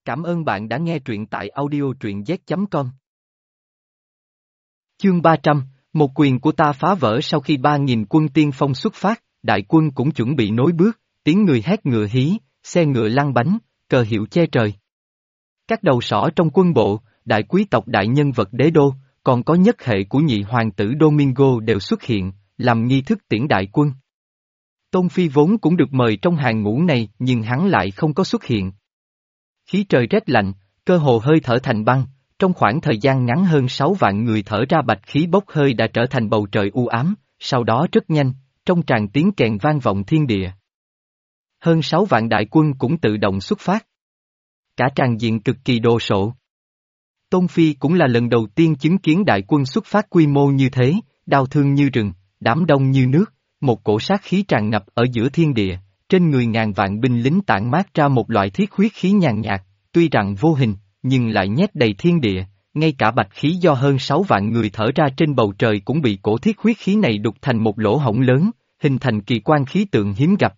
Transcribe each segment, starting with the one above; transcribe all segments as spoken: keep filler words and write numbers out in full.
Cảm ơn bạn đã nghe truyện tại audio truyện z chấm com. Chương ba trăm, một quyền của ta phá vỡ. Sau khi ba nghìn quân tiên phong xuất phát, đại quân cũng chuẩn bị nối bước, tiếng người hét ngựa hí, xe ngựa lăn bánh, cờ hiệu che trời. Các đầu sỏ trong quân bộ, đại quý tộc đại nhân vật đế đô, còn có nhất hệ của nhị hoàng tử Domingo đều xuất hiện, làm nghi thức tiễn đại quân. Tôn Phi vốn cũng được mời trong hàng ngũ này nhưng hắn lại không có xuất hiện. Khí trời rét lạnh, cơ hồ hơi thở thành băng, trong khoảng thời gian ngắn hơn sáu vạn người thở ra bạch khí bốc hơi đã trở thành bầu trời u ám, sau đó rất nhanh, trong tràng tiếng kèn vang vọng thiên địa. Hơn sáu vạn đại quân cũng tự động xuất phát. Cả tràng diện cực kỳ đồ sộ. Tôn Phi cũng là lần đầu tiên chứng kiến đại quân xuất phát quy mô như thế, đao thương như rừng, đám đông như nước, một cổ sát khí tràn ngập ở giữa thiên địa, trên người ngàn vạn binh lính tản mát ra một loại thiết huyết khí nhàn nhạt, tuy rằng vô hình, nhưng lại nhét đầy thiên địa, ngay cả bạch khí do hơn sáu vạn người thở ra trên bầu trời cũng bị cổ thiết huyết khí này đục thành một lỗ hổng lớn, hình thành kỳ quan khí tượng hiếm gặp.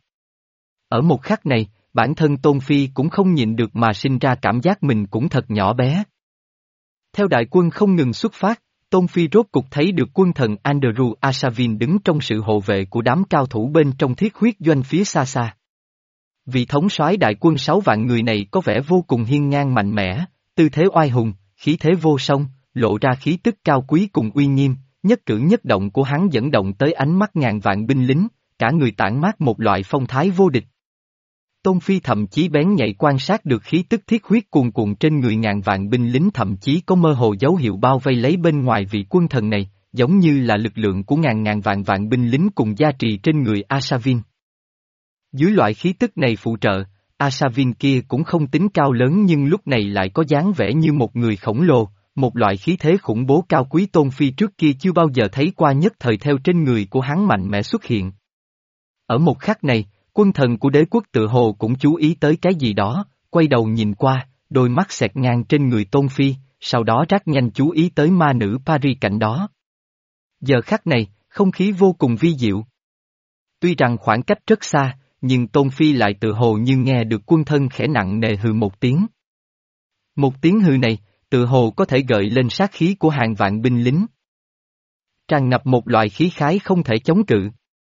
Ở một khắc này, bản thân Tôn Phi cũng không nhịn được mà sinh ra cảm giác mình cũng thật nhỏ bé. Theo đại quân không ngừng xuất phát, Tôn Phi rốt cục thấy được quân thần Andrew Asavin đứng trong sự hộ vệ của đám cao thủ bên trong thiết huyết doanh phía xa xa. Vị thống soái đại quân sáu vạn người này có vẻ vô cùng hiên ngang mạnh mẽ, tư thế oai hùng, khí thế vô song, lộ ra khí tức cao quý cùng uy nghiêm, nhất cử nhất động của hắn dẫn động tới ánh mắt ngàn vạn binh lính, cả người tản mát một loại phong thái vô địch. Tôn Phi thậm chí bén nhạy quan sát được khí tức thiết huyết cuồn cuộn trên người ngàn vạn binh lính, thậm chí có mơ hồ dấu hiệu bao vây lấy bên ngoài vị quân thần này, giống như là lực lượng của ngàn ngàn vạn vạn binh lính cùng gia trì trên người Asavin. Dưới loại khí tức này phụ trợ, Asavin kia cũng không tính cao lớn nhưng lúc này lại có dáng vẻ như một người khổng lồ, một loại khí thế khủng bố cao quý Tôn Phi trước kia chưa bao giờ thấy qua, nhất thời theo trên người của hắn mạnh mẽ xuất hiện. Ở một khắc này, quân thần của đế quốc tự hồ cũng chú ý tới cái gì đó, quay đầu nhìn qua, đôi mắt xẹt ngang trên người Tôn Phi, sau đó rất nhanh chú ý tới ma nữ Paris cạnh đó. Giờ khắc này, không khí vô cùng vi diệu. Tuy rằng khoảng cách rất xa, nhưng Tôn Phi lại tự hồ như nghe được quân thân khẽ nặng nề hừ một tiếng. Một tiếng hừ này, tự hồ có thể gợi lên sát khí của hàng vạn binh lính. Tràn ngập một loại khí khái không thể chống cự.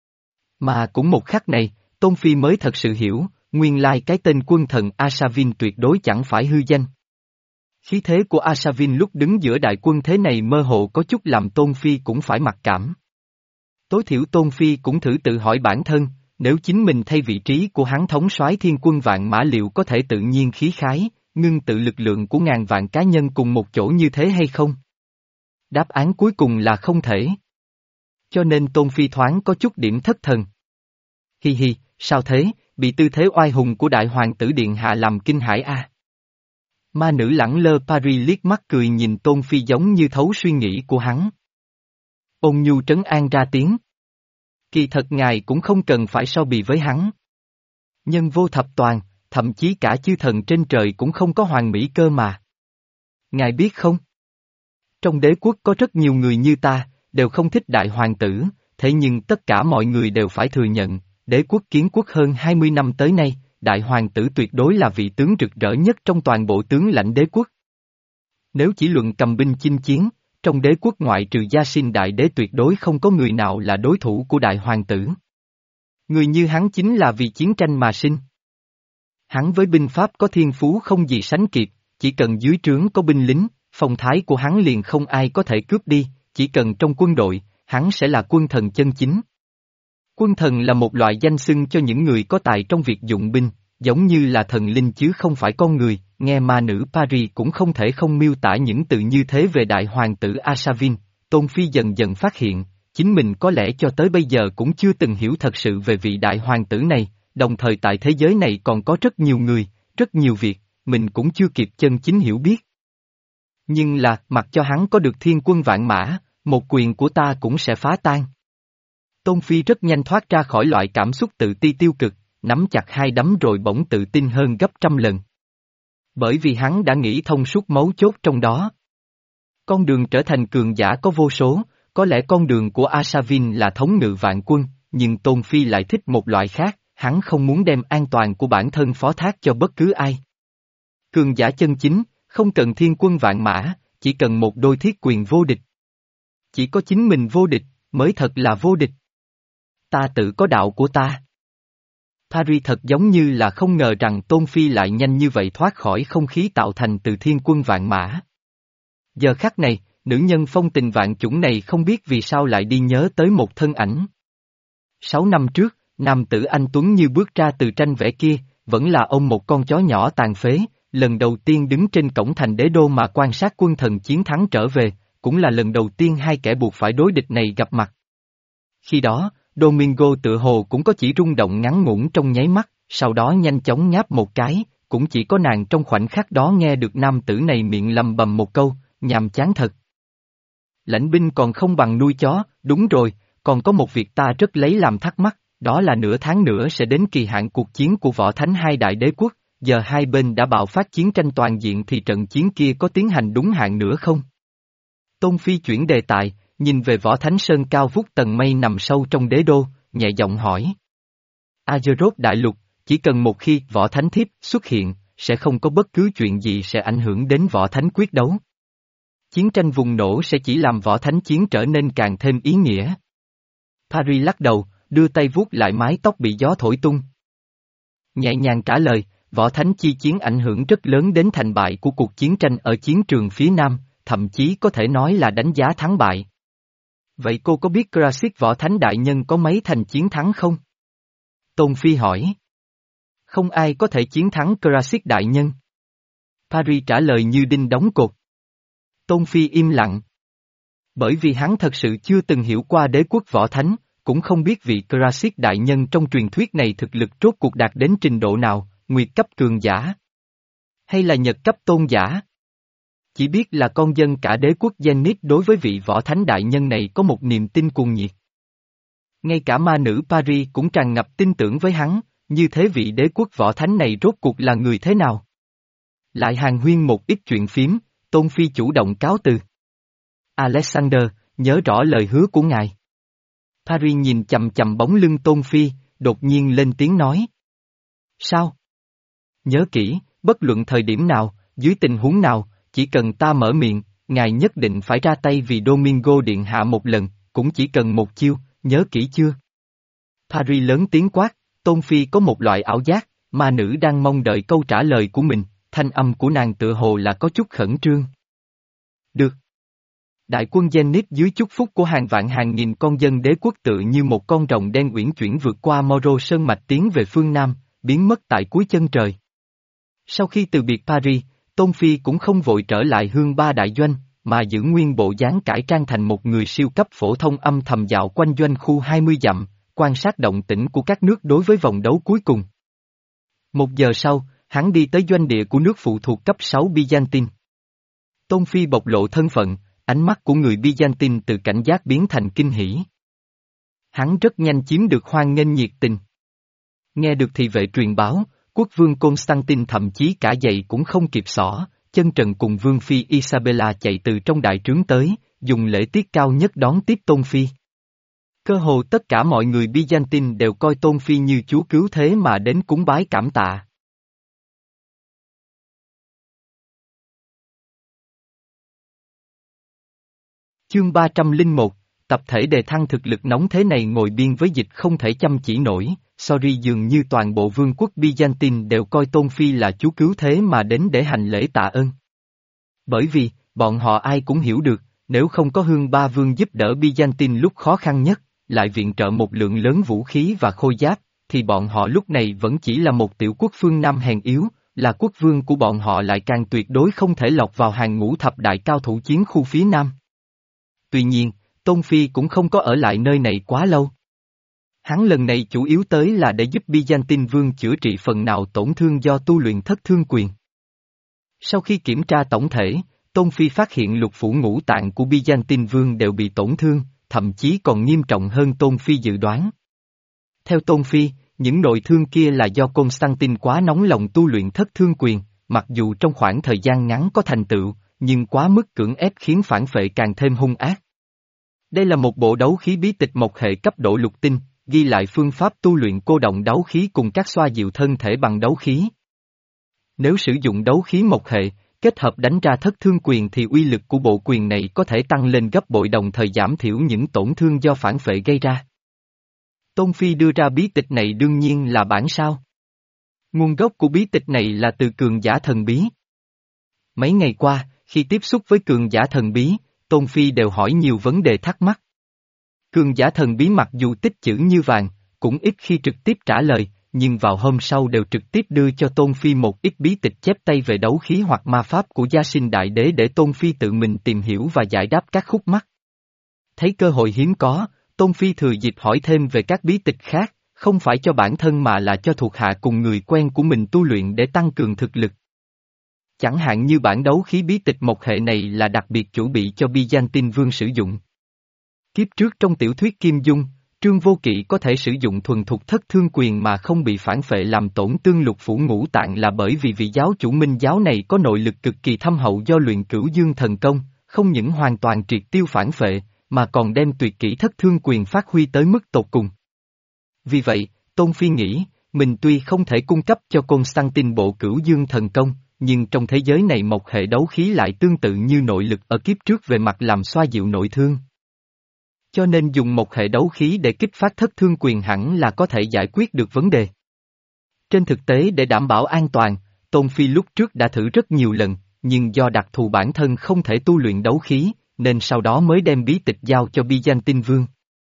Mà cũng một khắc này, Tôn Phi mới thật sự hiểu, nguyên lai cái tên quân thần Asavin tuyệt đối chẳng phải hư danh. Khí thế của Asavin lúc đứng giữa đại quân thế này mơ hồ có chút làm Tôn Phi cũng phải mặc cảm. Tối thiểu Tôn Phi cũng thử tự hỏi bản thân, nếu chính mình thay vị trí của hắn thống soái thiên quân vạn mã liệu có thể tự nhiên khí khái, ngưng tự lực lượng của ngàn vạn cá nhân cùng một chỗ như thế hay không? Đáp án cuối cùng là không thể. Cho nên Tôn Phi thoáng có chút điểm thất thần. Hi hi, sao thế, bị tư thế oai hùng của đại hoàng tử điện hạ làm kinh hãi a? À? Ma nữ lẳng lơ Paris liếc mắt cười nhìn Tôn Phi giống như thấu suy nghĩ của hắn. Ôn nhu trấn an ra tiếng. Kỳ thật ngài cũng không cần phải so bì với hắn. Nhân vô thập toàn, thậm chí cả chư thần trên trời cũng không có hoàn mỹ cơ mà. Ngài biết không? Trong đế quốc có rất nhiều người như ta, đều không thích đại hoàng tử, thế nhưng tất cả mọi người đều phải thừa nhận, đế quốc kiến quốc hơn hai mươi năm tới nay, đại hoàng tử tuyệt đối là vị tướng rực rỡ nhất trong toàn bộ tướng lãnh đế quốc. Nếu chỉ luận cầm binh chinh chiến, trong đế quốc ngoại trừ Gia Sinh đại đế tuyệt đối không có người nào là đối thủ của đại hoàng tử. Người như hắn chính là vì chiến tranh mà sinh. Hắn với binh pháp có thiên phú không gì sánh kịp, chỉ cần dưới trướng có binh lính, phong thái của hắn liền không ai có thể cướp đi, chỉ cần trong quân đội, hắn sẽ là quân thần chân chính. Quân thần là một loại danh xưng cho những người có tài trong việc dụng binh, giống như là thần linh chứ không phải con người, nghe ma nữ Paris cũng không thể không miêu tả những từ như thế về đại hoàng tử Asavin. Tôn Phi dần dần phát hiện, chính mình có lẽ cho tới bây giờ cũng chưa từng hiểu thật sự về vị đại hoàng tử này, đồng thời tại thế giới này còn có rất nhiều người, rất nhiều việc, mình cũng chưa kịp chân chính hiểu biết. Nhưng là, mặc cho hắn có được thiên quân vạn mã, một quyền của ta cũng sẽ phá tan. Tôn Phi rất nhanh thoát ra khỏi loại cảm xúc tự ti tiêu cực, nắm chặt hai đấm rồi bỗng tự tin hơn gấp trăm lần. Bởi vì hắn đã nghĩ thông suốt mấu chốt trong đó. Con đường trở thành cường giả có vô số, có lẽ con đường của Asavin là thống ngự vạn quân, nhưng Tôn Phi lại thích một loại khác, hắn không muốn đem an toàn của bản thân phó thác cho bất cứ ai. Cường giả chân chính, không cần thiên quân vạn mã, chỉ cần một đôi thiết quyền vô địch. Chỉ có chính mình vô địch, mới thật là vô địch. Ta tự có đạo của ta. Paris thật giống như là không ngờ rằng Tôn Phi lại nhanh như vậy thoát khỏi không khí tạo thành từ thiên quân vạn mã. Giờ khắc này, nữ nhân phong tình vạn chủng này không biết vì sao lại đi nhớ tới một thân ảnh. Sáu năm trước, nam tử anh Tuấn như bước ra từ tranh vẽ kia, vẫn là ông một con chó nhỏ tàn phế, lần đầu tiên đứng trên cổng thành đế đô mà quan sát quân thần chiến thắng trở về, cũng là lần đầu tiên hai kẻ buộc phải đối địch này gặp mặt. Khi đó, Domingo tự hồ cũng có chỉ rung động ngắn ngủn trong nháy mắt, sau đó nhanh chóng ngáp một cái, cũng chỉ có nàng trong khoảnh khắc đó nghe được nam tử này miệng lầm bầm một câu, nhàm chán thật. Lãnh binh còn không bằng nuôi chó, đúng rồi, còn có một việc ta rất lấy làm thắc mắc, đó là nửa tháng nữa sẽ đến kỳ hạn cuộc chiến của võ thánh hai đại đế quốc, giờ hai bên đã bạo phát chiến tranh toàn diện thì trận chiến kia có tiến hành đúng hạn nữa không? Tôn Phi chuyển đề tài, nhìn về võ thánh sơn cao vút tầng mây nằm sâu trong đế đô, nhẹ giọng hỏi. Azeroth đại lục, chỉ cần một khi võ thánh thiếp xuất hiện, sẽ không có bất cứ chuyện gì sẽ ảnh hưởng đến võ thánh quyết đấu. Chiến tranh vùng nổ sẽ chỉ làm võ thánh chiến trở nên càng thêm ý nghĩa. Paris lắc đầu, đưa tay vuốt lại mái tóc bị gió thổi tung. Nhẹ nhàng trả lời, võ thánh chi chiến ảnh hưởng rất lớn đến thành bại của cuộc chiến tranh ở chiến trường phía Nam, thậm chí có thể nói là đánh giá thắng bại. Vậy cô có biết Krasit võ thánh đại nhân có mấy thành chiến thắng không? Tôn Phi hỏi. Không ai có thể chiến thắng Krasit đại nhân. Paris trả lời như đinh đóng cột. Tôn Phi im lặng. Bởi vì hắn thật sự chưa từng hiểu qua đế quốc võ thánh, cũng không biết vị Krasit đại nhân trong truyền thuyết này thực lực rốt cuộc đạt đến trình độ nào, nguyệt cấp cường giả, hay là nhật cấp tôn giả. Chỉ biết là con dân cả đế quốc Zenith đối với vị võ thánh đại nhân này có một niềm tin cuồng nhiệt. Ngay cả ma nữ Paris cũng tràn ngập tin tưởng với hắn, như thế vị đế quốc võ thánh này rốt cuộc là người thế nào. Lại hàn huyên một ít chuyện phím, Tôn Phi chủ động cáo từ. Alexander, nhớ rõ lời hứa của ngài. Paris nhìn chầm chầm bóng lưng Tôn Phi, đột nhiên lên tiếng nói. Sao? Nhớ kỹ, bất luận thời điểm nào, dưới tình huống nào, chỉ cần ta mở miệng, ngài nhất định phải ra tay vì Domingo điện hạ một lần, cũng chỉ cần một chiêu, nhớ kỹ chưa? Paris lớn tiếng quát, Tôn Phi có một loại ảo giác, ma nữ đang mong đợi câu trả lời của mình, thanh âm của nàng tựa hồ là có chút khẩn trương. Được. Đại quân Zenith dưới chúc phúc của hàng vạn hàng nghìn con dân đế quốc tự như một con rồng đen uyển chuyển vượt qua Moro Sơn mạch tiến về phương Nam, biến mất tại cuối chân trời. Sau khi từ biệt Paris, Tôn Phi cũng không vội trở lại hương ba đại doanh, mà giữ nguyên bộ dáng cải trang thành một người siêu cấp phổ thông âm thầm dạo quanh doanh khu hai mươi dặm, quan sát động tĩnh của các nước đối với vòng đấu cuối cùng. Một giờ sau, hắn đi tới doanh địa của nước phụ thuộc cấp sáu Byzantine. Tôn Phi bộc lộ thân phận, ánh mắt của người Byzantine từ cảnh giác biến thành kinh hỉ. Hắn rất nhanh chiếm được hoan nghênh nhiệt tình. Nghe được thị vệ truyền báo, quốc vương Constantine thậm chí cả giày cũng không kịp xỏ, chân trần cùng vương phi Isabella chạy từ trong đại trướng tới, dùng lễ tiết cao nhất đón tiếp Tôn Phi. Cơ hồ tất cả mọi người Byzantine đều coi Tôn Phi như chúa cứu thế mà đến cúng bái cảm tạ. Chương ba trăm lẻ một, tập thể đề thăng thực lực nóng thế này ngồi biên với dịch không thể chăm chỉ nổi, sorry dường như toàn bộ vương quốc Byzantine đều coi Tôn Phi là chúa cứu thế mà đến để hành lễ tạ ơn. Bởi vì, bọn họ ai cũng hiểu được, nếu không có hương ba vương giúp đỡ Byzantine lúc khó khăn nhất, lại viện trợ một lượng lớn vũ khí và khôi giáp, thì bọn họ lúc này vẫn chỉ là một tiểu quốc phương Nam hèn yếu, là quốc vương của bọn họ lại càng tuyệt đối không thể lọt vào hàng ngũ thập đại cao thủ chiến khu phía Nam. Tuy nhiên, Tôn Phi cũng không có ở lại nơi này quá lâu. Hắn lần này chủ yếu tới là để giúp Byzantine vương chữa trị phần nào tổn thương do tu luyện thất thương quyền. Sau khi kiểm tra tổng thể, Tôn Phi phát hiện lục phủ ngũ tạng của Byzantine vương đều bị tổn thương, thậm chí còn nghiêm trọng hơn Tôn Phi dự đoán. Theo Tôn Phi, những nội thương kia là do Constantine quá nóng lòng tu luyện thất thương quyền, mặc dù trong khoảng thời gian ngắn có thành tựu, nhưng quá mức cưỡng ép khiến phản phệ càng thêm hung ác. Đây là một bộ đấu khí bí tịch mộc hệ cấp độ lục tinh, ghi lại phương pháp tu luyện cô động đấu khí cùng các xoa dịu thân thể bằng đấu khí. Nếu sử dụng đấu khí mộc hệ, kết hợp đánh ra thất thương quyền thì uy lực của bộ quyền này có thể tăng lên gấp bội đồng thời giảm thiểu những tổn thương do phản phệ gây ra. Tôn Phi đưa ra bí tịch này đương nhiên là bản sao. Nguồn gốc của bí tịch này là từ cường giả thần bí. Mấy ngày qua, khi tiếp xúc với cường giả thần bí, Tôn Phi đều hỏi nhiều vấn đề thắc mắc. Cường giả thần bí mặc dù tích chữ như vàng, cũng ít khi trực tiếp trả lời, nhưng vào hôm sau đều trực tiếp đưa cho Tôn Phi một ít bí tịch chép tay về đấu khí hoặc ma pháp của Gia Sinh Đại Đế để Tôn Phi tự mình tìm hiểu và giải đáp các khúc mắc. Thấy cơ hội hiếm có, Tôn Phi thừa dịp hỏi thêm về các bí tịch khác, không phải cho bản thân mà là cho thuộc hạ cùng người quen của mình tu luyện để tăng cường thực lực. Chẳng hạn như bản đấu khí bí tịch mộc hệ này là đặc biệt chuẩn bị cho Byzantine Vương sử dụng. Kiếp trước trong tiểu thuyết Kim Dung, Trương Vô Kỵ có thể sử dụng thuần thục thất thương quyền mà không bị phản phệ làm tổn tương lục phủ ngũ tạng là bởi vì vị giáo chủ Minh giáo này có nội lực cực kỳ thâm hậu do luyện Cửu Dương thần công, không những hoàn toàn triệt tiêu phản phệ, mà còn đem tuyệt kỹ thất thương quyền phát huy tới mức tột cùng. Vì vậy, Tôn Phi nghĩ, mình tuy không thể cung cấp cho Constantine bộ Cửu Dương thần công, nhưng trong thế giới này một hệ đấu khí lại tương tự như nội lực ở kiếp trước về mặt làm xoa dịu nội thương. Cho nên dùng một hệ đấu khí để kích phát thất thương quyền hẳn là có thể giải quyết được vấn đề. Trên thực tế để đảm bảo an toàn, Tôn Phi lúc trước đã thử rất nhiều lần, nhưng do đặc thù bản thân không thể tu luyện đấu khí, nên sau đó mới đem bí tịch giao cho Byzantine Vương.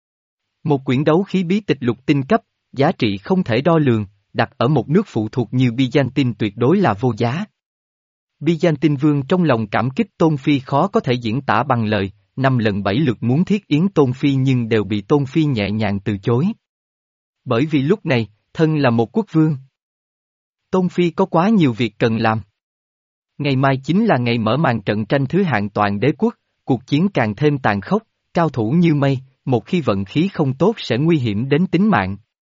Một quyển đấu khí bí tịch lục tinh cấp, giá trị không thể đo lường, đặt ở một nước phụ thuộc như Byzantine tuyệt đối là vô giá. Byzantine Vương trong lòng cảm kích Tôn Phi khó có thể diễn tả bằng lời, năm lần bảy lượt muốn thiết yến Tôn Phi nhưng đều bị Tôn Phi nhẹ nhàng từ chối. Bởi vì lúc này, thân là một quốc vương. Tôn Phi có quá nhiều việc cần làm. Ngày mai chính là ngày mở màn trận tranh thứ hạng toàn đế quốc, cuộc chiến càng thêm tàn khốc, cao thủ như mây, một khi vận khí không tốt sẽ nguy hiểm đến tính mạng.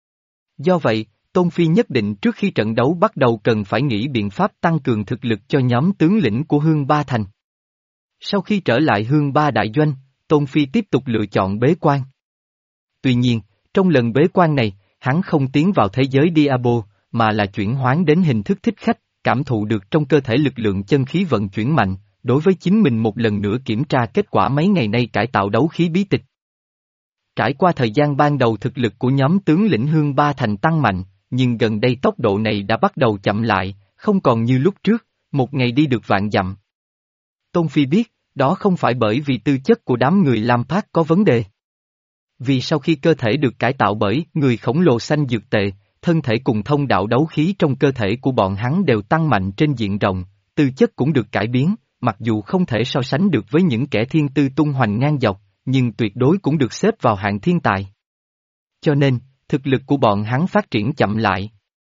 Do vậy, Tôn Phi nhất định trước khi trận đấu bắt đầu cần phải nghĩ biện pháp tăng cường thực lực cho nhóm tướng lĩnh của Hương Ba Thành. Sau khi trở lại Hương Ba Đại Doanh, Tôn Phi tiếp tục lựa chọn bế quan. Tuy nhiên, trong lần bế quan này, hắn không tiến vào thế giới Diablo, mà là chuyển hoán đến hình thức thích khách, cảm thụ được trong cơ thể lực lượng chân khí vận chuyển mạnh, đối với chính mình một lần nữa kiểm tra kết quả mấy ngày nay cải tạo đấu khí bí tịch. Trải qua thời gian ban đầu thực lực của nhóm tướng lĩnh Hương Ba Thành tăng mạnh, nhưng gần đây tốc độ này đã bắt đầu chậm lại, không còn như lúc trước, một ngày đi được vạn dặm. Tôn Phi biết, đó không phải bởi vì tư chất của đám người Lam Phát có vấn đề. Vì sau khi cơ thể được cải tạo bởi người khổng lồ xanh dược tệ, thân thể cùng thông đạo đấu khí trong cơ thể của bọn hắn đều tăng mạnh trên diện rộng, tư chất cũng được cải biến, mặc dù không thể so sánh được với những kẻ thiên tư tung hoành ngang dọc, nhưng tuyệt đối cũng được xếp vào hạng thiên tài. Cho nên, thực lực của bọn hắn phát triển chậm lại.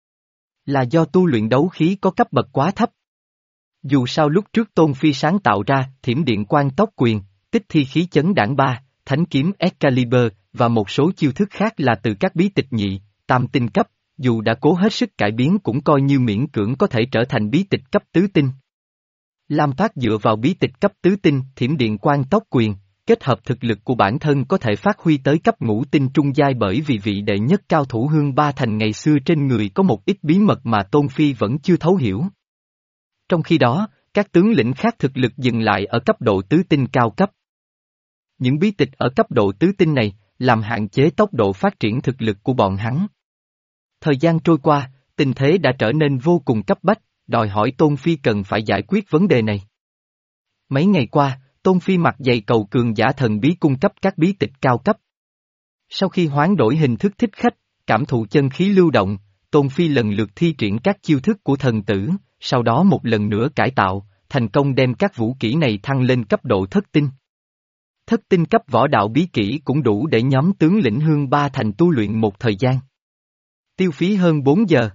Là do tu luyện đấu khí có cấp bậc quá thấp. Dù sao lúc trước Tôn Phi sáng tạo ra thiểm điện quan tốc quyền, tích thi khí chấn đảng ba, thánh kiếm Excalibur và một số chiêu thức khác là từ các bí tịch nhị, tam tinh cấp, dù đã cố hết sức cải biến cũng coi như miễn cưỡng có thể trở thành bí tịch cấp tứ tinh. Lam Phát dựa vào bí tịch cấp tứ tinh thiểm điện quan tốc quyền, kết hợp thực lực của bản thân có thể phát huy tới cấp ngũ tinh trung giai bởi vì vị đệ nhất cao thủ Hương Ba Thành ngày xưa trên người có một ít bí mật mà Tôn Phi vẫn chưa thấu hiểu. Trong khi đó, các tướng lĩnh khác thực lực dừng lại ở cấp độ tứ tinh cao cấp. Những bí tịch ở cấp độ tứ tinh này, làm hạn chế tốc độ phát triển thực lực của bọn hắn. Thời gian trôi qua, tình thế đã trở nên vô cùng cấp bách, đòi hỏi Tôn Phi cần phải giải quyết vấn đề này. Mấy ngày qua, Tôn Phi mặt dày cầu cường giả thần bí cung cấp các bí tịch cao cấp. Sau khi hoán đổi hình thức thích khách, cảm thụ chân khí lưu động, Tôn Phi lần lượt thi triển các chiêu thức của thần tử, sau đó một lần nữa cải tạo, thành công đem các vũ kỹ này thăng lên cấp độ thất tinh. Thất tinh cấp võ đạo bí kỹ cũng đủ để nhóm tướng lĩnh Hương Ba Thành tu luyện một thời gian. Tiêu phí hơn bốn giờ.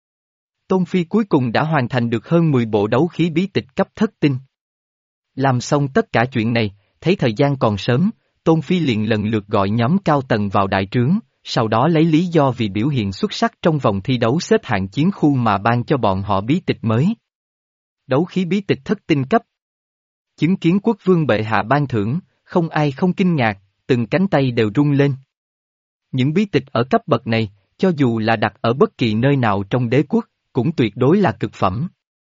Tôn Phi cuối cùng đã hoàn thành được hơn mười bộ đấu khí bí tịch cấp thất tinh. Làm xong tất cả chuyện này, thấy thời gian còn sớm, Tôn Phi liền lần lượt gọi nhóm cao tầng vào đại trướng, sau đó lấy lý do vì biểu hiện xuất sắc trong vòng thi đấu xếp hạng chiến khu mà ban cho bọn họ bí tịch mới. Đấu khí bí tịch thất tinh cấp. Chứng kiến quốc vương bệ hạ ban thưởng, không ai không kinh ngạc, từng cánh tay đều rung lên. Những bí tịch ở cấp bậc này, cho dù là đặt ở bất kỳ nơi nào trong đế quốc, cũng tuyệt đối là cực phẩm.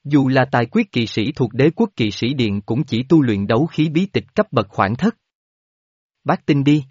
Dù là tài quyết kỵ sĩ thuộc đế quốc kỵ sĩ điện cũng chỉ tu luyện đấu khí bí tịch cấp bậc khoảng thất. Bác tin đi.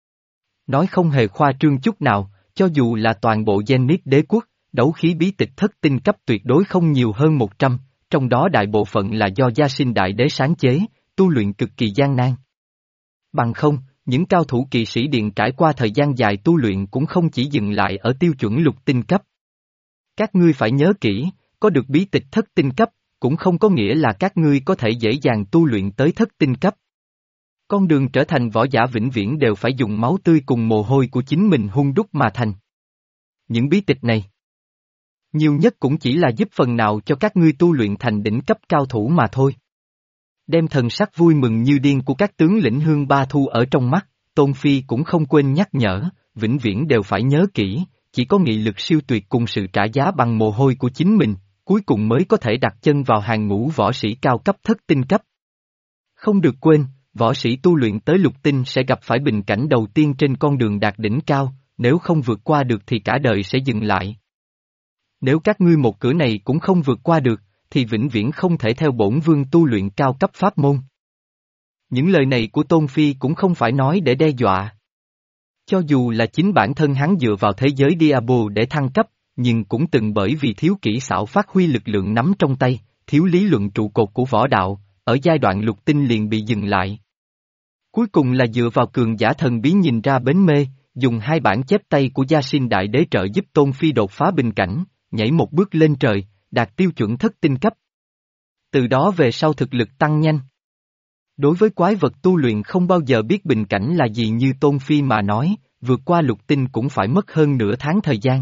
Nói không hề khoa trương chút nào, cho dù là toàn bộ Zenith đế quốc, đấu khí bí tịch thất tinh cấp tuyệt đối không nhiều hơn một trăm, trong đó đại bộ phận là do Gia Sinh Đại Đế sáng chế, tu luyện cực kỳ gian nan. Bằng không, những cao thủ kỵ sĩ điện trải qua thời gian dài tu luyện cũng không chỉ dừng lại ở tiêu chuẩn lục tinh cấp. Các ngươi phải nhớ kỹ, có được bí tịch thất tinh cấp, cũng không có nghĩa là các ngươi có thể dễ dàng tu luyện tới thất tinh cấp. Con đường trở thành võ giả vĩnh viễn đều phải dùng máu tươi cùng mồ hôi của chính mình hun đúc mà thành. Những bí tịch này, nhiều nhất cũng chỉ là giúp phần nào cho các ngươi tu luyện thành đỉnh cấp cao thủ mà thôi. Đem thần sắc vui mừng như điên của các tướng lĩnh Hương Ba Thu ở trong mắt, Tôn Phi cũng không quên nhắc nhở, vĩnh viễn đều phải nhớ kỹ, chỉ có nghị lực siêu tuyệt cùng sự trả giá bằng mồ hôi của chính mình, cuối cùng mới có thể đặt chân vào hàng ngũ võ sĩ cao cấp thất tinh cấp. Không được quên, võ sĩ tu luyện tới lục tinh sẽ gặp phải bình cảnh đầu tiên trên con đường đạt đỉnh cao, nếu không vượt qua được thì cả đời sẽ dừng lại. Nếu các ngươi một cửa này cũng không vượt qua được, thì vĩnh viễn không thể theo bổn vương tu luyện cao cấp pháp môn. Những lời này của Tôn Phi cũng không phải nói để đe dọa. Cho dù là chính bản thân hắn dựa vào thế giới Diablo để thăng cấp, nhưng cũng từng bởi vì thiếu kỹ xảo phát huy lực lượng nắm trong tay, thiếu lý luận trụ cột của võ đạo, ở giai đoạn lục tinh liền bị dừng lại. Cuối cùng là dựa vào cường giả thần bí nhìn ra bến mê, dùng hai bản chép tay của Gia Sinh Đại Đế trợ giúp Tôn Phi đột phá bình cảnh, nhảy một bước lên trời, đạt tiêu chuẩn thất tinh cấp. Từ đó về sau thực lực tăng nhanh. Đối với quái vật tu luyện không bao giờ biết bình cảnh là gì như Tôn Phi mà nói, vượt qua lục tinh cũng phải mất hơn nửa tháng thời gian.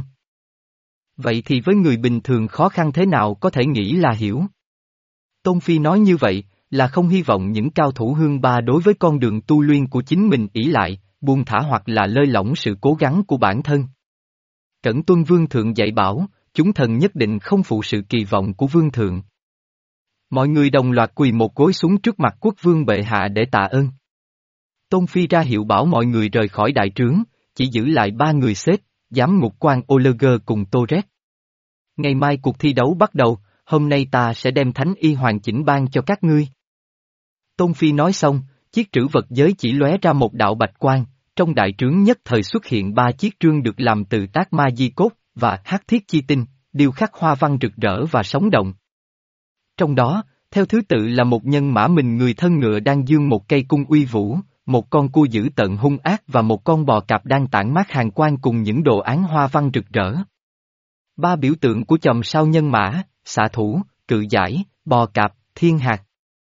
Vậy thì với người bình thường khó khăn thế nào có thể nghĩ là hiểu. Tôn Phi nói như vậy, là không hy vọng những cao thủ Hương Ba đối với con đường tu luyện của chính mình ỷ lại, buông thả hoặc là lơi lỏng sự cố gắng của bản thân. Cẩn tuân vương thượng dạy bảo, chúng thần nhất định không phụ sự kỳ vọng của vương thượng. Mọi người đồng loạt quỳ một gối xuống trước mặt quốc vương bệ hạ để tạ ơn. Tôn Phi ra hiệu bảo mọi người rời khỏi đại trướng, chỉ giữ lại ba người xếp, giám ngục quan Oleger cùng Torres. Ngày mai cuộc thi đấu bắt đầu, hôm nay ta sẽ đem thánh y hoàn chỉnh ban cho các ngươi. Tôn Phi nói xong, chiếc trữ vật giới chỉ lóe ra một đạo bạch quang, trong đại trướng nhất thời xuất hiện ba chiếc trương được làm từ tác ma di cốt và hắc thiết chi tinh, điêu khắc hoa văn rực rỡ và sống động. Trong đó, theo thứ tự là một nhân mã mình người thân ngựa đang giương một cây cung uy vũ, một con cua dữ tợn hung ác và một con bò cạp đang tản mát hàn quang cùng những đồ án hoa văn rực rỡ. Ba biểu tượng của chòm sao nhân mã, xạ thủ, cự giải, bò cạp, thiên hạt.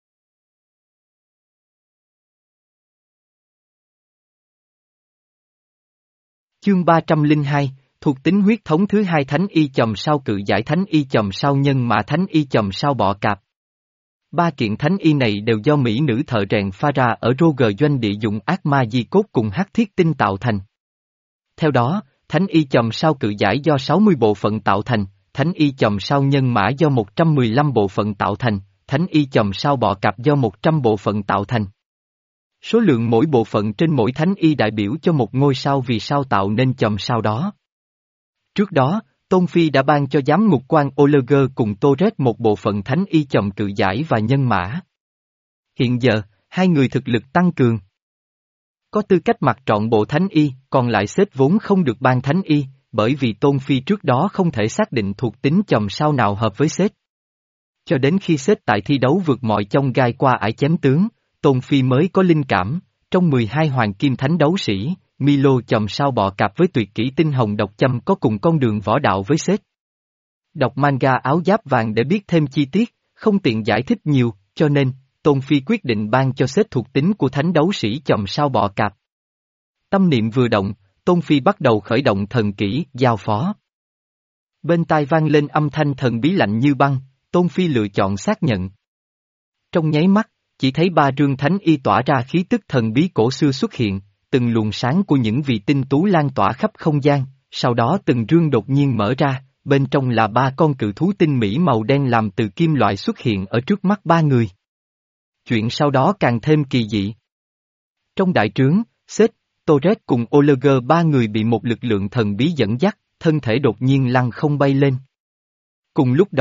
Chương ba trăm lẻ hai, thuộc tính huyết thống thứ hai thánh y chòm sao cự giải thánh y chòm sao nhân mã thánh y chòm sao bọ cạp. Ba kiện thánh y này đều do mỹ nữ thợ rèn pha ra ở Roger doanh địa dụng ác ma di cốt cùng hắc thiết tinh tạo thành. Theo đó, thánh y chòm sao cự giải do sáu mươi bộ phận tạo thành, thánh y chòm sao nhân mã do một trăm mười lăm bộ phận tạo thành, thánh y chòm sao bọ cạp do một trăm bộ phận tạo thành. Số lượng mỗi bộ phận trên mỗi thánh y đại biểu cho một ngôi sao vì sao tạo nên chòm sao đó. Trước đó, Tôn Phi đã ban cho giám ngục quan Oleger cùng Torres một bộ phận thánh y chòm cự giải và nhân mã. Hiện giờ, hai người thực lực tăng cường. Có tư cách mặc trọn bộ thánh y, còn lại xếp vốn không được ban thánh y, bởi vì Tôn Phi trước đó không thể xác định thuộc tính chòm sao nào hợp với xếp. Cho đến khi xếp tại thi đấu vượt mọi chông gai qua ải chém tướng, Tôn Phi mới có linh cảm, trong mười hai hoàng kim thánh đấu sĩ, Milo chòm sao bọ cạp với tuyệt kỹ tinh hồng độc châm có cùng con đường võ đạo với xếp. Đọc manga áo giáp vàng để biết thêm chi tiết, không tiện giải thích nhiều, cho nên, Tôn Phi quyết định ban cho xếp thuộc tính của thánh đấu sĩ chòm sao bọ cạp. Tâm niệm vừa động, Tôn Phi bắt đầu khởi động thần kỹ, giao phó. Bên tai vang lên âm thanh thần bí lạnh như băng, Tôn Phi lựa chọn xác nhận. Trong nháy mắt, chỉ thấy ba rương thánh y tỏa ra khí tức thần bí cổ xưa xuất hiện, từng luồng sáng của những vị tinh tú lan tỏa khắp không gian, sau đó từng rương đột nhiên mở ra, bên trong là ba con cự thú tinh mỹ màu đen làm từ kim loại xuất hiện ở trước mắt ba người. Chuyện sau đó càng thêm kỳ dị. Trong đại trướng, Seth, Torres cùng Oleger ba người bị một lực lượng thần bí dẫn dắt, thân thể đột nhiên lăn không bay lên. Cùng lúc đó,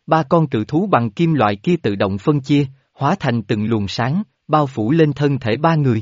ba con cự thú bằng kim loại kia tự động phân chia, hóa thành từng luồng sáng, bao phủ lên thân thể ba người.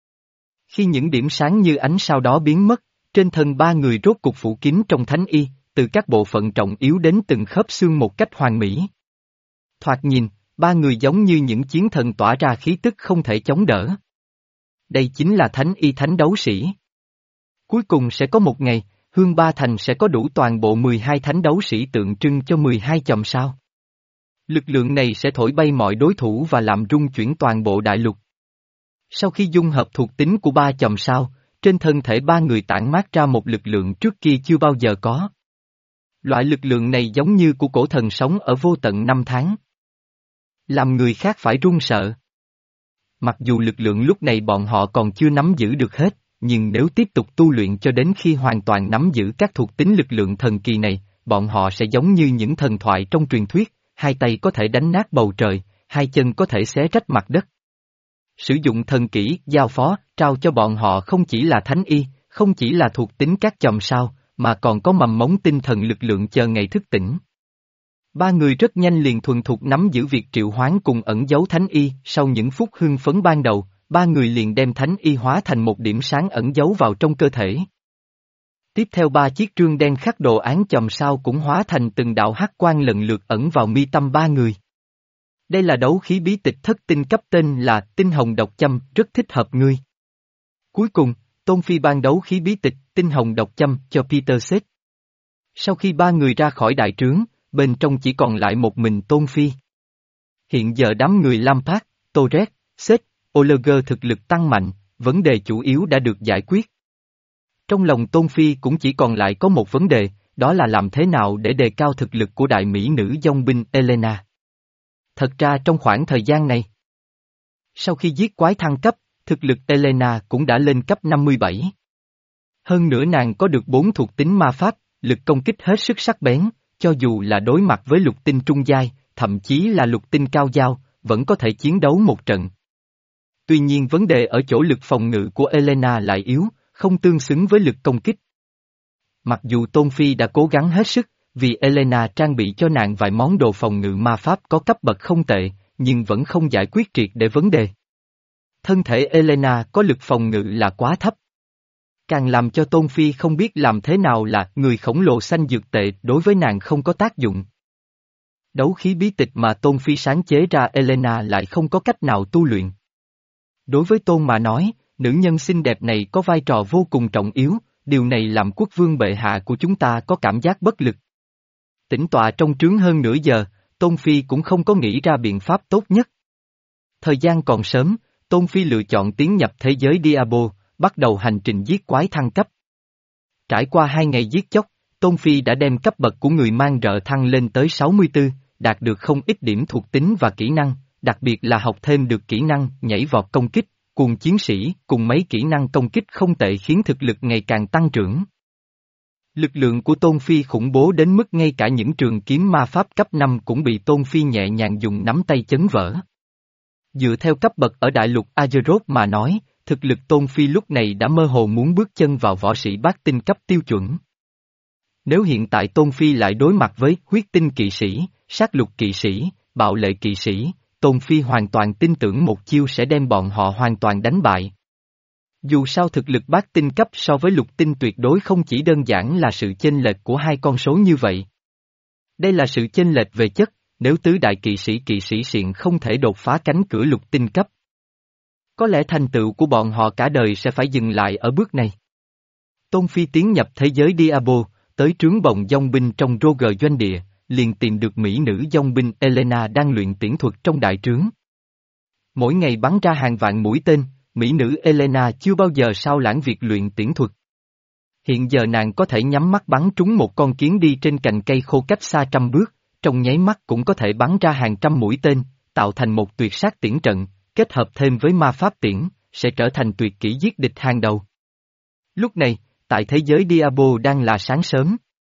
Khi những điểm sáng như ánh sao đó biến mất, trên thân ba người rốt cục phủ kín trong thánh y, từ các bộ phận trọng yếu đến từng khớp xương một cách hoàn mỹ. Thoạt nhìn, ba người giống như những chiến thần tỏa ra khí tức không thể chống đỡ. Đây chính là thánh y thánh đấu sĩ. Cuối cùng sẽ có một ngày, Hương Ba Thành sẽ có đủ toàn bộ mười hai thánh đấu sĩ tượng trưng cho mười hai chòm sao. Lực lượng này sẽ thổi bay mọi đối thủ và làm rung chuyển toàn bộ đại lục. Sau khi dung hợp thuộc tính của ba chòm sao, trên thân thể ba người tản mát ra một lực lượng trước kia chưa bao giờ có. Loại lực lượng này giống như của cổ thần sống ở vô tận năm tháng. Làm người khác phải run sợ. Mặc dù lực lượng lúc này bọn họ còn chưa nắm giữ được hết, nhưng nếu tiếp tục tu luyện cho đến khi hoàn toàn nắm giữ các thuộc tính lực lượng thần kỳ này, bọn họ sẽ giống như những thần thoại trong truyền thuyết, hai tay có thể đánh nát bầu trời, hai chân có thể xé rách mặt đất. Sử dụng thần kỹ, giao phó, trao cho bọn họ không chỉ là thánh y, không chỉ là thuộc tính các chòm sao, mà còn có mầm mống tinh thần lực lượng chờ ngày thức tỉnh. Ba người rất nhanh liền thuần thục nắm giữ việc triệu hoán cùng ẩn giấu thánh y, sau những phút hưng phấn ban đầu, ba người liền đem thánh y hóa thành một điểm sáng ẩn giấu vào trong cơ thể. Tiếp theo ba chiếc trương đen khắc đồ án chòm sao cũng hóa thành từng đạo hắc quang lần lượt ẩn vào mi tâm ba người. Đây là đấu khí bí tịch thất tinh cấp tên là Tinh Hồng Độc Châm, rất thích hợp ngươi. Cuối cùng, Tôn Phi ban đấu khí bí tịch Tinh Hồng Độc Châm cho Peter Seth. Sau khi ba người ra khỏi đại trướng, bên trong chỉ còn lại một mình Tôn Phi. Hiện giờ đám người Lampard, Torres, Seth, Oleger thực lực tăng mạnh, vấn đề chủ yếu đã được giải quyết. Trong lòng Tôn Phi cũng chỉ còn lại có một vấn đề, đó là làm thế nào để đề cao thực lực của đại mỹ nữ dòng binh Elena. Thật ra trong khoảng thời gian này, sau khi giết quái thăng cấp, thực lực Elena cũng đã lên cấp năm mươi bảy. Hơn nữa nàng có được bốn thuộc tính ma pháp, lực công kích hết sức sắc bén, cho dù là đối mặt với lục tinh trung giai, thậm chí là lục tinh cao giao, vẫn có thể chiến đấu một trận. Tuy nhiên vấn đề ở chỗ lực phòng ngự của Elena lại yếu, không tương xứng với lực công kích. Mặc dù Tôn Phi đã cố gắng hết sức, vì Elena trang bị cho nàng vài món đồ phòng ngự ma pháp có cấp bậc không tệ, nhưng vẫn không giải quyết triệt để vấn đề. Thân thể Elena có lực phòng ngự là quá thấp. Càng làm cho Tôn Phi không biết làm thế nào là người khổng lồ xanh dược tệ đối với nàng không có tác dụng. Đấu khí bí tịch mà Tôn Phi sáng chế ra Elena lại không có cách nào tu luyện. Đối với Tôn mà nói, nữ nhân xinh đẹp này có vai trò vô cùng trọng yếu, điều này làm quốc vương bệ hạ của chúng ta có cảm giác bất lực. Tĩnh tọa trong trướng hơn nửa giờ, Tôn Phi cũng không có nghĩ ra biện pháp tốt nhất. Thời gian còn sớm, Tôn Phi lựa chọn tiến nhập thế giới Diablo, bắt đầu hành trình giết quái thăng cấp. Trải qua hai ngày giết chóc, Tôn Phi đã đem cấp bậc của người mang rợ thăng lên tới sáu mươi tư, đạt được không ít điểm thuộc tính và kỹ năng, đặc biệt là học thêm được kỹ năng nhảy vọt công kích, cùng chiến sĩ, cùng mấy kỹ năng công kích không tệ khiến thực lực ngày càng tăng trưởng. Lực lượng của Tôn Phi khủng bố đến mức ngay cả những trường kiếm ma pháp cấp năm cũng bị Tôn Phi nhẹ nhàng dùng nắm tay chấn vỡ. Dựa theo cấp bậc ở đại lục Azeroth mà nói, thực lực Tôn Phi lúc này đã mơ hồ muốn bước chân vào võ sĩ bát tinh cấp tiêu chuẩn. Nếu hiện tại Tôn Phi lại đối mặt với huyết tinh kỵ sĩ, sát lục kỵ sĩ, bạo lệ kỵ sĩ, Tôn Phi hoàn toàn tin tưởng một chiêu sẽ đem bọn họ hoàn toàn đánh bại. Dù sao thực lực bát tinh cấp so với lục tinh tuyệt đối không chỉ đơn giản là sự chênh lệch của hai con số như vậy. Đây là sự chênh lệch về chất, nếu tứ đại kỵ sĩ kỵ sĩ xiện không thể đột phá cánh cửa lục tinh cấp. Có lẽ thành tựu của bọn họ cả đời sẽ phải dừng lại ở bước này. Tôn Phi tiến nhập thế giới Diablo, tới trướng bồng dòng binh trong Roger doanh địa, liền tìm được mỹ nữ dòng binh Elena đang luyện tiễn thuật trong đại trướng. Mỗi ngày bắn ra hàng vạn mũi tên, mỹ nữ Elena chưa bao giờ sao lãng việc luyện tiễn thuật. Hiện giờ nàng có thể nhắm mắt bắn trúng một con kiến đi trên cành cây khô cách xa trăm bước, trong nháy mắt cũng có thể bắn ra hàng trăm mũi tên, tạo thành một tuyệt sát tiễn trận, kết hợp thêm với ma pháp tiễn, sẽ trở thành tuyệt kỹ giết địch hàng đầu. Lúc này, tại thế giới Diablo đang là sáng sớm.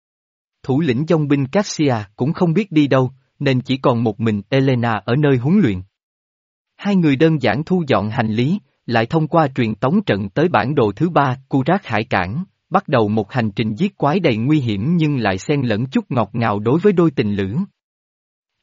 Thủ lĩnh dòng binh Cassia cũng không biết đi đâu, nên chỉ còn một mình Elena ở nơi huấn luyện. Hai người đơn giản thu dọn hành lý, lại thông qua truyền tống trận tới bản đồ thứ ba, Kurak Hải Cảng, bắt đầu một hành trình giết quái đầy nguy hiểm nhưng lại xen lẫn chút ngọt ngào đối với đôi tình lữ.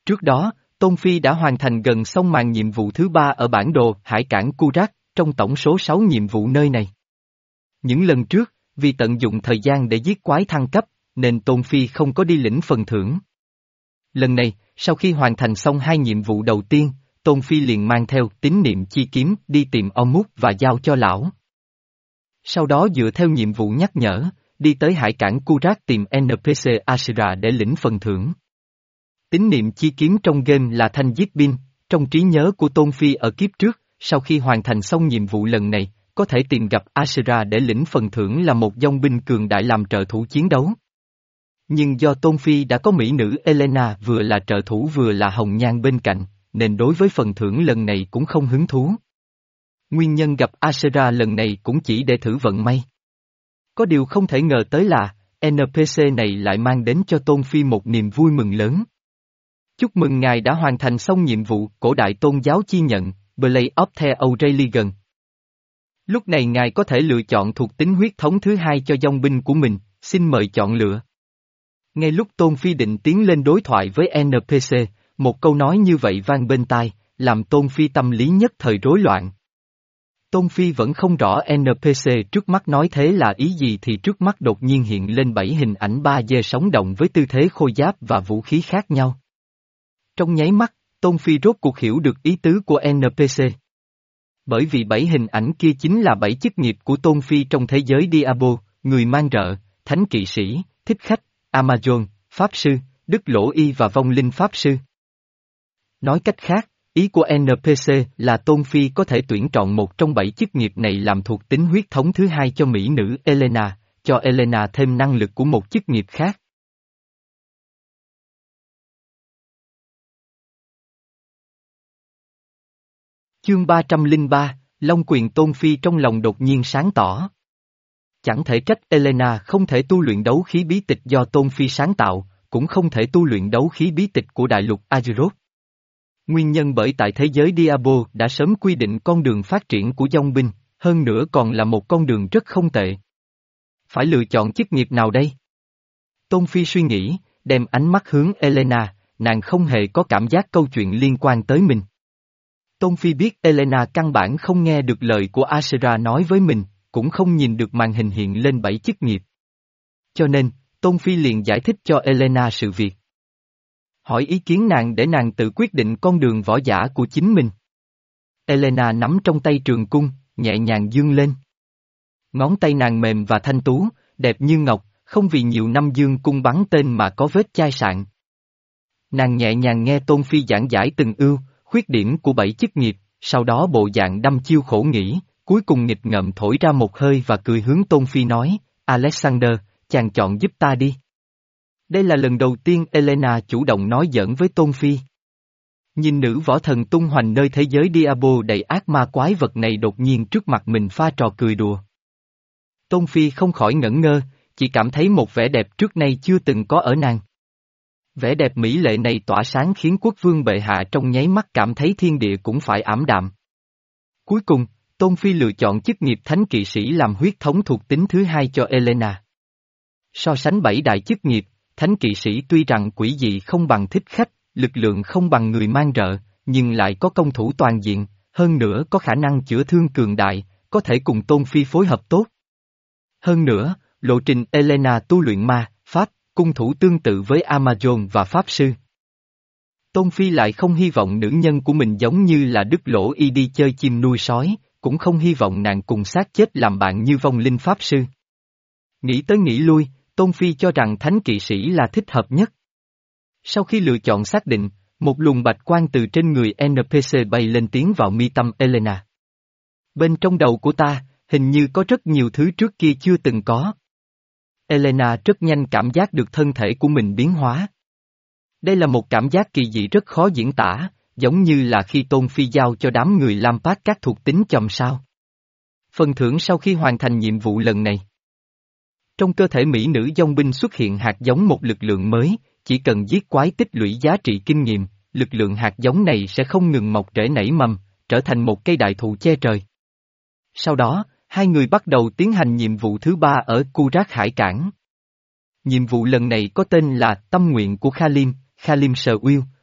Trước đó, Tôn Phi đã hoàn thành gần xong màn nhiệm vụ thứ ba ở bản đồ hải cảng Kurak, trong tổng số sáu nhiệm vụ nơi này. Những lần trước, vì tận dụng thời gian để giết quái thăng cấp, nên Tôn Phi không có đi lĩnh phần thưởng. Lần này, sau khi hoàn thành xong hai nhiệm vụ đầu tiên, Tôn Phi liền mang theo tín niệm chi kiếm đi tìm Omut và giao cho lão. Sau đó dựa theo nhiệm vụ nhắc nhở, đi tới hải cảng Kurak tìm en pê xê Ashira để lĩnh phần thưởng. Tín niệm chi kiếm trong game là thanh giết binh, trong trí nhớ của Tôn Phi ở kiếp trước, sau khi hoàn thành xong nhiệm vụ lần này, có thể tìm gặp Ashira để lĩnh phần thưởng là một dòng binh cường đại làm trợ thủ chiến đấu. Nhưng do Tôn Phi đã có mỹ nữ Elena vừa là trợ thủ vừa là hồng nhan bên cạnh, nên đối với phần thưởng lần này cũng không hứng thú. Nguyên nhân gặp Ashira lần này cũng chỉ để thử vận may. Có điều không thể ngờ tới là, en pê xê này lại mang đến cho Tôn Phi một niềm vui mừng lớn. Chúc mừng ngài đã hoàn thành xong nhiệm vụ cổ đại tôn giáo chi nhận, Blade of the Aurelian. Lúc này ngài có thể lựa chọn thuộc tính huyết thống thứ hai cho dòng binh của mình, xin mời chọn lựa. Ngay lúc Tôn Phi định tiến lên đối thoại với en pê xê, một câu nói như vậy vang bên tai, làm Tôn Phi tâm lý nhất thời rối loạn. Tôn Phi vẫn không rõ en pê xê trước mắt nói thế là ý gì thì trước mắt đột nhiên hiện lên bảy hình ảnh ba D sống động với tư thế khôi giáp và vũ khí khác nhau. Trong nháy mắt, Tôn Phi rốt cuộc hiểu được ý tứ của en pê xê. Bởi vì bảy hình ảnh kia chính là bảy chức nghiệp của Tôn Phi trong thế giới Diablo, người mang rợ, thánh kỵ sĩ, thích khách, Amazon, pháp sư, đức lỗ y và vong linh pháp sư. Nói cách khác, ý của en pê xê là Tôn Phi có thể tuyển chọn một trong bảy chức nghiệp này làm thuộc tính huyết thống thứ hai cho mỹ nữ Elena, cho Elena thêm năng lực của một chức nghiệp khác. Chương ba trăm lẻ ba, Long quyền Tôn Phi trong lòng đột nhiên sáng tỏ. Chẳng thể trách Elena không thể tu luyện đấu khí bí tịch do Tôn Phi sáng tạo, cũng không thể tu luyện đấu khí bí tịch của đại lục Azeroth. Nguyên nhân bởi tại thế giới Diablo đã sớm quy định con đường phát triển của dòng binh, hơn nữa còn là một con đường rất không tệ. Phải lựa chọn chức nghiệp nào đây? Tôn Phi suy nghĩ, đem ánh mắt hướng Elena, nàng không hề có cảm giác câu chuyện liên quan tới mình. Tôn Phi biết Elena căn bản không nghe được lời của Ashera nói với mình, cũng không nhìn được màn hình hiện lên bảy chức nghiệp. Cho nên, Tôn Phi liền giải thích cho Elena sự việc. Hỏi ý kiến nàng để nàng tự quyết định con đường võ giả của chính mình. Elena nắm trong tay trường cung, nhẹ nhàng dương lên. Ngón tay nàng mềm và thanh tú, đẹp như ngọc, không vì nhiều năm dương cung bắn tên mà có vết chai sạn. Nàng nhẹ nhàng nghe Tôn Phi giảng giải từng ưu, khuyết điểm của bảy chức nghiệp, sau đó bộ dạng đăm chiêu khổ nghĩ, cuối cùng nghịch ngợm thổi ra một hơi và cười hướng Tôn Phi nói, Alexander, chàng chọn giúp ta đi. Đây là lần đầu tiên Elena chủ động nói giỡn với Tôn Phi. Nhìn nữ võ thần tung hoành nơi thế giới Diablo đầy ác ma quái vật này đột nhiên trước mặt mình pha trò cười đùa. Tôn Phi không khỏi ngẩn ngơ, chỉ cảm thấy một vẻ đẹp trước nay chưa từng có ở nàng. Vẻ đẹp mỹ lệ này tỏa sáng khiến quốc vương bệ hạ trong nháy mắt cảm thấy thiên địa cũng phải ảm đạm. Cuối cùng, Tôn Phi lựa chọn chức nghiệp thánh kỵ sĩ làm huyết thống thuộc tính thứ hai cho Elena. So sánh bảy đại chức nghiệp, thánh kỵ sĩ tuy rằng quỷ dị không bằng thích khách, lực lượng không bằng người mang rợ, nhưng lại có công thủ toàn diện, hơn nữa có khả năng chữa thương cường đại, có thể cùng Tôn Phi phối hợp tốt. Hơn nữa, lộ trình Elena tu luyện ma, pháp, cung thủ tương tự với Amazon và pháp sư. Tôn Phi lại không hy vọng nữ nhân của mình giống như là Đức Lỗ Y đi chơi chim nuôi sói, cũng không hy vọng nàng cùng xác chết làm bạn như vong linh pháp sư. Nghĩ tới nghĩ lui, Tôn Phi cho rằng thánh kỵ sĩ là thích hợp nhất. Sau khi lựa chọn xác định, một luồng bạch quang từ trên người en pê xê bay lên tiến vào mi tâm Elena. Bên trong đầu của ta, hình như có rất nhiều thứ trước kia chưa từng có. Elena rất nhanh cảm giác được thân thể của mình biến hóa. Đây là một cảm giác kỳ dị rất khó diễn tả, giống như là khi Tôn Phi giao cho đám người Lam Phát các thuộc tính chòm sao. Phần thưởng sau khi hoàn thành nhiệm vụ lần này. Trong cơ thể mỹ nữ dòng binh xuất hiện hạt giống một lực lượng mới, chỉ cần giết quái tích lũy giá trị kinh nghiệm, lực lượng hạt giống này sẽ không ngừng mọc rễ nảy mầm, trở thành một cây đại thụ che trời. Sau đó, hai người bắt đầu tiến hành nhiệm vụ thứ ba ở Kurak Hải Cảng. Nhiệm vụ lần này có tên là Tâm Nguyện của Khalim, Khalim Sờ Uyêu,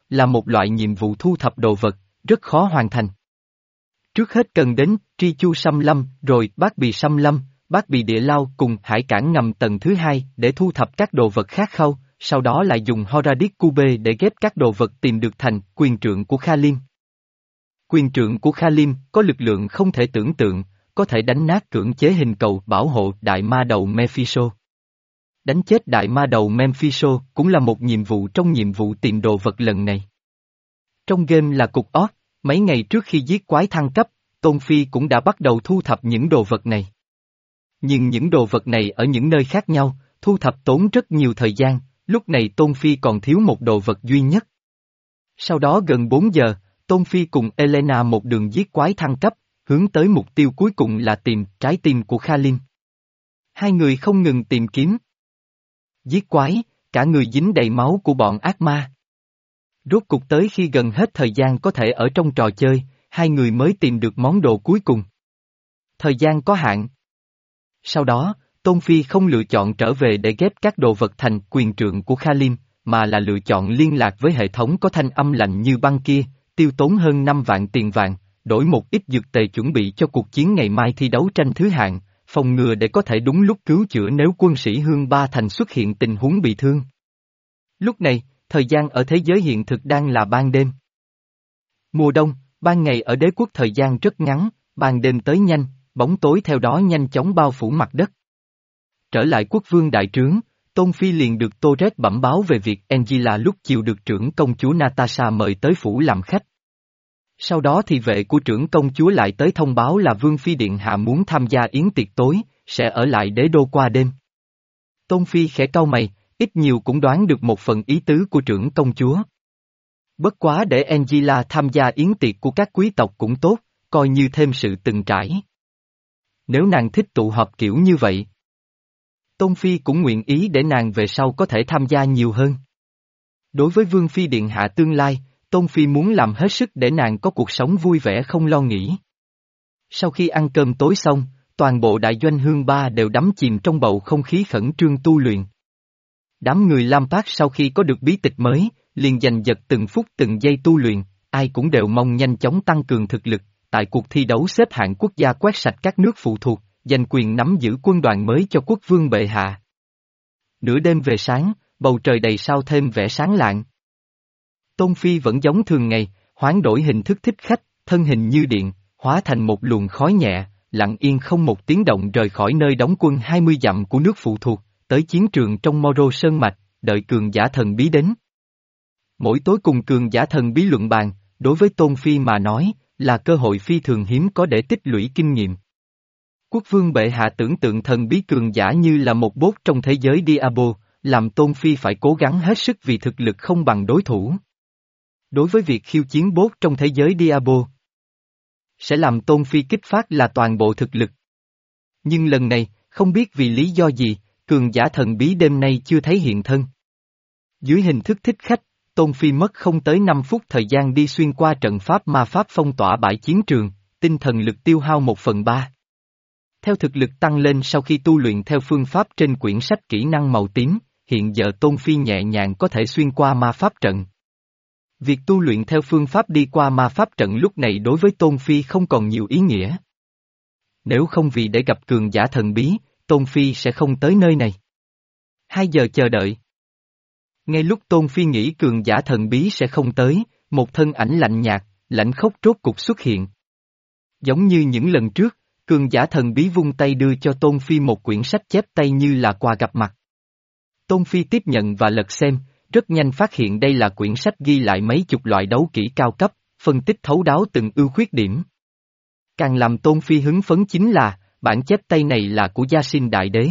là một loại nhiệm vụ thu thập đồ vật, rất khó hoàn thành. Trước hết cần đến Tri Chu Xâm Lâm, rồi Bát Bì Xâm Lâm, Bát Bì Địa Lao cùng hải cảng ngầm tầng thứ hai để thu thập các đồ vật khác khâu, sau đó lại dùng Horadic Cube để ghép các đồ vật tìm được thành quyền trượng của Khalim. Quyền trượng của Khalim có lực lượng không thể tưởng tượng, có thể đánh nát cưỡng chế hình cầu bảo hộ đại ma đầu Mephisto. Đánh chết đại ma đầu Mephisto cũng là một nhiệm vụ trong nhiệm vụ tìm đồ vật lần này. Trong game là cục ót, mấy ngày trước khi giết quái thăng cấp, Tôn Phi cũng đã bắt đầu thu thập những đồ vật này. Nhưng những đồ vật này ở những nơi khác nhau, thu thập tốn rất nhiều thời gian, lúc này Tôn Phi còn thiếu một đồ vật duy nhất. Sau đó gần bốn giờ, Tôn Phi cùng Elena một đường giết quái thăng cấp, hướng tới mục tiêu cuối cùng là tìm trái tim của Khalim. Hai người không ngừng tìm kiếm. Giết quái, cả người dính đầy máu của bọn ác ma. Rốt cục tới khi gần hết thời gian có thể ở trong trò chơi, hai người mới tìm được món đồ cuối cùng. Thời gian có hạn. Sau đó, Tôn Phi không lựa chọn trở về để ghép các đồ vật thành quyền trượng của Khalim, mà là lựa chọn liên lạc với hệ thống có thanh âm lạnh như băng kia, tiêu tốn hơn năm vạn tiền vàng, đổi một ít dược tề chuẩn bị cho cuộc chiến ngày mai thi đấu tranh thứ hạng, phòng ngừa để có thể đúng lúc cứu chữa nếu quân sĩ Hương Ba Thành xuất hiện tình huống bị thương. Lúc này, thời gian ở thế giới hiện thực đang là ban đêm. Mùa đông, ban ngày ở đế quốc thời gian rất ngắn, ban đêm tới nhanh, bóng tối theo đó nhanh chóng bao phủ mặt đất. Trở lại quốc vương đại trướng, Tôn Phi liền được Torres bẩm báo về việc Angela lúc chiều được trưởng công chúa Natasha mời tới phủ làm khách. Sau đó thì vệ của trưởng công chúa lại tới thông báo là Vương Phi Điện Hạ muốn tham gia yến tiệc tối, sẽ ở lại đế đô qua đêm. Tôn Phi khẽ cau mày, ít nhiều cũng đoán được một phần ý tứ của trưởng công chúa. Bất quá để Angela tham gia yến tiệc của các quý tộc cũng tốt, coi như thêm sự từng trải. Nếu nàng thích tụ họp kiểu như vậy, Tôn Phi cũng nguyện ý để nàng về sau có thể tham gia nhiều hơn. Đối với Vương Phi Điện Hạ tương lai, Tôn Phi muốn làm hết sức để nàng có cuộc sống vui vẻ không lo nghĩ. Sau khi ăn cơm tối xong, toàn bộ đại doanh Hương Ba đều đắm chìm trong bầu không khí khẩn trương tu luyện. Đám người Lam Phát sau khi có được bí tịch mới, liền giành giật từng phút từng giây tu luyện, ai cũng đều mong nhanh chóng tăng cường thực lực, tại cuộc thi đấu xếp hạng quốc gia quét sạch các nước phụ thuộc, giành quyền nắm giữ quân đoàn mới cho quốc vương bệ hạ. Nửa đêm về sáng, bầu trời đầy sao thêm vẻ sáng lạng. Tôn Phi vẫn giống thường ngày, hoán đổi hình thức thích khách, thân hình như điện, hóa thành một luồng khói nhẹ, lặng yên không một tiếng động rời khỏi nơi đóng quân hai mươi dặm của nước phụ thuộc, tới chiến trường trong Moro Sơn Mạch, đợi cường giả thần bí đến. Mỗi tối cùng cường giả thần bí luận bàn, đối với Tôn Phi mà nói, là cơ hội phi thường hiếm có để tích lũy kinh nghiệm. Quốc vương bệ hạ tưởng tượng thần bí cường giả như là một bốt trong thế giới Diablo, làm Tôn Phi phải cố gắng hết sức vì thực lực không bằng đối thủ. Đối với việc khiêu chiến bốt trong thế giới Diablo, sẽ làm Tôn Phi kích phát là toàn bộ thực lực. Nhưng lần này, không biết vì lý do gì, cường giả thần bí đêm nay chưa thấy hiện thân. Dưới hình thức thích khách, Tôn Phi mất không tới năm phút thời gian đi xuyên qua trận pháp ma pháp phong tỏa bãi chiến trường, tinh thần lực tiêu hao một phần ba. Theo thực lực tăng lên sau khi tu luyện theo phương pháp trên quyển sách kỹ năng màu tím, hiện giờ Tôn Phi nhẹ nhàng có thể xuyên qua ma pháp trận. Việc tu luyện theo phương pháp đi qua ma pháp trận lúc này đối với Tôn Phi không còn nhiều ý nghĩa. Nếu không vì để gặp cường giả thần bí, Tôn Phi sẽ không tới nơi này. Hai giờ chờ đợi. Ngay lúc Tôn Phi nghĩ cường giả thần bí sẽ không tới, một thân ảnh lạnh nhạt, lãnh khốc rốt cục xuất hiện. Giống như những lần trước, cường giả thần bí vung tay đưa cho Tôn Phi một quyển sách chép tay như là quà gặp mặt. Tôn Phi tiếp nhận và lật xem, rất nhanh phát hiện đây là quyển sách ghi lại mấy chục loại đấu kỹ cao cấp, phân tích thấu đáo từng ưu khuyết điểm. Càng làm Tôn Phi hứng phấn chính là, bản chép tay này là của Gia Sinh Đại Đế.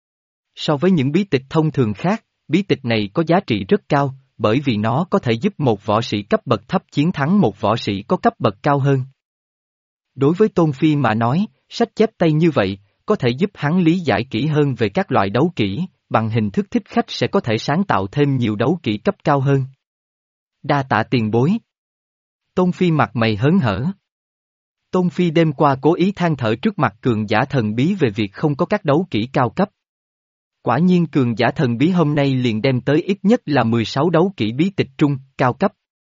So với những bí tịch thông thường khác, bí tịch này có giá trị rất cao, bởi vì nó có thể giúp một võ sĩ cấp bậc thấp chiến thắng một võ sĩ có cấp bậc cao hơn. Đối với Tôn Phi mà nói, sách chép tay như vậy, có thể giúp hắn lý giải kỹ hơn về các loại đấu kỹ, bằng hình thức thích khách sẽ có thể sáng tạo thêm nhiều đấu kỹ cấp cao hơn. Đa tạ tiền bối. Tôn Phi mặt mày hớn hở. Tôn Phi đêm qua cố ý than thở trước mặt cường giả thần bí về việc không có các đấu kỹ cao cấp. Quả nhiên cường giả thần bí hôm nay liền đem tới ít nhất là mười sáu đấu kỹ bí tịch trung, cao cấp.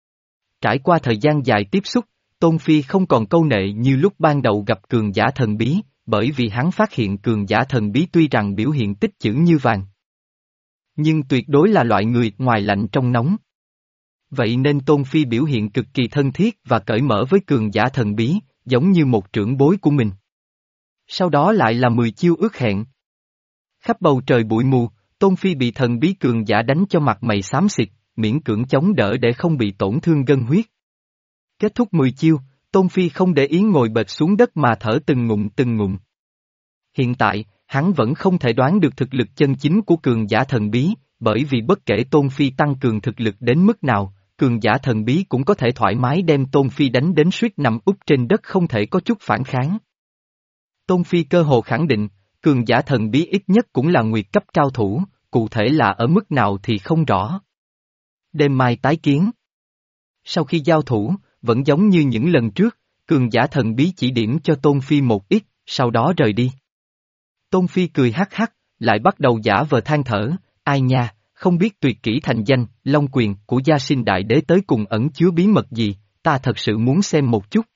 Trải qua thời gian dài tiếp xúc, Tôn Phi không còn câu nệ như lúc ban đầu gặp cường giả thần bí, bởi vì hắn phát hiện cường giả thần bí tuy rằng biểu hiện tích chữ như vàng, nhưng tuyệt đối là loại người ngoài lạnh trong nóng. Vậy nên Tôn Phi biểu hiện cực kỳ thân thiết và cởi mở với cường giả thần bí, giống như một trưởng bối của mình. Sau đó lại là mười chiêu ước hẹn. Khắp bầu trời bụi mù, Tôn Phi bị thần bí cường giả đánh cho mặt mày xám xịt, miễn cưỡng chống đỡ để không bị tổn thương gân huyết. Kết thúc mười chiêu, Tôn Phi không để ý ngồi bệt xuống đất mà thở từng ngụm từng ngụm. Hiện tại, hắn vẫn không thể đoán được thực lực chân chính của cường giả thần bí, bởi vì bất kể Tôn Phi tăng cường thực lực đến mức nào, cường giả thần bí cũng có thể thoải mái đem Tôn Phi đánh đến suýt nằm úp trên đất không thể có chút phản kháng. Tôn Phi cơ hồ khẳng định, cường giả thần bí ít nhất cũng là nguyệt cấp cao thủ, cụ thể là ở mức nào thì không rõ. Đêm mai tái kiến. Sau khi giao thủ, vẫn giống như những lần trước, cường giả thần bí chỉ điểm cho Tôn Phi một ít, sau đó rời đi. Tôn Phi cười hắc hắc, lại bắt đầu giả vờ than thở, ai nha, không biết tuyệt kỹ thành danh, long quyền của Gia Sinh Đại Đế tới cùng ẩn chứa bí mật gì, ta thật sự muốn xem một chút.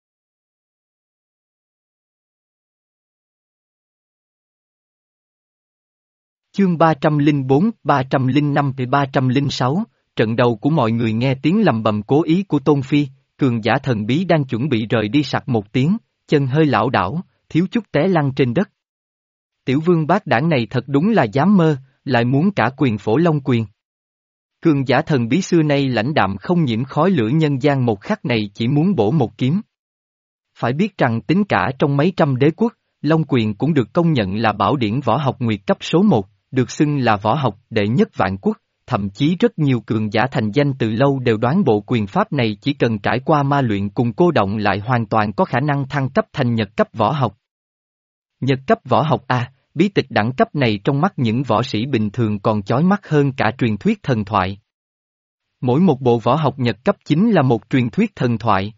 Chương ba trăm lẻ bốn, ba trăm lẻ năm và ba trăm lẻ sáu, trận đầu của mọi người nghe tiếng lầm bầm cố ý của Tôn Phi, cường giả thần bí đang chuẩn bị rời đi sặc một tiếng, chân hơi lảo đảo, thiếu chút té lăn trên đất. Tiểu vương bát đảng này thật đúng là dám mơ, lại muốn cả quyền phổ long quyền. Cường giả thần bí xưa nay lãnh đạm không nhiễm khói lửa nhân gian một khắc này chỉ muốn bổ một kiếm. Phải biết rằng tính cả trong mấy trăm đế quốc, long quyền cũng được công nhận là bảo điển võ học nguyệt cấp số một, được xưng là võ học đệ nhất vạn quốc, thậm chí rất nhiều cường giả thành danh từ lâu đều đoán bộ quyền pháp này chỉ cần trải qua ma luyện cùng cô động lại hoàn toàn có khả năng thăng cấp thành nhật cấp võ học. Nhật cấp võ học A, bí tịch đẳng cấp này trong mắt những võ sĩ bình thường còn chói mắt hơn cả truyền thuyết thần thoại. Mỗi một bộ võ học nhật cấp chính là một truyền thuyết thần thoại.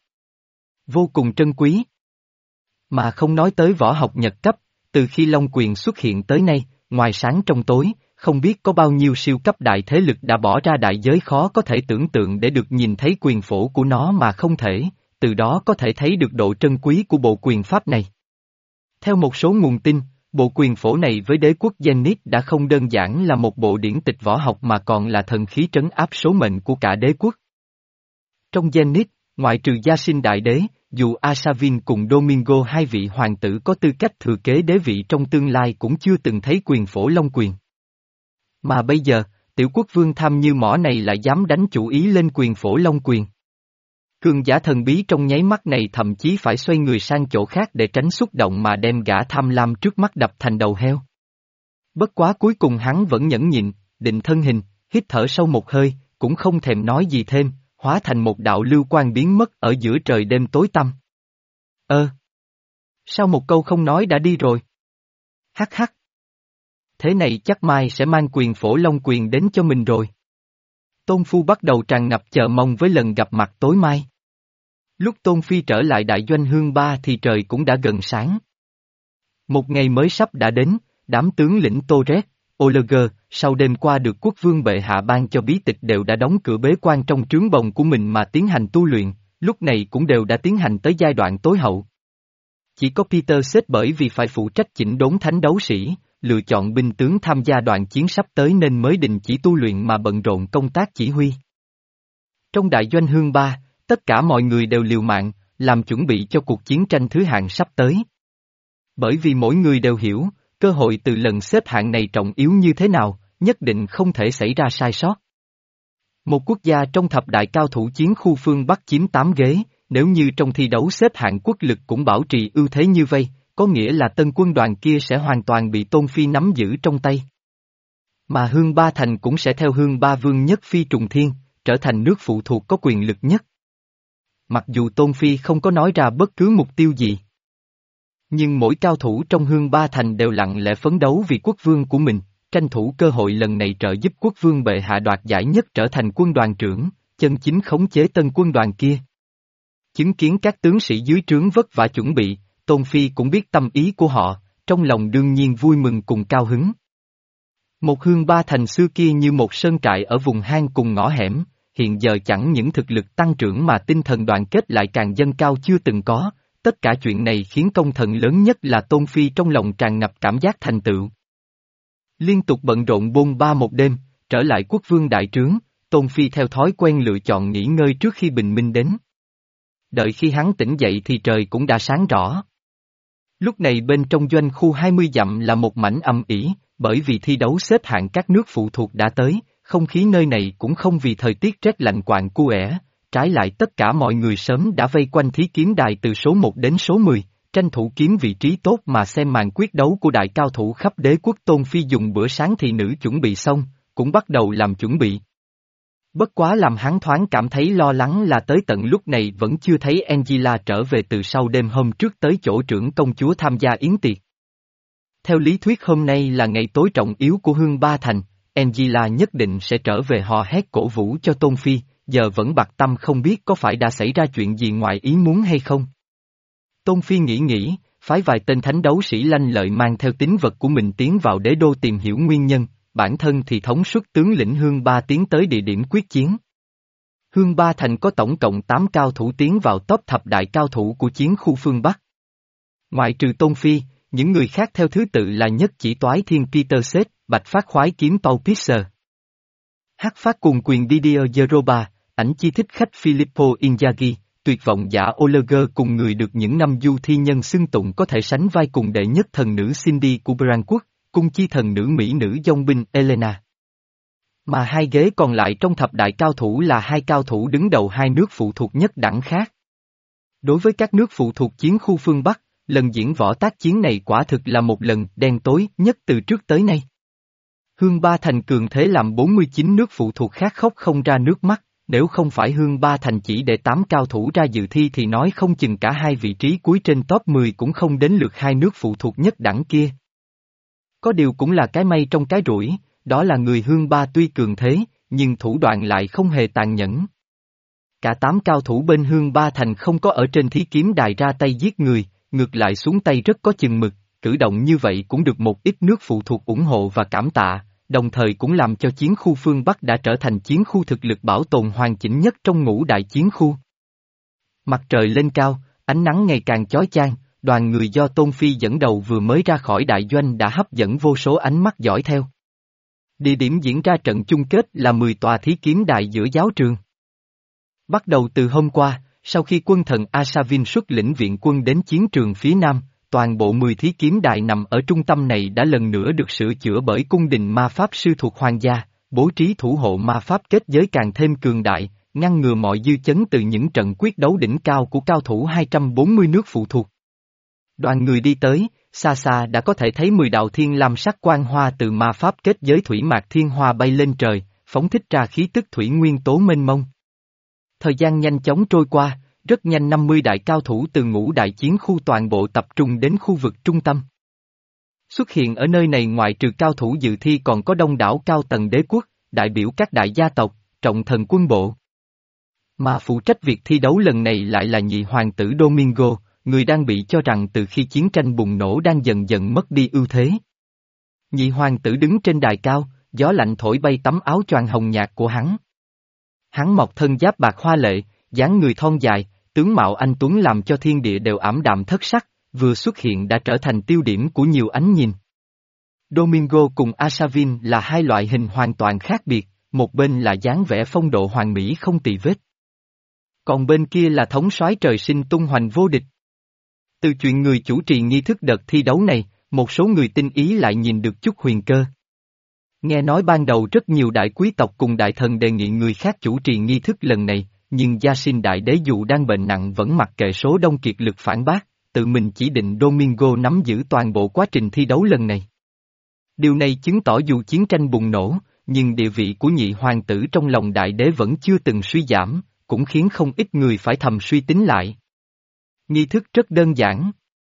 Vô cùng trân quý. Mà không nói tới võ học nhật cấp, từ khi Long Quyền xuất hiện tới nay, ngoài sáng trong tối, không biết có bao nhiêu siêu cấp đại thế lực đã bỏ ra đại giới khó có thể tưởng tượng để được nhìn thấy quyền phổ của nó mà không thể, từ đó có thể thấy được độ trân quý của bộ quyền pháp này. Theo một số nguồn tin, bộ quyền phổ này với đế quốc Zenith đã không đơn giản là một bộ điển tịch võ học mà còn là thần khí trấn áp số mệnh của cả đế quốc. Trong Zenith, ngoại trừ Gia Sinh Đại Đế, dù Asavin cùng Domingo hai vị hoàng tử có tư cách thừa kế đế vị trong tương lai cũng chưa từng thấy quyền phổ long quyền. Mà bây giờ, tiểu quốc vương tham như mỏ này lại dám đánh chủ ý lên quyền phổ long quyền. Cường giả thần bí trong nháy mắt này thậm chí phải xoay người sang chỗ khác để tránh xúc động mà đem gã tham lam trước mắt đập thành đầu heo. Bất quá cuối cùng hắn vẫn nhẫn nhịn, định thân hình, hít thở sâu một hơi, cũng không thèm nói gì thêm, hóa thành một đạo lưu quang biến mất ở giữa trời đêm tối tăm. Ơ! Sao một câu không nói đã đi rồi? Hắc hắc! Thế này chắc mai sẽ mang quyền phổ long quyền đến cho mình rồi. Tôn Phu bắt đầu tràn ngập chờ mong với lần gặp mặt tối mai. Lúc Tôn Phi trở lại đại doanh Hương Ba thì trời cũng đã gần sáng. Một ngày mới sắp đã đến, đám tướng lĩnh Torres, Oleger, sau đêm qua được quốc vương bệ hạ ban cho bí tịch đều đã đóng cửa bế quan trong trướng bồng của mình mà tiến hành tu luyện, lúc này cũng đều đã tiến hành tới giai đoạn tối hậu. Chỉ có Peter xếp bởi vì phải phụ trách chỉnh đốn thánh đấu sĩ, lựa chọn binh tướng tham gia đoạn chiến sắp tới nên mới đình chỉ tu luyện mà bận rộn công tác chỉ huy. Trong đại doanh Hương Ba, tất cả mọi người đều liều mạng, làm chuẩn bị cho cuộc chiến tranh thứ hạng sắp tới. Bởi vì mỗi người đều hiểu, cơ hội từ lần xếp hạng này trọng yếu như thế nào, nhất định không thể xảy ra sai sót. Một quốc gia trong thập đại cao thủ chiến khu phương Bắc chiếm tám ghế, nếu như trong thi đấu xếp hạng quốc lực cũng bảo trì ưu thế như vây, có nghĩa là tân quân đoàn kia sẽ hoàn toàn bị Tôn Phi nắm giữ trong tay. Mà Hương Ba Thành cũng sẽ theo Hương Ba Vương nhất phi trùng thiên, trở thành nước phụ thuộc có quyền lực nhất. Mặc dù Tôn Phi không có nói ra bất cứ mục tiêu gì. Nhưng mỗi cao thủ trong Hương Ba Thành đều lặng lẽ phấn đấu vì quốc vương của mình, tranh thủ cơ hội lần này trợ giúp quốc vương bệ hạ đoạt giải nhất trở thành quân đoàn trưởng, chân chính khống chế tân quân đoàn kia. Chứng kiến các tướng sĩ dưới trướng vất vả chuẩn bị, Tôn Phi cũng biết tâm ý của họ, trong lòng đương nhiên vui mừng cùng cao hứng. Một Hương Ba Thành xưa kia như một sơn trại ở vùng hang cùng ngõ hẻm, hiện giờ chẳng những thực lực tăng trưởng mà tinh thần đoàn kết lại càng dâng cao chưa từng có, tất cả chuyện này khiến công thần lớn nhất là Tôn Phi trong lòng tràn ngập cảm giác thành tựu. Liên tục bận rộn bôn ba một đêm, trở lại quốc vương đại trướng, Tôn Phi theo thói quen lựa chọn nghỉ ngơi trước khi bình minh đến. Đợi khi hắn tỉnh dậy thì trời cũng đã sáng rõ. Lúc này bên trong doanh khu hai mươi dặm là một mảnh âm ỉ, bởi vì thi đấu xếp hạng các nước phụ thuộc đã tới, không khí nơi này cũng không vì thời tiết rét lạnh quạng cu ẻ, trái lại tất cả mọi người sớm đã vây quanh thí kiếm đài từ số một đến số mười, tranh thủ kiếm vị trí tốt mà xem màn quyết đấu của đại cao thủ khắp đế quốc. Tôn Phi dùng bữa sáng thị nữ chuẩn bị xong, cũng bắt đầu làm chuẩn bị. Bất quá làm hắn thoáng cảm thấy lo lắng là tới tận lúc này vẫn chưa thấy Angela trở về từ sau đêm hôm trước tới chỗ trưởng công chúa tham gia yến tiệc. Theo lý thuyết hôm nay là ngày tối trọng yếu của Hương Ba Thành, Angela nhất định sẽ trở về hò hét cổ vũ cho Tôn Phi, giờ vẫn bặt tâm không biết có phải đã xảy ra chuyện gì ngoài ý muốn hay không. Tôn Phi nghĩ nghĩ, phái vài tên thánh đấu sĩ lanh lợi mang theo tín vật của mình tiến vào đế đô tìm hiểu nguyên nhân, bản thân thì thống suất tướng lĩnh Hương Ba tiến tới địa điểm quyết chiến. Hương Ba Thành có tổng cộng tám cao thủ tiến vào top thập đại cao thủ của chiến khu phương Bắc. Ngoại trừ Tôn Phi, những người khác theo thứ tự là Nhất Chỉ Toái Thiên Peter Set, Bạch Phát Khoái Kiếm Paul Pisser, Hắc Phát Cùng Quyền Didier Jeroba, Ảnh Chi Thích Khách Filippo Inzaghi, Tuyệt Vọng Giả Oliver cùng người được những năm du thi nhân xưng tụng có thể sánh vai cùng đệ nhất thần nữ Cindy của Bran Quốc, cung chi thần nữ Mỹ nữ dòng binh Elena. Mà hai ghế còn lại trong thập đại cao thủ là hai cao thủ đứng đầu hai nước phụ thuộc nhất đẳng khác. Đối với các nước phụ thuộc chiến khu phương Bắc, lần diễn võ tác chiến này quả thực là một lần đen tối nhất từ trước tới nay. Hương Ba Thành cường thế làm bốn mươi chín nước phụ thuộc khác khóc không ra nước mắt, nếu không phải Hương Ba Thành chỉ để tám cao thủ ra dự thi thì nói không chừng cả hai vị trí cuối trên top mười cũng không đến lượt hai nước phụ thuộc nhất đẳng kia. Có điều cũng là cái may trong cái rủi, đó là người Hương Ba tuy cường thế, nhưng thủ đoạn lại không hề tàn nhẫn. Cả tám cao thủ bên Hương Ba Thành không có ở trên thí kiếm đài ra tay giết người, ngược lại xuống tay rất có chừng mực, cử động như vậy cũng được một ít nước phụ thuộc ủng hộ và cảm tạ, đồng thời cũng làm cho chiến khu phương Bắc đã trở thành chiến khu thực lực bảo tồn hoàn chỉnh nhất trong ngũ đại chiến khu. Mặt trời lên cao, ánh nắng ngày càng chói chang, đoàn người do Tôn Phi dẫn đầu vừa mới ra khỏi đại doanh đã hấp dẫn vô số ánh mắt dõi theo. Địa điểm diễn ra trận chung kết là mười tòa thí kiếm đài giữa giáo trường. Bắt đầu từ hôm qua, sau khi quân thần Asavin xuất lĩnh viện quân đến chiến trường phía Nam, toàn bộ mười thí kiếm đài nằm ở trung tâm này đã lần nữa được sửa chữa bởi cung đình ma pháp sư thuộc hoàng gia, bố trí thủ hộ ma pháp kết giới càng thêm cường đại, ngăn ngừa mọi dư chấn từ những trận quyết đấu đỉnh cao của cao thủ hai trăm bốn mươi nước phụ thuộc. Đoàn người đi tới, xa xa đã có thể thấy mười đạo thiên lam sắc quang hoa từ ma pháp kết giới thủy mạc thiên hoa bay lên trời, phóng thích ra khí tức thủy nguyên tố mênh mông. Thời gian nhanh chóng trôi qua, rất nhanh năm mươi đại cao thủ từ ngũ đại chiến khu toàn bộ tập trung đến khu vực trung tâm. Xuất hiện ở nơi này ngoại trừ cao thủ dự thi còn có đông đảo cao tầng đế quốc, đại biểu các đại gia tộc, trọng thần quân bộ. Mà phụ trách việc thi đấu lần này lại là nhị hoàng tử Domingo, người đang bị cho rằng từ khi chiến tranh bùng nổ đang dần dần mất đi ưu thế. Nhị hoàng tử đứng trên đài cao, gió lạnh thổi bay tấm áo choàng hồng nhạt của hắn. Hắn mọc thân giáp bạc hoa lệ, dáng người thon dài, tướng mạo anh tuấn làm cho thiên địa đều ảm đạm thất sắc, vừa xuất hiện đã trở thành tiêu điểm của nhiều ánh nhìn. Domingo cùng Asavin là hai loại hình hoàn toàn khác biệt, một bên là dáng vẻ phong độ hoàn mỹ không tì vết. Còn bên kia là thống soái trời sinh tung hoành vô địch. Từ chuyện người chủ trì nghi thức đợt thi đấu này, một số người tinh ý lại nhìn được chút huyền cơ. Nghe nói ban đầu rất nhiều đại quý tộc cùng đại thần đề nghị người khác chủ trì nghi thức lần này, nhưng Gia Sinh đại đế dù đang bệnh nặng vẫn mặc kệ số đông kiệt lực phản bác, tự mình chỉ định Domingo nắm giữ toàn bộ quá trình thi đấu lần này. Điều này chứng tỏ dù chiến tranh bùng nổ, nhưng địa vị của nhị hoàng tử trong lòng đại đế vẫn chưa từng suy giảm, cũng khiến không ít người phải thầm suy tính lại. Nghi thức rất đơn giản.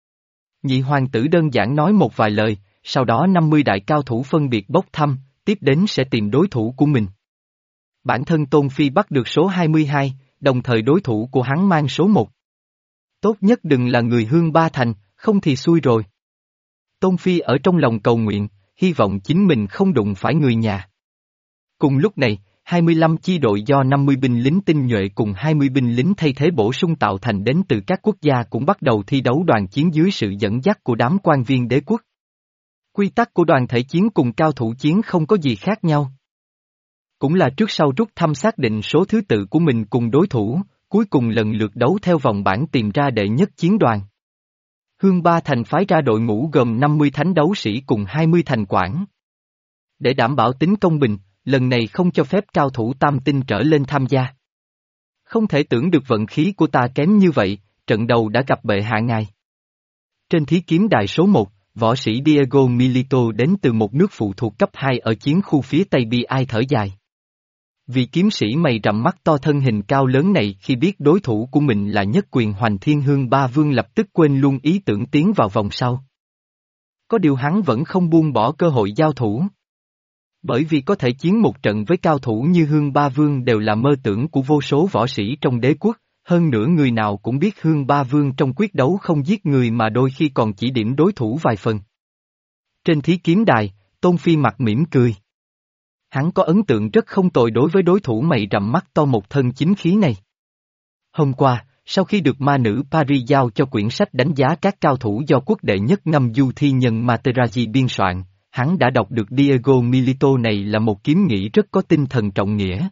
Nhị hoàng tử đơn giản nói một vài lời, sau đó năm mươi đại cao thủ phân biệt bốc thăm, tiếp đến sẽ tìm đối thủ của mình. Bản thân Tôn Phi bắt được số hai mươi hai, đồng thời đối thủ của hắn mang số một. Tốt nhất đừng là người Hương Ba Thành, không thì xui rồi. Tôn Phi ở trong lòng cầu nguyện, hy vọng chính mình không đụng phải người nhà. Cùng lúc này, hai mươi lăm chi đội do năm mươi binh lính tinh nhuệ cùng hai mươi binh lính thay thế bổ sung tạo thành đến từ các quốc gia cũng bắt đầu thi đấu đoàn chiến dưới sự dẫn dắt của đám quan viên đế quốc. Quy tắc của đoàn thể chiến cùng cao thủ chiến không có gì khác nhau. Cũng là trước sau rút thăm xác định số thứ tự của mình cùng đối thủ, cuối cùng lần lượt đấu theo vòng bảng tìm ra đệ nhất chiến đoàn. Hương Ba Thành phái ra đội ngũ gồm năm mươi thánh đấu sĩ cùng hai mươi thành quản. Để đảm bảo tính công bình, lần này không cho phép cao thủ tam tinh trở lên tham gia. Không thể tưởng được vận khí của ta kém như vậy, trận đầu đã gặp bệ hạ ngài. Trên thí kiếm đài số một, võ sĩ Diego Milito đến từ một nước phụ thuộc cấp hai ở chiến khu phía Tây bi ai thở dài. Vị kiếm sĩ mày rậm mắt to thân hình cao lớn này khi biết đối thủ của mình là nhất quyền hoành thiên hương ba vương lập tức quên luôn ý tưởng tiến vào vòng sau. Có điều hắn vẫn không buông bỏ cơ hội giao thủ. Bởi vì có thể chiến một trận với cao thủ như Hương Ba Vương đều là mơ tưởng của vô số võ sĩ trong đế quốc, hơn nữa người nào cũng biết Hương Ba Vương trong quyết đấu không giết người mà đôi khi còn chỉ điểm đối thủ vài phần. Trên thí kiếm đài, Tôn Phi mặt mỉm cười. Hắn có ấn tượng rất không tồi đối với đối thủ mày rậm mắt to một thân chính khí này. Hôm qua, sau khi được ma nữ Paris giao cho quyển sách đánh giá các cao thủ do quốc đệ nhất năm du thi nhân Materazzi biên soạn, hắn đã đọc được Diego Milito này là một kiếm nghị rất có tinh thần trọng nghĩa.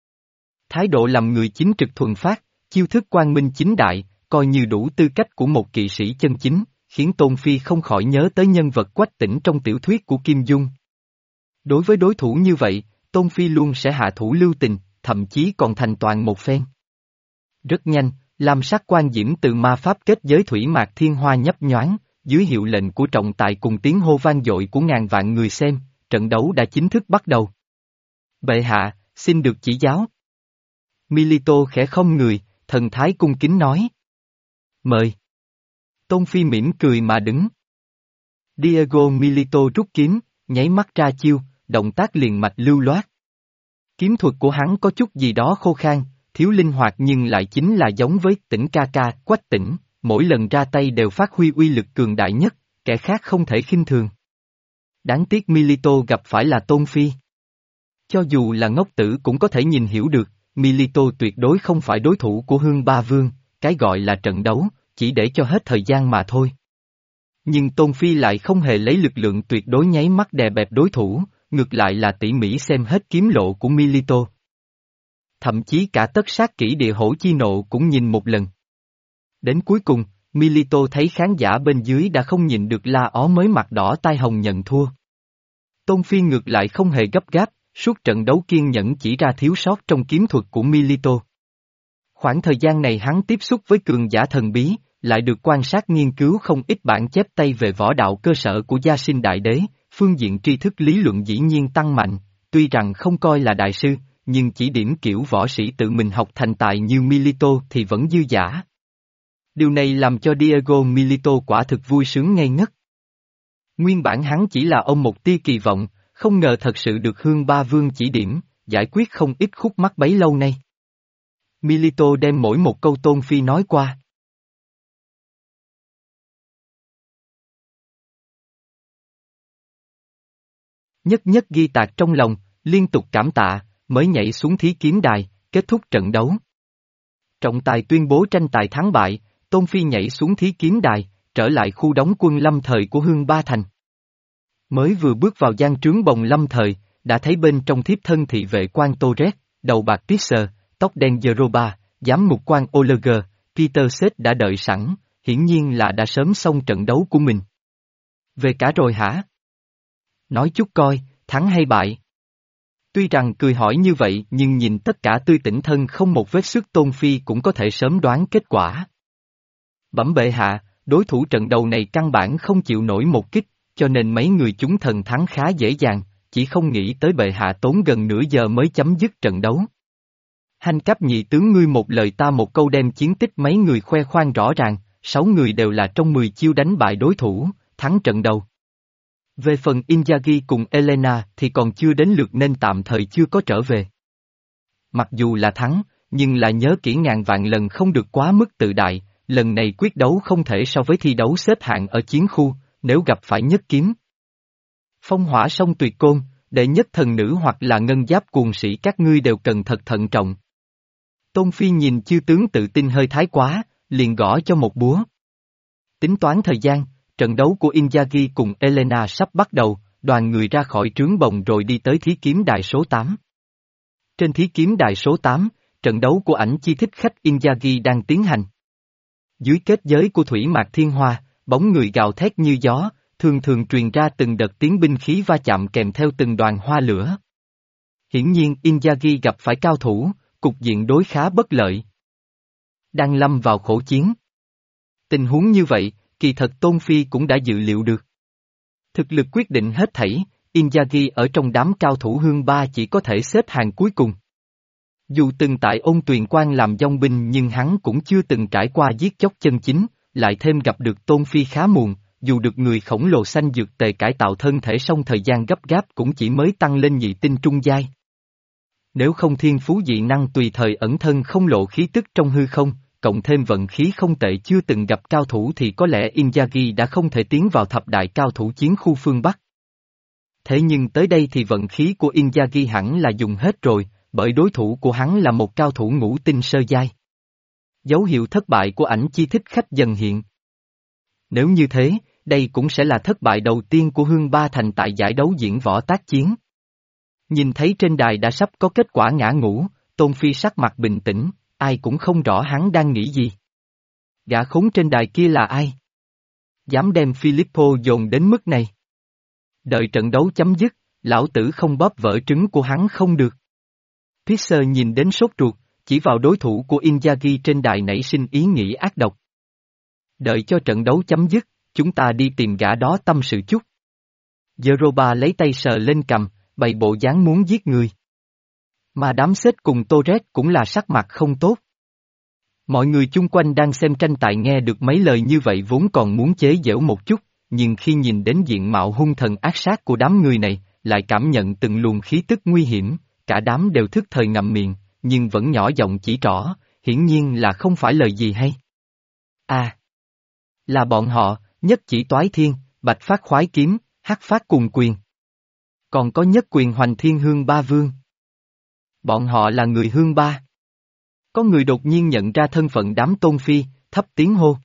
Thái độ làm người chính trực thuần phát, chiêu thức quang minh chính đại, coi như đủ tư cách của một kỵ sĩ chân chính, khiến Tôn Phi không khỏi nhớ tới nhân vật Quách Tĩnh trong tiểu thuyết của Kim Dung. Đối với đối thủ như vậy, Tôn Phi luôn sẽ hạ thủ lưu tình, thậm chí còn thành toàn một phen. Rất nhanh, lam sắc quan diễm từ ma pháp kết giới thủy mạc thiên hoa nhấp nhoáng, dưới hiệu lệnh của trọng tài cùng tiếng hô vang dội của ngàn vạn người xem, trận đấu đã chính thức bắt đầu. Bệ hạ, xin được chỉ giáo. Milito khẽ không người, thần thái cung kính nói. Mời. Tôn Phi mỉm cười mà đứng. Diego Milito rút kiếm, nháy mắt ra chiêu, động tác liền mạch lưu loát. Kiếm thuật của hắn có chút gì đó khô khan, thiếu linh hoạt nhưng lại chính là giống với Tĩnh ca ca, Quách Tĩnh, mỗi lần ra tay đều phát huy uy lực cường đại nhất, kẻ khác không thể khinh thường. Đáng tiếc Milito gặp phải là Tôn Phi. Cho dù là ngốc tử cũng có thể nhìn hiểu được, Milito tuyệt đối không phải đối thủ của Hương Ba Vương, cái gọi là trận đấu, chỉ để cho hết thời gian mà thôi. Nhưng Tôn Phi lại không hề lấy lực lượng tuyệt đối nháy mắt đè bẹp đối thủ, ngược lại là tỉ mỉ xem hết kiếm lộ của Milito. Thậm chí cả tất sát kỹ địa hổ chi nộ cũng nhìn một lần. Đến cuối cùng, Milito thấy khán giả bên dưới đã không nhìn được la ó mới mặt đỏ tai hồng nhận thua. Tôn Phi ngược lại không hề gấp gáp, suốt trận đấu kiên nhẫn chỉ ra thiếu sót trong kiếm thuật của Milito. Khoảng thời gian này hắn tiếp xúc với cường giả thần bí, lại được quan sát nghiên cứu không ít bản chép tay về võ đạo cơ sở của Gia Sinh Đại Đế, phương diện tri thức lý luận dĩ nhiên tăng mạnh, tuy rằng không coi là đại sư, nhưng chỉ điểm kiểu võ sĩ tự mình học thành tài như Milito thì vẫn dư dả. Điều này làm cho Diego Milito quả thực vui sướng ngây ngất. Nguyên bản hắn chỉ là ông một tia kỳ vọng, không ngờ thật sự được Hương Ba Vương chỉ điểm, giải quyết không ít khúc mắc bấy lâu nay. Milito đem mỗi một câu Tôn Phi nói qua. Nhất nhất ghi tạc trong lòng, liên tục cảm tạ, mới nhảy xuống thí kiếm đài, kết thúc trận đấu. Trọng tài tuyên bố tranh tài thắng bại, Tôn Phi nhảy xuống thí kiếm đài, trở lại khu đóng quân lâm thời của Hương Ba Thành. Mới vừa bước vào gian trướng bồng lâm thời, đã thấy bên trong thiếp thân thị vệ quan Torres, đầu bạc Tisser, tóc đen Jeroba, giám mục quan Oleger, Peter Seth đã đợi sẵn, hiển nhiên là đã sớm xong trận đấu của mình. Về cả rồi hả? Nói chút coi, thắng hay bại? Tuy rằng cười hỏi như vậy nhưng nhìn tất cả tươi tỉnh thân không một vết xước Tôn Phi cũng có thể sớm đoán kết quả. Bẩm bệ hạ, đối thủ trận đầu này căn bản không chịu nổi một kích, cho nên mấy người chúng thần thắng khá dễ dàng, chỉ không nghĩ tới bệ hạ tốn gần nửa giờ mới chấm dứt trận đấu. Hành cấp nhị tướng ngươi một lời ta một câu đem chiến tích mấy người khoe khoang rõ ràng, sáu người đều là trong mười chiêu đánh bại đối thủ, thắng trận đầu. Về phần Inzaghi cùng Elena thì còn chưa đến lượt nên tạm thời chưa có trở về. Mặc dù là thắng, nhưng là nhớ kỹ ngàn vạn lần không được quá mức tự đại, lần này quyết đấu không thể so với thi đấu xếp hạng ở chiến khu, nếu gặp phải nhất kiếm. Phong hỏa song tuyệt côn, đệ nhất thần nữ hoặc là ngân giáp cuồng sĩ các ngươi đều cần thật thận trọng. Tôn Phi nhìn chư tướng tự tin hơi thái quá, liền gõ cho một búa. Tính toán thời gian, trận đấu của Inzaghi cùng Elena sắp bắt đầu, đoàn người ra khỏi trướng bồng rồi đi tới thí kiếm đài số tám. Trên thí kiếm đài số tám, trận đấu của ảnh chi thích khách Inzaghi đang tiến hành. Dưới kết giới của Thủy Mạc Thiên Hoa, bóng người gào thét như gió, thường thường truyền ra từng đợt tiếng binh khí va chạm kèm theo từng đoàn hoa lửa. Hiển nhiên Inzaghi gặp phải cao thủ, cục diện đối khá bất lợi. Đang lâm vào khổ chiến. Tình huống như vậy, kỳ thật Tôn Phi cũng đã dự liệu được. Thực lực quyết định hết thảy, Inzaghi ở trong đám cao thủ hương ba chỉ có thể xếp hàng cuối cùng. Dù từng tại Ôn Tuyền Quan làm dòng binh nhưng hắn cũng chưa từng trải qua giết chóc chân chính, lại thêm gặp được Tôn Phi khá muộn, dù được người khổng lồ xanh dược tề cải tạo thân thể song thời gian gấp gáp cũng chỉ mới tăng lên nhị tinh trung giai. Nếu không thiên phú dị năng tùy thời ẩn thân không lộ khí tức trong hư không, cộng thêm vận khí không tệ chưa từng gặp cao thủ thì có lẽ Inzaghi đã không thể tiến vào thập đại cao thủ chiến khu phương Bắc. Thế nhưng tới đây thì vận khí của Inzaghi hẳn là dùng hết rồi, bởi đối thủ của hắn là một cao thủ ngũ tinh sơ giai. Dấu hiệu thất bại của ảnh chi thích khách dần hiện. Nếu như thế, đây cũng sẽ là thất bại đầu tiên của Hương Ba Thành tại giải đấu diễn võ tác chiến. Nhìn thấy trên đài đã sắp có kết quả ngã ngũ, Tôn Phi sắc mặt bình tĩnh, ai cũng không rõ hắn đang nghĩ gì. Gã khốn trên đài kia là ai? Dám đem Filippo dồn đến mức này. Đợi trận đấu chấm dứt, lão tử không bóp vỡ trứng của hắn không được. Fischer nhìn đến sốt ruột, chỉ vào đối thủ của Inzaghi trên đài nảy sinh ý nghĩ ác độc. Đợi cho trận đấu chấm dứt, chúng ta đi tìm gã đó tâm sự chút. Doroba lấy tay sờ lên cằm, bày bộ dáng muốn giết người. Mà đám xếp cùng Torres cũng là sắc mặt không tốt. Mọi người chung quanh đang xem tranh tài nghe được mấy lời như vậy vốn còn muốn chế giễu một chút, nhưng khi nhìn đến diện mạo hung thần ác sát của đám người này, lại cảm nhận từng luồng khí tức nguy hiểm, cả đám đều thức thời ngậm miệng, nhưng vẫn nhỏ giọng chỉ trỏ, hiển nhiên là không phải lời gì hay. À! Là bọn họ, nhất chỉ toái thiên, bạch phát khoái kiếm, hắc phát cùng quyền. Còn có nhất quyền hoành thiên hương ba vương. Bọn họ là người hương ba. Có người đột nhiên nhận ra thân phận đám Tôn Phi, thấp tiếng hô.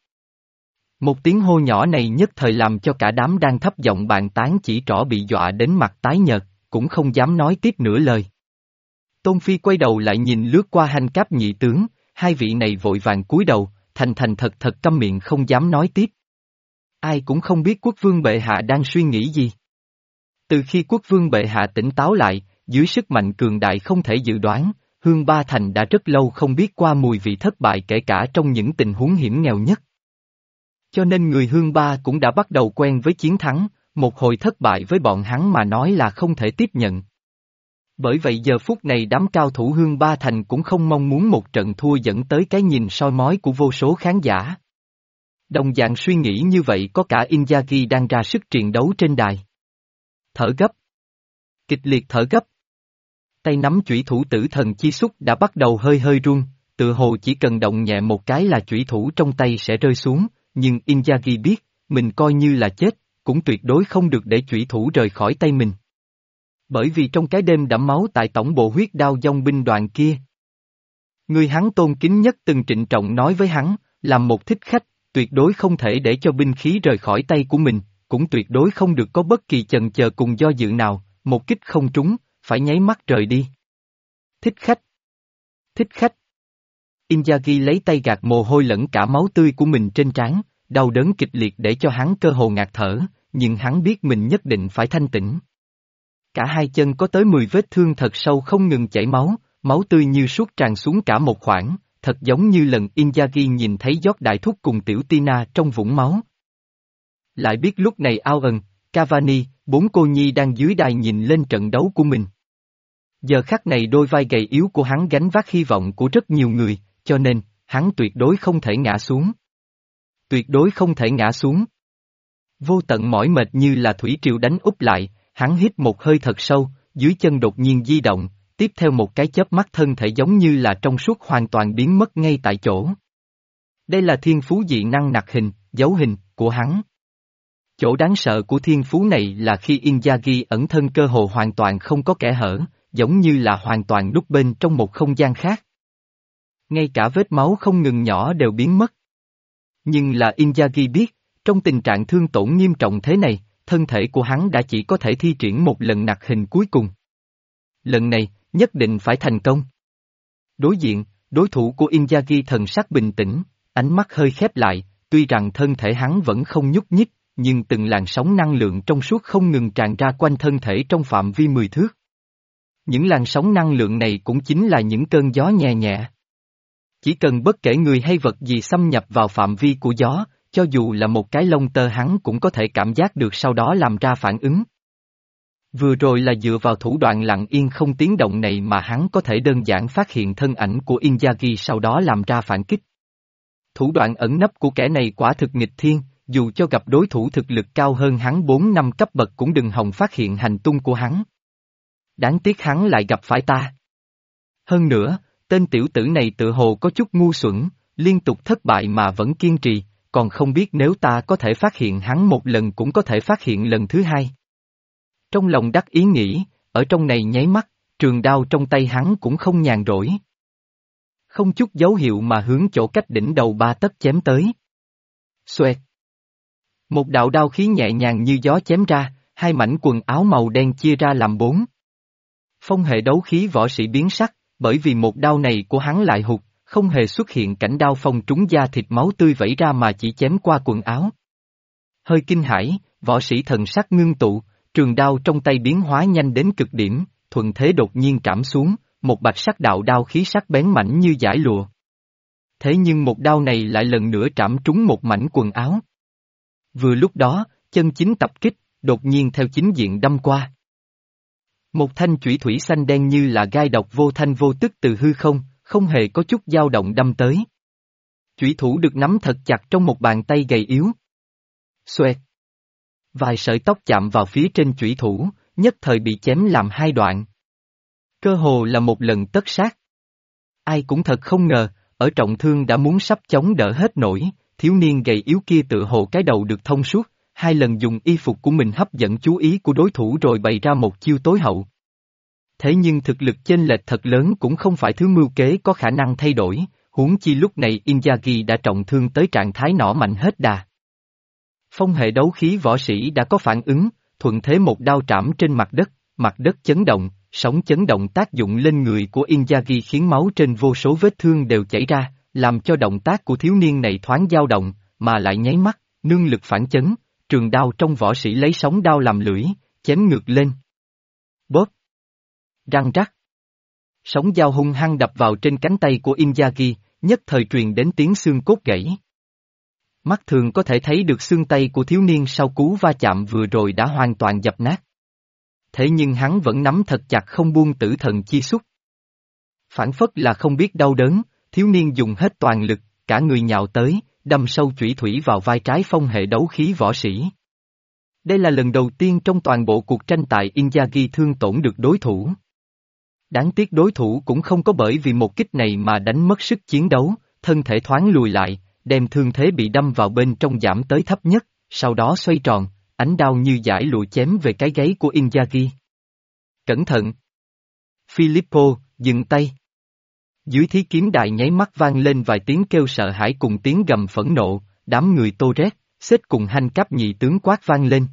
Một tiếng hô nhỏ này nhất thời làm cho cả đám đang thấp giọng bàn tán chỉ trỏ bị dọa đến mặt tái nhợt, cũng không dám nói tiếp nửa lời. Tôn Phi quay đầu lại nhìn lướt qua Hành Cáp nhị tướng, hai vị này vội vàng cúi đầu, thành thành thật thật câm miệng không dám nói tiếp. Ai cũng không biết quốc vương bệ hạ đang suy nghĩ gì. Từ khi quốc vương bệ hạ tỉnh táo lại, dưới sức mạnh cường đại không thể dự đoán, Hương Ba Thành đã rất lâu không biết qua mùi vị thất bại kể cả trong những tình huống hiểm nghèo nhất. Cho nên người Hương Ba cũng đã bắt đầu quen với chiến thắng, một hồi thất bại với bọn hắn mà nói là không thể tiếp nhận. Bởi vậy giờ phút này đám cao thủ Hương Ba Thành cũng không mong muốn một trận thua dẫn tới cái nhìn soi mói của vô số khán giả. Đồng dạng suy nghĩ như vậy có cả Inzaghi đang ra sức triền đấu trên đài. Thở gấp. Kịch liệt thở gấp. Tay nắm chủy thủ tử thần chi xúc đã bắt đầu hơi hơi run, tự hồ chỉ cần động nhẹ một cái là chủy thủ trong tay sẽ rơi xuống, nhưng Inzaghi biết, mình coi như là chết, cũng tuyệt đối không được để chủy thủ rời khỏi tay mình. Bởi vì trong cái đêm đẫm máu tại tổng bộ huyết đao dòng binh đoàn kia, người hắn tôn kính nhất từng trịnh trọng nói với hắn, làm một thích khách, tuyệt đối không thể để cho binh khí rời khỏi tay của mình, cũng tuyệt đối không được có bất kỳ chần chờ cùng do dự nào, một kích không trúng, phải nháy mắt rời đi. Thích khách! Thích khách! Inzaghi lấy tay gạt mồ hôi lẫn cả máu tươi của mình trên trán, đau đớn kịch liệt để cho hắn cơ hồ ngạt thở, nhưng hắn biết mình nhất định phải thanh tĩnh. Cả hai chân có tới mười vết thương thật sâu không ngừng chảy máu, máu tươi như suốt tràn xuống cả một khoảng, thật giống như lần Inzaghi nhìn thấy giót đại thúc cùng tiểu Tina trong vũng máu. Lại biết lúc này Owen, Cavani, bốn cô nhi đang dưới đài nhìn lên trận đấu của mình. Giờ khắc này đôi vai gầy yếu của hắn gánh vác hy vọng của rất nhiều người, cho nên, hắn tuyệt đối không thể ngã xuống. Tuyệt đối không thể ngã xuống. Vô tận mỏi mệt như là thủy triều đánh úp lại, hắn hít một hơi thật sâu, dưới chân đột nhiên di động, tiếp theo một cái chớp mắt thân thể giống như là trong suốt hoàn toàn biến mất ngay tại chỗ. Đây là thiên phú dị năng nặc hình, dấu hình, của hắn. Chỗ đáng sợ của thiên phú này là khi Inzaghi ẩn thân cơ hồ hoàn toàn không có kẽ hở, giống như là hoàn toàn núp bên trong một không gian khác. Ngay cả vết máu không ngừng nhỏ đều biến mất. Nhưng là Inzaghi biết, trong tình trạng thương tổn nghiêm trọng thế này, thân thể của hắn đã chỉ có thể thi triển một lần nặc hình cuối cùng. Lần này, nhất định phải thành công. Đối diện, đối thủ của Inzaghi thần sắc bình tĩnh, ánh mắt hơi khép lại, tuy rằng thân thể hắn vẫn không nhúc nhích, nhưng từng làn sóng năng lượng trong suốt không ngừng tràn ra quanh thân thể trong phạm vi mười thước. Những làn sóng năng lượng này cũng chính là những cơn gió nhẹ nhẹ. Chỉ cần bất kể người hay vật gì xâm nhập vào phạm vi của gió, cho dù là một cái lông tơ hắn cũng có thể cảm giác được sau đó làm ra phản ứng. Vừa rồi là dựa vào thủ đoạn lặng yên không tiếng động này mà hắn có thể đơn giản phát hiện thân ảnh của Inzaghi sau đó làm ra phản kích. Thủ đoạn ẩn nấp của kẻ này quả thực nghịch thiên, dù cho gặp đối thủ thực lực cao hơn hắn bốn năm cấp bậc cũng đừng hòng phát hiện hành tung của hắn. Đáng tiếc hắn lại gặp phải ta. Hơn nữa, tên tiểu tử này tự hồ có chút ngu xuẩn, liên tục thất bại mà vẫn kiên trì, còn không biết nếu ta có thể phát hiện hắn một lần cũng có thể phát hiện lần thứ hai. Trong lòng đắc ý nghĩ, ở trong này nháy mắt, trường đao trong tay hắn cũng không nhàn rỗi. Không chút dấu hiệu mà hướng chỗ cách đỉnh đầu ba tấc chém tới. Xoẹt. Một đạo đao khí nhẹ nhàng như gió chém ra, hai mảnh quần áo màu đen chia ra làm bốn. Phong hệ đấu khí võ sĩ biến sắc, bởi vì một đao này của hắn lại hụt, không hề xuất hiện cảnh đao phong trúng da thịt máu tươi vẩy ra mà chỉ chém qua quần áo. Hơi kinh hãi, võ sĩ thần sắc ngưng tụ, trường đao trong tay biến hóa nhanh đến cực điểm, thuận thế đột nhiên trảm xuống, một bạch sắc đạo đao khí sắc bén mảnh như dải lụa. Thế nhưng một đao này lại lần nữa trảm trúng một mảnh quần áo. Vừa lúc đó, chân chính tập kích, đột nhiên theo chính diện đâm qua. Một thanh chủy thủy xanh đen như là gai độc vô thanh vô tức từ hư không, không hề có chút dao động đâm tới. Chủy thủ được nắm thật chặt trong một bàn tay gầy yếu. Xoẹt. Vài sợi tóc chạm vào phía trên chủy thủ, nhất thời bị chém làm hai đoạn. Cơ hồ là một lần tất sát. Ai cũng thật không ngờ, ở trọng thương đã muốn sắp chống đỡ hết nổi, thiếu niên gầy yếu kia tự hồ cái đầu được thông suốt, hai lần dùng y phục của mình hấp dẫn chú ý của đối thủ rồi bày ra một chiêu tối hậu. Thế nhưng thực lực chênh lệch thật lớn cũng không phải thứ mưu kế có khả năng thay đổi, huống chi lúc này Inzaghi đã trọng thương tới trạng thái nỏ mạnh hết đà. Phong hệ đấu khí võ sĩ đã có phản ứng, thuận thế một đao trảm trên mặt đất, mặt đất chấn động, sóng chấn động tác dụng lên người của Inzaghi khiến máu trên vô số vết thương đều chảy ra, làm cho động tác của thiếu niên này thoáng dao động, mà lại nháy mắt, nương lực phản chấn, trường đao trong võ sĩ lấy sóng đao làm lưỡi, chém ngược lên. Bóp. Răng rắc. Sóng dao hung hăng đập vào trên cánh tay của Inzaghi, nhất thời truyền đến tiếng xương cốt gãy. Mắt thường có thể thấy được xương tay của thiếu niên sau cú va chạm vừa rồi đã hoàn toàn dập nát. Thế nhưng hắn vẫn nắm thật chặt không buông tử thần chi xúc. Phản phất là không biết đau đớn, thiếu niên dùng hết toàn lực, cả người nhào tới, đâm sâu chủy thủy vào vai trái phong hệ đấu khí võ sĩ. Đây là lần đầu tiên trong toàn bộ cuộc tranh tài Inzaghi thương tổn được đối thủ. Đáng tiếc đối thủ cũng không có bởi vì một kích này mà đánh mất sức chiến đấu, thân thể thoáng lùi lại, đem thương thế bị đâm vào bên trong giảm tới thấp nhất, sau đó xoay tròn, ánh đao như dải lụa chém về cái gáy của Inzaghi. Cẩn thận! Filippo, dừng tay! Dưới thí kiếm đại nháy mắt vang lên vài tiếng kêu sợ hãi cùng tiếng gầm phẫn nộ, đám người Torres, xếp cùng hanh cáp nhị tướng quát vang lên.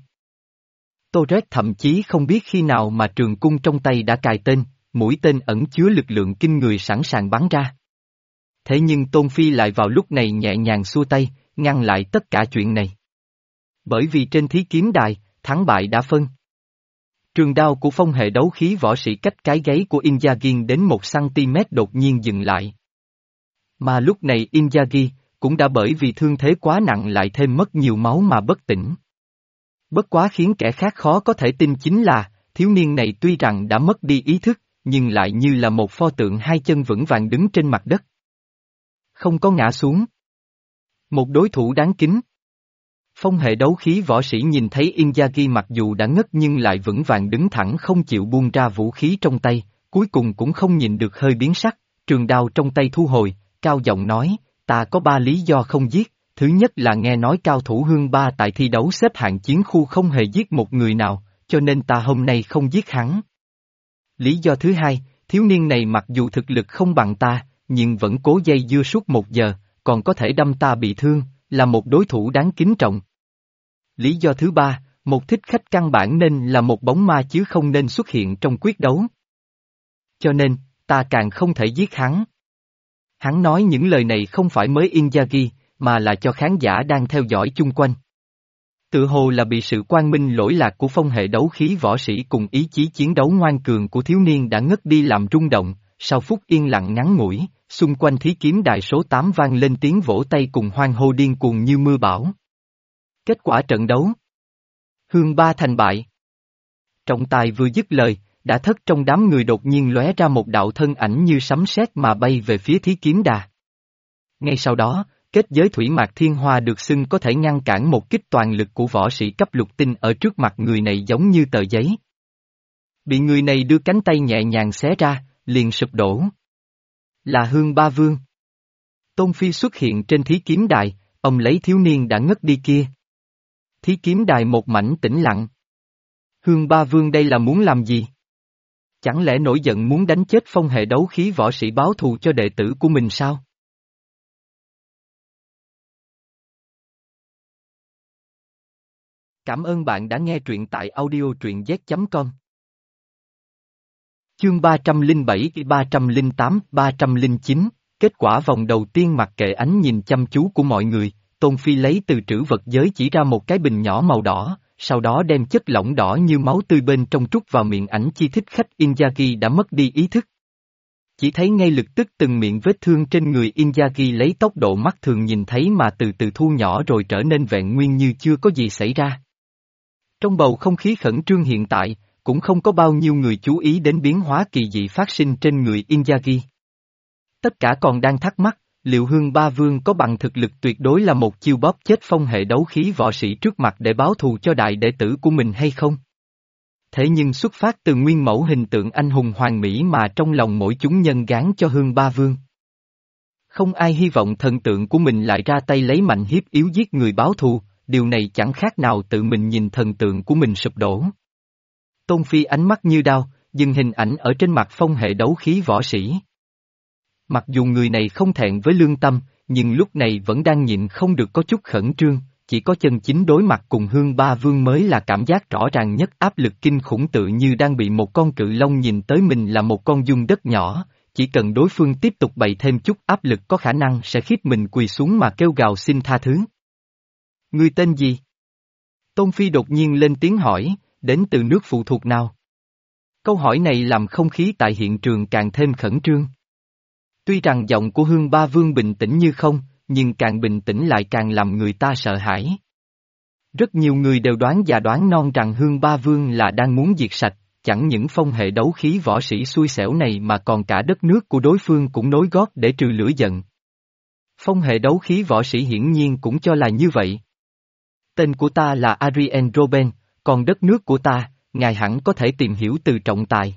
Torres thậm chí không biết khi nào mà trường cung trong tay đã cài tên, mũi tên ẩn chứa lực lượng kinh người sẵn sàng bắn ra. Thế nhưng Tôn Phi lại vào lúc này nhẹ nhàng xua tay, ngăn lại tất cả chuyện này. Bởi vì trên thí kiếm đài, thắng bại đã phân. Trường đao của phong hệ đấu khí võ sĩ cách cái gáy của Inzaghi đến một xăng-ti-mét đột nhiên dừng lại. Mà lúc này Inzaghi, cũng đã bởi vì thương thế quá nặng lại thêm mất nhiều máu mà bất tỉnh. Bất quá khiến kẻ khác khó có thể tin chính là, thiếu niên này tuy rằng đã mất đi ý thức, nhưng lại như là một pho tượng hai chân vững vàng đứng trên mặt đất. Không có ngã xuống. Một đối thủ đáng kính. Phong hệ đấu khí võ sĩ nhìn thấy Inzaghi mặc dù đã ngất nhưng lại vững vàng đứng thẳng không chịu buông ra vũ khí trong tay, cuối cùng cũng không nhìn được hơi biến sắc, trường đao trong tay thu hồi, cao giọng nói, ta có ba lý do không giết, Thứ nhất là nghe nói cao thủ Hương Ba tại thi đấu xếp hạng chiến khu không hề giết một người nào, cho nên ta hôm nay không giết hắn. Lý do thứ hai, thiếu niên này mặc dù thực lực không bằng ta, nhưng vẫn cố dây dưa suốt một giờ, còn có thể đâm ta bị thương, là một đối thủ đáng kính trọng. Lý do thứ ba, một thích khách căn bản nên là một bóng ma chứ không nên xuất hiện trong quyết đấu. Cho nên, ta càng không thể giết hắn. Hắn nói những lời này không phải mới Inzaghi, mà là cho khán giả đang theo dõi chung quanh. Tự hồ là bị sự quang minh lỗi lạc của phong hệ đấu khí võ sĩ cùng ý chí chiến đấu ngoan cường của thiếu niên đã ngất đi làm rung động, sau phút yên lặng ngắn ngủi, xung quanh thí kiếm đài số tám vang lên tiếng vỗ tay cùng hoan hô điên cuồng như mưa bão. Kết quả trận đấu: Hương Ba thành bại. Trọng tài vừa dứt lời, đã thất trong đám người đột nhiên lóe ra một đạo thân ảnh như sấm sét mà bay về phía thí kiếm đà. Ngay sau đó, kết giới thủy mạc thiên hoa được xưng có thể ngăn cản một kích toàn lực của võ sĩ cấp lục tinh ở trước mặt người này giống như tờ giấy. Bị người này đưa cánh tay nhẹ nhàng xé ra, liền sụp đổ. Là Hương Ba Vương. Tôn Phi xuất hiện trên thí kiếm đài, ông lấy thiếu niên đã ngất đi kia. Thí kiếm đài một mảnh tĩnh lặng. Hương Ba Vương đây là muốn làm gì? Chẳng lẽ nổi giận muốn đánh chết phong hệ đấu khí võ sĩ báo thù cho đệ tử của mình sao? Cảm ơn bạn đã nghe truyện tại audio truyện z chấm com. Chương ba trăm lẻ bảy, ba trăm lẻ tám, ba trăm lẻ chín, kết quả vòng đầu tiên mặc kệ ánh nhìn chăm chú của mọi người, Tôn Phi lấy từ trữ vật giới chỉ ra một cái bình nhỏ màu đỏ, sau đó đem chất lỏng đỏ như máu tươi bên trong trút vào miệng ảnh chi thích khách Inzaghi đã mất đi ý thức. Chỉ thấy ngay lập tức từng miệng vết thương trên người Inzaghi lấy tốc độ mắt thường nhìn thấy mà từ từ thu nhỏ rồi trở nên vẹn nguyên như chưa có gì xảy ra. Trong bầu không khí khẩn trương hiện tại, cũng không có bao nhiêu người chú ý đến biến hóa kỳ dị phát sinh trên người Inzaghi. Tất cả còn đang thắc mắc, liệu Hương Ba Vương có bằng thực lực tuyệt đối là một chiêu bóp chết phong hệ đấu khí võ sĩ trước mặt để báo thù cho đại đệ tử của mình hay không? Thế nhưng xuất phát từ nguyên mẫu hình tượng anh hùng hoàn mỹ mà trong lòng mỗi chúng nhân gán cho Hương Ba Vương. Không ai hy vọng thần tượng của mình lại ra tay lấy mạnh hiếp yếu giết người báo thù, điều này chẳng khác nào tự mình nhìn thần tượng của mình sụp đổ. Tôn Phi ánh mắt như đao, dừng hình ảnh ở trên mặt phong hệ đấu khí võ sĩ. Mặc dù người này không thẹn với lương tâm, nhưng lúc này vẫn đang nhịn không được có chút khẩn trương, chỉ có chân chính đối mặt cùng Hương Ba Vương mới là cảm giác rõ ràng nhất, áp lực kinh khủng tự như đang bị một con cự long nhìn tới mình là một con dung đất nhỏ, chỉ cần đối phương tiếp tục bày thêm chút áp lực có khả năng sẽ khiếp mình quỳ xuống mà kêu gào xin tha thứ. Ngươi tên gì? Tôn Phi đột nhiên lên tiếng hỏi, đến từ nước phụ thuộc nào? Câu hỏi này làm không khí tại hiện trường càng thêm khẩn trương. Tuy rằng giọng của Hương Ba Vương bình tĩnh như không, nhưng càng bình tĩnh lại càng làm người ta sợ hãi. Rất nhiều người đều đoán và đoán non rằng Hương Ba Vương là đang muốn diệt sạch, chẳng những phong hệ đấu khí võ sĩ xui xẻo này mà còn cả đất nước của đối phương cũng nối gót để trừ lửa giận. Phong hệ đấu khí võ sĩ hiển nhiên cũng cho là như vậy. Tên của ta là Adrien Robben, còn đất nước của ta, ngài hẳn có thể tìm hiểu từ trọng tài.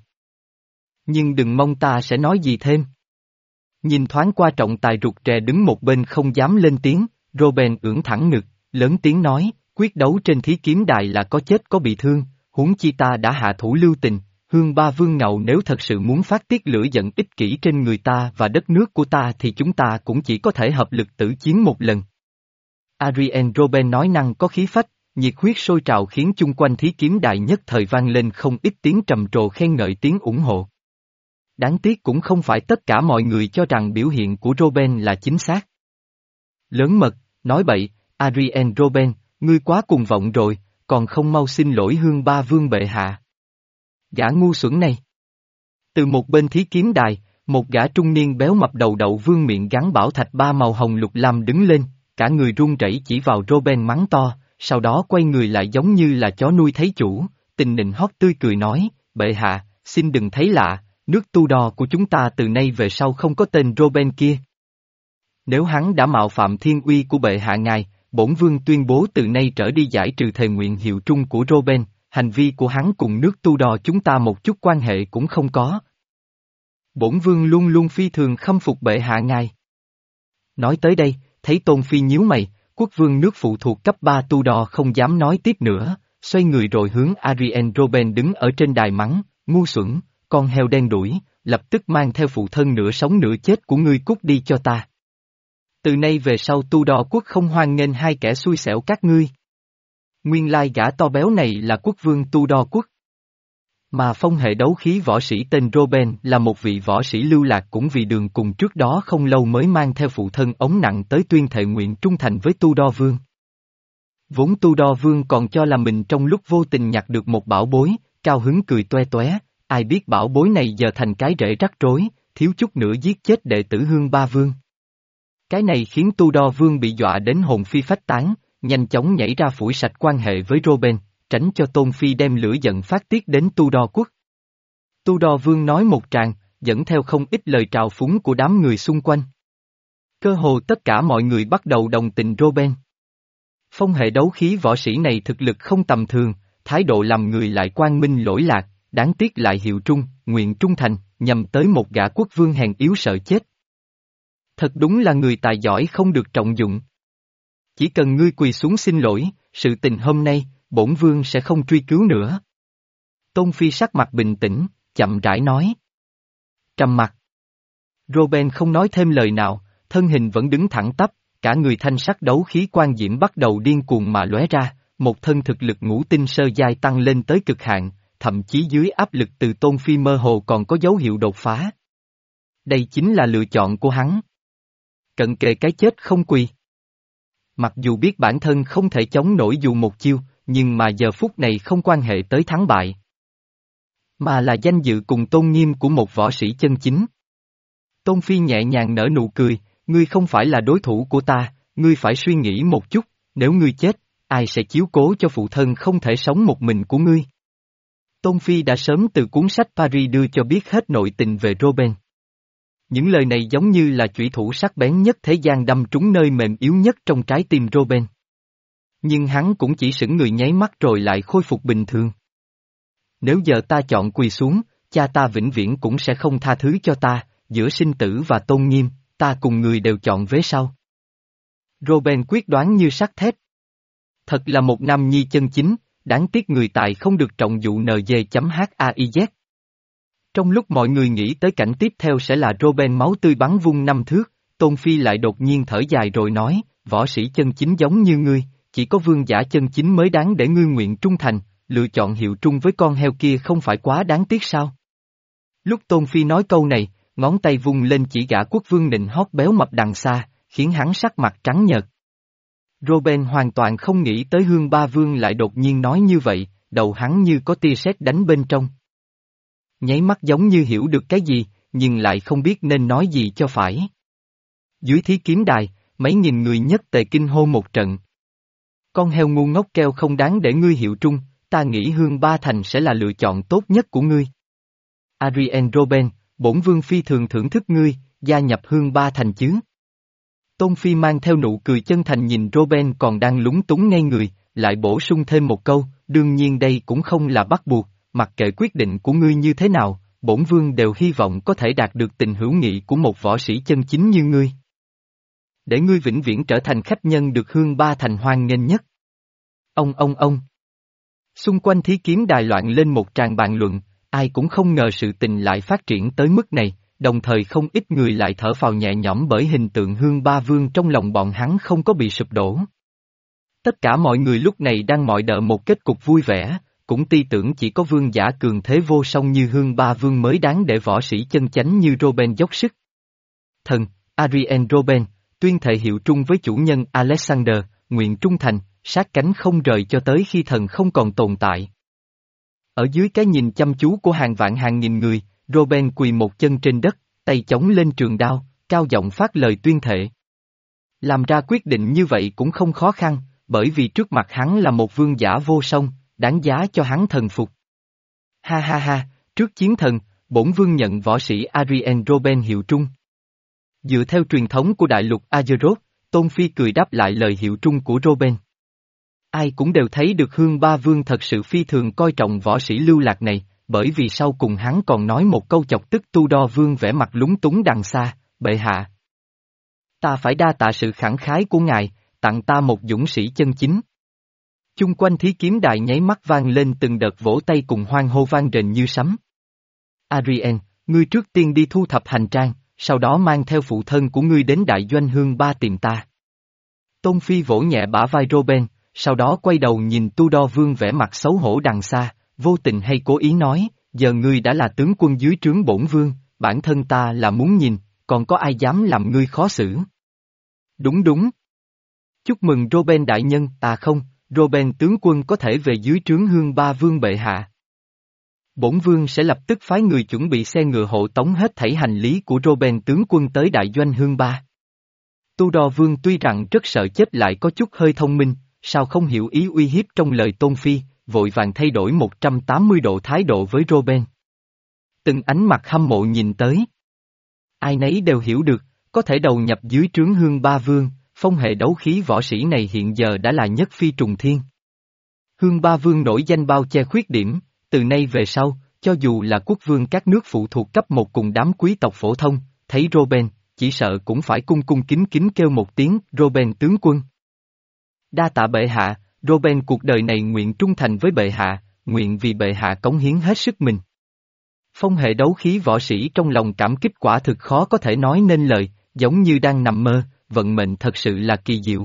Nhưng đừng mong ta sẽ nói gì thêm. Nhìn thoáng qua trọng tài rụt rè đứng một bên không dám lên tiếng, Robben ưỡn thẳng ngực, lớn tiếng nói, quyết đấu trên thí kiếm đài là có chết có bị thương, huống chi ta đã hạ thủ lưu tình, Hương Ba Vương ngầu nếu thật sự muốn phát tiết lửa giận ích kỷ trên người ta và đất nước của ta thì chúng ta cũng chỉ có thể hợp lực tử chiến một lần. Adrien Robben nói năng có khí phách, nhiệt huyết sôi trào khiến chung quanh thí kiếm đài nhất thời vang lên không ít tiếng trầm trồ khen ngợi tiếng ủng hộ. Đáng tiếc cũng không phải tất cả mọi người cho rằng biểu hiện của Robben là chính xác. Lớn mật, nói bậy, Adrien Robben, ngươi quá cuồng vọng rồi, còn không mau xin lỗi Hương Ba Vương bệ hạ. Gã ngu xuẩn này. Từ một bên thí kiếm đài, một gã trung niên béo mập đầu đậu vương miệng gắn bảo thạch ba màu hồng lục lam đứng lên, cả người run rẩy chỉ vào Robben mắng to, sau đó quay người lại giống như là chó nuôi thấy chủ, tình nịnh hót tươi cười nói, bệ hạ, xin đừng thấy lạ, nước tu đò của chúng ta từ nay về sau không có tên Robben kia. Nếu hắn đã mạo phạm thiên uy của bệ hạ ngài, bổn vương tuyên bố từ nay trở đi giải trừ thề nguyện hiệu trung của Robben, hành vi của hắn cùng nước tu đò chúng ta một chút quan hệ cũng không có. Bổn vương luôn luôn phi thường khâm phục bệ hạ ngài. Nói tới đây, thấy Tôn Phi nhíu mày, quốc vương nước phụ thuộc cấp ba Tudor không dám nói tiếp nữa, xoay người rồi hướng Ariel Robben đứng ở trên đài mắng, ngu xuẩn, con heo đen đuổi, lập tức mang theo phụ thân nửa sống nửa chết của ngươi cút đi cho ta. Từ nay về sau Tudor quốc không hoan nghênh hai kẻ xui xẻo các ngươi. Nguyên lai gã to béo này là quốc vương Tudor quốc. Mà phong hệ đấu khí võ sĩ tên Robben là một vị võ sĩ lưu lạc cũng vì đường cùng trước đó không lâu mới mang theo phụ thân ống nặng tới tuyên thệ nguyện trung thành với Tudor vương. Vốn Tudor vương còn cho là mình trong lúc vô tình nhặt được một bảo bối, cao hứng cười toe toé, ai biết bảo bối này giờ thành cái rễ rắc rối, thiếu chút nữa giết chết đệ tử Hương Ba vương. Cái này khiến Tudor vương bị dọa đến hồn phi phách tán, nhanh chóng nhảy ra phủi sạch quan hệ với Robben, tránh cho Tôn Phi đem lửa giận phát tiết đến Tudor quốc. Tudor vương nói một tràng, dẫn theo không ít lời trào phúng của đám người xung quanh. Cơ hồ tất cả mọi người bắt đầu đồng tình Robben. Phong hệ đấu khí võ sĩ này thực lực không tầm thường, thái độ làm người lại quang minh lỗi lạc, đáng tiếc lại hiệu trung, nguyện trung thành, nhằm tới một gã quốc vương hèn yếu sợ chết. Thật đúng là người tài giỏi không được trọng dụng. Chỉ cần ngươi quỳ xuống xin lỗi, sự tình hôm nay, bổn vương sẽ không truy cứu nữa. Tôn Phi sắc mặt bình tĩnh, chậm rãi nói. Trầm mặc. Robben không nói thêm lời nào, thân hình vẫn đứng thẳng tắp, cả người thanh sắc đấu khí quan diễm bắt đầu điên cuồng mà lóe ra, một thân thực lực ngũ tinh sơ giai tăng lên tới cực hạn, thậm chí dưới áp lực từ Tôn Phi mơ hồ còn có dấu hiệu đột phá. Đây chính là lựa chọn của hắn. Cận kề cái chết không quỳ. Mặc dù biết bản thân không thể chống nổi dù một chiêu, nhưng mà giờ phút này không quan hệ tới thắng bại. Mà là danh dự cùng tôn nghiêm của một võ sĩ chân chính. Tôn Phi nhẹ nhàng nở nụ cười, ngươi không phải là đối thủ của ta, ngươi phải suy nghĩ một chút, nếu ngươi chết, ai sẽ chiếu cố cho phụ thân không thể sống một mình của ngươi. Tôn Phi đã sớm từ cuốn sách Paris đưa cho biết hết nội tình về Robben. Những lời này giống như là chủy thủ sắc bén nhất thế gian đâm trúng nơi mềm yếu nhất trong trái tim Robben. Nhưng hắn cũng chỉ sững người nháy mắt rồi lại khôi phục bình thường. Nếu giờ ta chọn quỳ xuống, cha ta vĩnh viễn cũng sẽ không tha thứ cho ta, giữa sinh tử và tôn nghiêm, ta cùng người đều chọn vế sau. Robben quyết đoán như sắt thép. Thật là một nam nhi chân chính, đáng tiếc người tài không được trọng dụng nj.hiz. Trong lúc mọi người nghĩ tới cảnh tiếp theo sẽ là Robben máu tươi bắn vung năm thước, Tôn Phi lại đột nhiên thở dài rồi nói, võ sĩ chân chính giống như ngươi, chỉ có vương giả chân chính mới đáng để ngươi nguyện trung thành, lựa chọn hiệu trung với con heo kia không phải quá đáng tiếc sao? Lúc Tôn Phi nói câu này, ngón tay vung lên chỉ gã quốc vương nịnh hót béo mập đằng xa, khiến hắn sắc mặt trắng nhợt. Robben hoàn toàn không nghĩ tới Hương Ba Vương lại đột nhiên nói như vậy, đầu hắn như có tia sét đánh bên trong. Nháy mắt giống như hiểu được cái gì, nhưng lại không biết nên nói gì cho phải. Dưới thí kiếm đài, mấy nghìn người nhất tề kinh hô một trận. Con heo ngu ngốc keo không đáng để ngươi hiệu trung, ta nghĩ Hương Ba Thành sẽ là lựa chọn tốt nhất của ngươi. Ariel Robben, bổn vương phi thường thưởng thức ngươi, gia nhập Hương Ba Thành chứ. Tôn Phi mang theo nụ cười chân thành nhìn Robben còn đang lúng túng ngây người, lại bổ sung thêm một câu, đương nhiên đây cũng không là bắt buộc, mặc kệ quyết định của ngươi như thế nào, bổn vương đều hy vọng có thể đạt được tình hữu nghị của một võ sĩ chân chính như ngươi. Để ngươi vĩnh viễn trở thành khách nhân được Hương Ba Thành hoan nghênh nhất. Ông ông ông. Xung quanh thí kiếm đài loạn lên một tràng bàn luận, ai cũng không ngờ sự tình lại phát triển tới mức này, đồng thời không ít người lại thở phào nhẹ nhõm bởi hình tượng Hương Ba Vương trong lòng bọn hắn không có bị sụp đổ. Tất cả mọi người lúc này đang mỏi đợi một kết cục vui vẻ, cũng ti tưởng chỉ có vương giả cường thế vô song như Hương Ba Vương mới đáng để võ sĩ chân chánh như Robben dốc sức. Thần, Ariel Robben, tuyên thệ hiệu trung với chủ nhân Alexander, nguyện trung thành, sát cánh không rời cho tới khi thần không còn tồn tại. Ở dưới cái nhìn chăm chú của hàng vạn hàng nghìn người, Robben quỳ một chân trên đất, tay chống lên trường đao, cao giọng phát lời tuyên thệ. Làm ra quyết định như vậy cũng không khó khăn, bởi vì trước mặt hắn là một vương giả vô song, đáng giá cho hắn thần phục. Ha ha ha, trước chiến thần, bổn vương nhận võ sĩ Ariel Robben hiệu trung. Dựa theo truyền thống của đại lục Azeroth, Tôn Phi cười đáp lại lời hiệu trung của Robben. Ai cũng đều thấy được Hương Ba Vương thật sự phi thường coi trọng võ sĩ lưu lạc này, bởi vì sau cùng hắn còn nói một câu chọc tức Tudor Vương vẻ mặt lúng túng đằng xa, bệ hạ. Ta phải đa tạ sự khẳng khái của ngài, tặng ta một dũng sĩ chân chính. Chung quanh thí kiếm đài nháy mắt vang lên từng đợt vỗ tay cùng hoan hô vang rền như sấm. Ariel, ngươi trước tiên đi thu thập hành trang, sau đó mang theo phụ thân của ngươi đến đại doanh hương ba tìm ta. Tôn Phi vỗ nhẹ bả vai Robin, sau đó quay đầu nhìn Tudor Vương vẻ mặt xấu hổ đằng xa, vô tình hay cố ý nói, giờ ngươi đã là tướng quân dưới trướng bổn vương, bản thân ta là muốn nhìn, còn có ai dám làm ngươi khó xử. Đúng đúng. Chúc mừng Robin đại nhân, à không, Robin tướng quân có thể về dưới trướng hương ba vương bệ hạ. Bổn vương sẽ lập tức phái người chuẩn bị xe ngựa hộ tống hết thảy hành lý của Robin tướng quân tới đại doanh hương ba. Tudor Vương tuy rằng rất sợ chết lại có chút hơi thông minh, sao không hiểu ý uy hiếp trong lời Tôn Phi, vội vàng thay đổi một trăm tám mươi độ thái độ với Robin. Từng ánh mặt hâm mộ nhìn tới. Ai nấy đều hiểu được, có thể đầu nhập dưới trướng hương ba vương, phong hệ đấu khí võ sĩ này hiện giờ đã là nhất phi trùng thiên. Hương ba vương nổi danh bao che khuyết điểm, từ nay về sau, cho dù là quốc vương các nước phụ thuộc cấp một cùng đám quý tộc phổ thông, thấy Robin, chỉ sợ cũng phải cung cung kính kính kêu một tiếng Robin tướng quân. Đa tạ bệ hạ, Robin cuộc đời này nguyện trung thành với bệ hạ, nguyện vì bệ hạ cống hiến hết sức mình. Phong hệ đấu khí võ sĩ trong lòng cảm kích quả thực khó có thể nói nên lời, giống như đang nằm mơ, vận mệnh thật sự là kỳ diệu.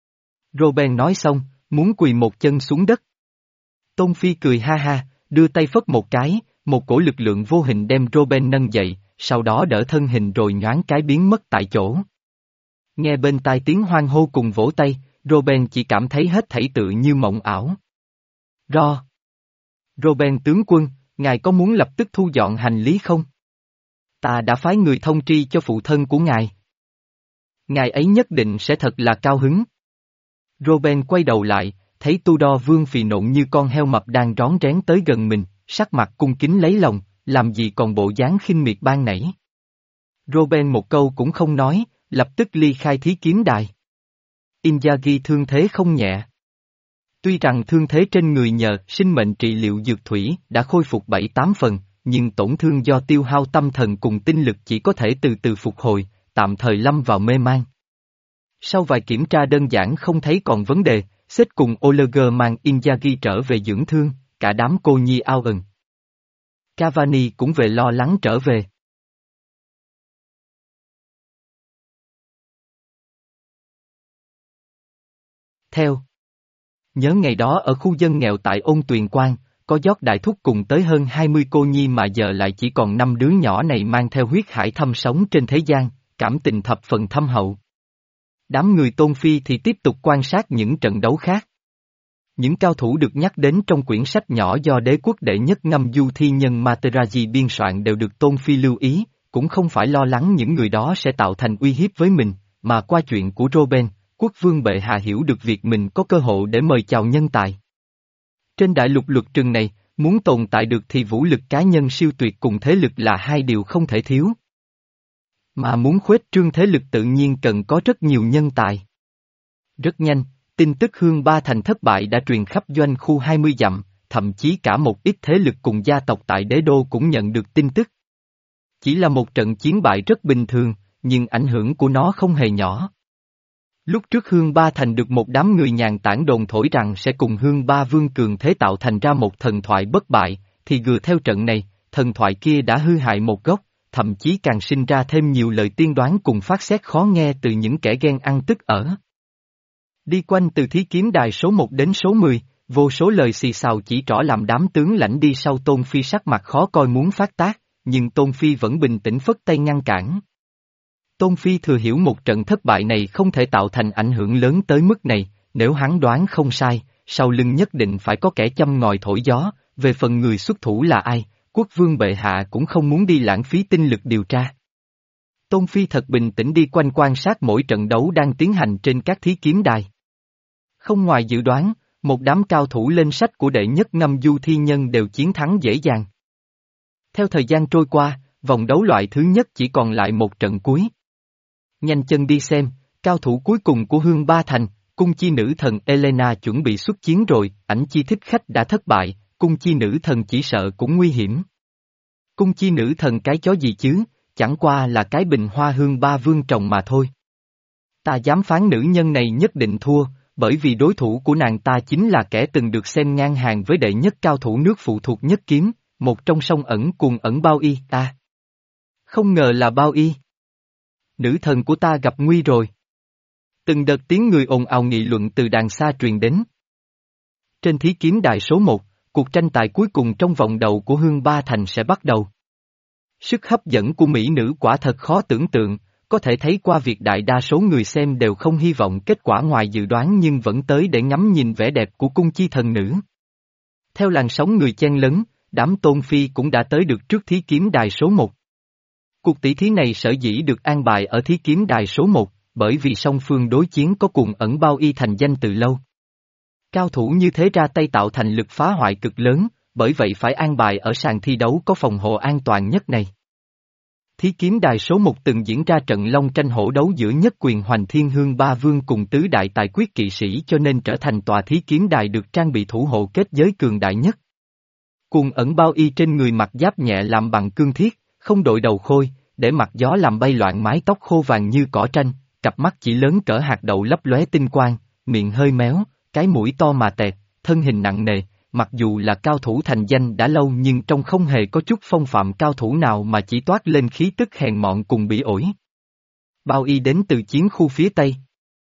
Robin nói xong, muốn quỳ một chân xuống đất. Tôn Phi cười ha ha, đưa tay phất một cái, một cổ lực lượng vô hình đem Robin nâng dậy, sau đó đỡ thân hình rồi nhoáng cái biến mất tại chỗ. Nghe bên tai tiếng hoan hô cùng vỗ tay, Robin chỉ cảm thấy hết thảy tự như mộng ảo. Ro. Robin tướng quân, ngài có muốn lập tức thu dọn hành lý không? Ta đã phái người thông tri cho phụ thân của ngài. Ngài ấy nhất định sẽ thật là cao hứng. Robin quay đầu lại, thấy Tudor Vương phì nộn như con heo mập đang rón rén tới gần mình, sắc mặt cung kính lấy lòng, làm gì còn bộ dáng khinh miệt ban nãy. Robin một câu cũng không nói, lập tức ly khai thí kiếm đài. Inzaghi thương thế không nhẹ. Tuy rằng thương thế trên người nhờ sinh mệnh trị liệu dược thủy đã khôi phục bảy tám phần, nhưng tổn thương do tiêu hao tâm thần cùng tinh lực chỉ có thể từ từ phục hồi, tạm thời lâm vào mê man. Sau vài kiểm tra đơn giản không thấy còn vấn đề, Seth cùng Oleger mang Inzaghi trở về dưỡng thương, cả đám cô nhi ao ẩn. Cavani cũng về lo lắng trở về. Theo. Nhớ ngày đó ở khu dân nghèo tại Ôn Tuyền Quan, có dót đại thúc cùng tới hơn hai mươi cô nhi mà giờ lại chỉ còn năm đứa nhỏ này mang theo huyết hải thâm sống trên thế gian, cảm tình thập phần thâm hậu. Đám người Tôn Phi thì tiếp tục quan sát những trận đấu khác. Những cao thủ được nhắc đến trong quyển sách nhỏ do đế quốc đệ nhất ngâm du thi nhân Materazzi biên soạn đều được Tôn Phi lưu ý, cũng không phải lo lắng những người đó sẽ tạo thành uy hiếp với mình, mà qua chuyện của Robin, quốc vương bệ hạ hiểu được việc mình có cơ hội để mời chào nhân tài. Trên đại lục luật trừng này, muốn tồn tại được thì vũ lực cá nhân siêu tuyệt cùng thế lực là hai điều không thể thiếu. Mà muốn khuếch trương thế lực tự nhiên cần có rất nhiều nhân tài. Rất nhanh, tin tức Hương Ba Thành thất bại đã truyền khắp doanh khu hai mươi dặm, thậm chí cả một ít thế lực cùng gia tộc tại đế đô cũng nhận được tin tức. Chỉ là một trận chiến bại rất bình thường, nhưng ảnh hưởng của nó không hề nhỏ. Lúc trước Hương Ba Thành được một đám người nhàn tản đồn thổi rằng sẽ cùng Hương Ba Vương cường thế tạo thành ra một thần thoại bất bại, thì gừa theo trận này, thần thoại kia đã hư hại một góc, thậm chí càng sinh ra thêm nhiều lời tiên đoán cùng phát xét khó nghe từ những kẻ ghen ăn tức ở. Đi quanh từ thí kiếm đài số một đến số mười, vô số lời xì xào chỉ trỏ làm đám tướng lãnh đi sau Tôn Phi sắc mặt khó coi muốn phát tác, nhưng Tôn Phi vẫn bình tĩnh phất tay ngăn cản. Tôn Phi thừa hiểu một trận thất bại này không thể tạo thành ảnh hưởng lớn tới mức này, nếu hắn đoán không sai, sau lưng nhất định phải có kẻ châm ngòi thổi gió, về phần người xuất thủ là ai, quốc vương bệ hạ cũng không muốn đi lãng phí tinh lực điều tra. Tôn Phi thật bình tĩnh đi quanh quan sát mỗi trận đấu đang tiến hành trên các thí kiếm đài. Không ngoài dự đoán, một đám cao thủ lên sách của đệ nhất ngâm du thi nhân đều chiến thắng dễ dàng. Theo thời gian trôi qua, vòng đấu loại thứ nhất chỉ còn lại một trận cuối. Nhanh chân đi xem, cao thủ cuối cùng của Hương Ba Thành, cung chi nữ thần Elena chuẩn bị xuất chiến rồi, ảnh chi thích khách đã thất bại, cung chi nữ thần chỉ sợ cũng nguy hiểm. Cung chi nữ thần cái chó gì chứ, chẳng qua là cái bình hoa Hương Ba Vương trồng mà thôi. Ta dám phán nữ nhân này nhất định thua, bởi vì đối thủ của nàng ta chính là kẻ từng được xem ngang hàng với đệ nhất cao thủ nước phụ thuộc nhất kiếm, một trong song ẩn cuồng ẩn Bao Y ta. Không ngờ là Bao Y. Nữ thần của ta gặp nguy rồi. Từng đợt tiếng người ồn ào nghị luận từ đàng xa truyền đến. Trên thí kiếm đài số một, cuộc tranh tài cuối cùng trong vòng đầu của Hương Ba Thành sẽ bắt đầu. Sức hấp dẫn của mỹ nữ quả thật khó tưởng tượng, có thể thấy qua việc đại đa số người xem đều không hy vọng kết quả ngoài dự đoán nhưng vẫn tới để ngắm nhìn vẻ đẹp của cung chi thần nữ. Theo làn sóng người chen lấn, đám tôn phi cũng đã tới được trước thí kiếm đài số một. Cuộc tỷ thí này sở dĩ được an bài ở thí kiếm đài số một, bởi vì song phương đối chiến có cùng ẩn Bao Y thành danh từ lâu. Cao thủ như thế ra tay tạo thành lực phá hoại cực lớn, bởi vậy phải an bài ở sàn thi đấu có phòng hộ an toàn nhất này. Thí kiếm đài số một từng diễn ra trận long tranh hổ đấu giữa nhất quyền Hoành Thiên Hương Ba Vương cùng tứ đại tài quyết kỵ sĩ cho nên trở thành tòa thí kiếm đài được trang bị thủ hộ kết giới cường đại nhất. Cuồng ẩn Bao Y trên người mặc giáp nhẹ làm bằng cương thiết, không đội đầu khôi, để mặc gió làm bay loạn mái tóc khô vàng như cỏ tranh, cặp mắt chỉ lớn cỡ hạt đậu lấp lóe tinh quang, miệng hơi méo, cái mũi to mà tẹt, thân hình nặng nề, mặc dù là cao thủ thành danh đã lâu nhưng trông không hề có chút phong phạm cao thủ nào mà chỉ toát lên khí tức hèn mọn cùng bỉ ổi. Bao Y đến từ chiến khu phía Tây.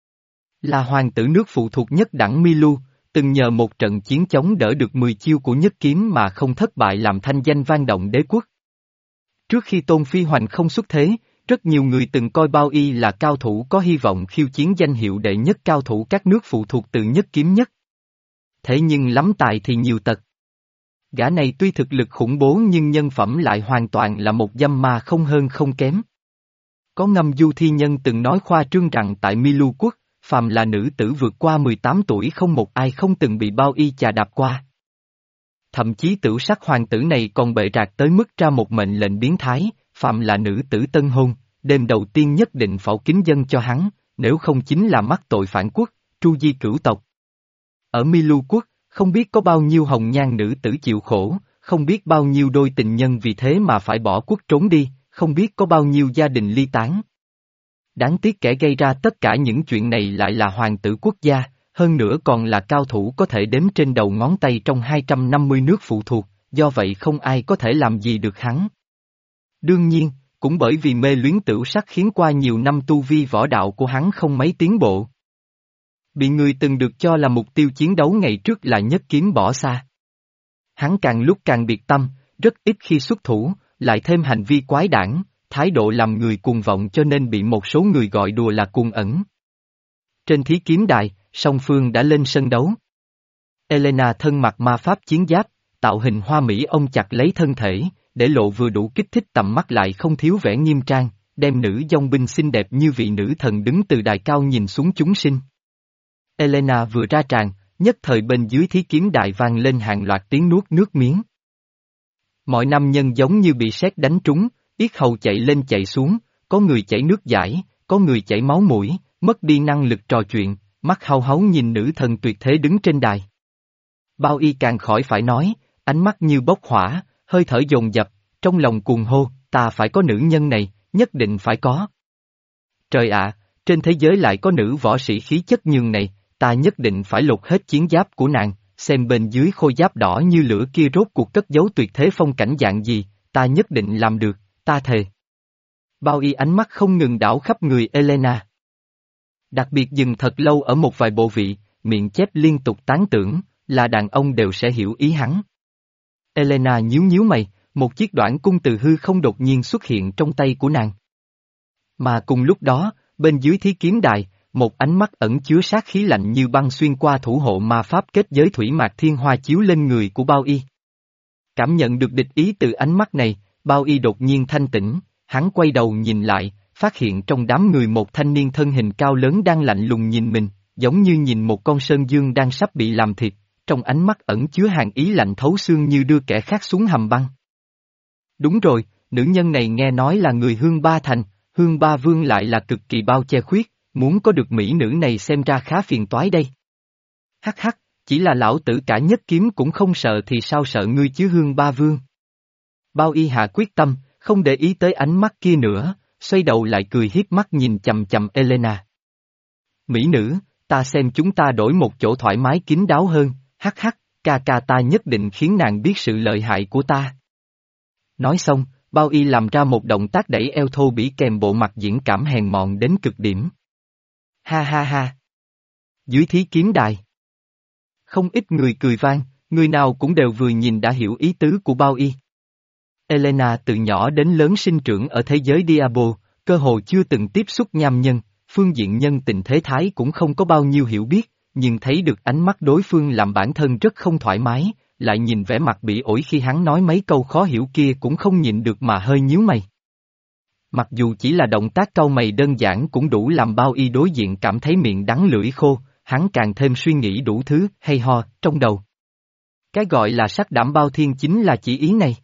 Là hoàng tử nước phụ thuộc nhất đẳng Milu, từng nhờ một trận chiến chống đỡ được mười chiêu của nhất kiếm mà không thất bại làm thanh danh vang động đế quốc. Trước khi Tôn Phi Hoành không xuất thế, rất nhiều người từng coi Bao Y là cao thủ có hy vọng khiêu chiến danh hiệu đệ nhất cao thủ các nước phụ thuộc từ nhất kiếm nhất. Thế nhưng lắm tài thì nhiều tật. Gã này tuy thực lực khủng bố nhưng nhân phẩm lại hoàn toàn là một dăm ma không hơn không kém. Có ngâm du thi nhân từng nói khoa trương rằng tại Milu quốc, phàm là nữ tử vượt qua mười tám tuổi không một ai không từng bị Bao Y chà đạp qua. Thậm chí tửu sắc hoàng tử này còn bệ rạc tới mức ra một mệnh lệnh biến thái, phàm là nữ tử tân hôn, đêm đầu tiên nhất định phẩu kính dâng cho hắn, nếu không chính là mắc tội phản quốc, tru di cửu tộc. Ở Milu quốc, không biết có bao nhiêu hồng nhan nữ tử chịu khổ, không biết bao nhiêu đôi tình nhân vì thế mà phải bỏ quốc trốn đi, không biết có bao nhiêu gia đình ly tán. Đáng tiếc kẻ gây ra tất cả những chuyện này lại là hoàng tử quốc gia, hơn nữa còn là cao thủ có thể đếm trên đầu ngón tay trong hai trăm năm mươi nước phụ thuộc, do vậy không ai có thể làm gì được hắn. Đương nhiên, cũng bởi vì mê luyến tửu sắc khiến qua nhiều năm tu vi võ đạo của hắn không mấy tiến bộ. Bị người từng được cho là mục tiêu chiến đấu ngày trước là nhất kiếm bỏ xa. Hắn càng lúc càng biệt tâm, rất ít khi xuất thủ, lại thêm hành vi quái đản, thái độ làm người cuồng vọng cho nên bị một số người gọi đùa là cuồng ẩn. Trên thí kiếm đài, song phương đã lên sân đấu. Elena thân mặc ma pháp chiến giáp, tạo hình hoa mỹ ôm chặt lấy thân thể, để lộ vừa đủ kích thích tầm mắt lại không thiếu vẻ nghiêm trang, đem nữ dòng binh xinh đẹp như vị nữ thần đứng từ đài cao nhìn xuống chúng sinh. Elena vừa ra tràng, nhất thời bên dưới thí kiếm đài vang lên hàng loạt tiếng nuốt nước miếng. Mọi nam nhân giống như bị sét đánh trúng, yết hầu chạy lên chạy xuống, có người chảy nước dãi, có người chảy máu mũi, mất đi năng lực trò chuyện, mắt hau háu nhìn nữ thần tuyệt thế đứng trên đài. Bao Y càng khỏi phải nói, ánh mắt như bốc hỏa, hơi thở dồn dập, trong lòng cuồng hô, ta phải có nữ nhân này, nhất định phải có. Trời ạ, trên thế giới lại có nữ võ sĩ khí chất nhường này, ta nhất định phải lột hết chiến giáp của nàng, xem bên dưới khôi giáp đỏ như lửa kia rốt cuộc cất giấu tuyệt thế phong cảnh dạng gì, ta nhất định làm được, ta thề. Bao Y ánh mắt không ngừng đảo khắp người Elena. Đặc biệt dừng thật lâu ở một vài bộ vị, miệng chép liên tục tán tưởng, là đàn ông đều sẽ hiểu ý hắn. Elena nhíu nhíu mày, một chiếc đoản cung từ hư không đột nhiên xuất hiện trong tay của nàng. Mà cùng lúc đó, bên dưới thí kiếm đài, một ánh mắt ẩn chứa sát khí lạnh như băng xuyên qua thủ hộ ma pháp kết giới thủy mạc thiên hoa chiếu lên người của Bao Y. Cảm nhận được địch ý từ ánh mắt này, Bao Y đột nhiên thanh tỉnh, hắn quay đầu nhìn lại, phát hiện trong đám người một thanh niên thân hình cao lớn đang lạnh lùng nhìn mình, giống như nhìn một con sơn dương đang sắp bị làm thịt, trong ánh mắt ẩn chứa hàn ý lạnh thấu xương như đưa kẻ khác xuống hầm băng. Đúng rồi, nữ nhân này nghe nói là người Hương Ba Thành, Hương Ba Vương lại là cực kỳ bao che khuyết, muốn có được mỹ nữ này xem ra khá phiền toái đây. Hắc hắc, chỉ là lão tử cả nhất kiếm cũng không sợ thì sao sợ ngươi chứ Hương Ba Vương. Bao Y hạ quyết tâm, không để ý tới ánh mắt kia nữa, xoay đầu lại cười hiếp mắt nhìn chầm chầm Elena. Mỹ nữ, ta xem chúng ta đổi một chỗ thoải mái kín đáo hơn, hắc hắc, ca ca ta nhất định khiến nàng biết sự lợi hại của ta. Nói xong, Bao Y làm ra một động tác đẩy eo thô bỉ kèm bộ mặt diễn cảm hèn mọn đến cực điểm. Ha ha ha. Dưới thí kiếm đài. Không ít người cười vang, người nào cũng đều vừa nhìn đã hiểu ý tứ của Bao Y. Elena từ nhỏ đến lớn sinh trưởng ở thế giới Diablo, cơ hồ chưa từng tiếp xúc nham nhân, phương diện nhân tình thế thái cũng không có bao nhiêu hiểu biết, nhưng thấy được ánh mắt đối phương làm bản thân rất không thoải mái, lại nhìn vẻ mặt bị ổi khi hắn nói mấy câu khó hiểu kia cũng không nhịn được mà hơi nhíu mày. Mặc dù chỉ là động tác cau mày đơn giản cũng đủ làm Bao Y đối diện cảm thấy miệng đắng lưỡi khô, hắn càng thêm suy nghĩ đủ thứ hay ho trong đầu. Cái gọi là sắc đảm bao thiên chính là chỉ ý này.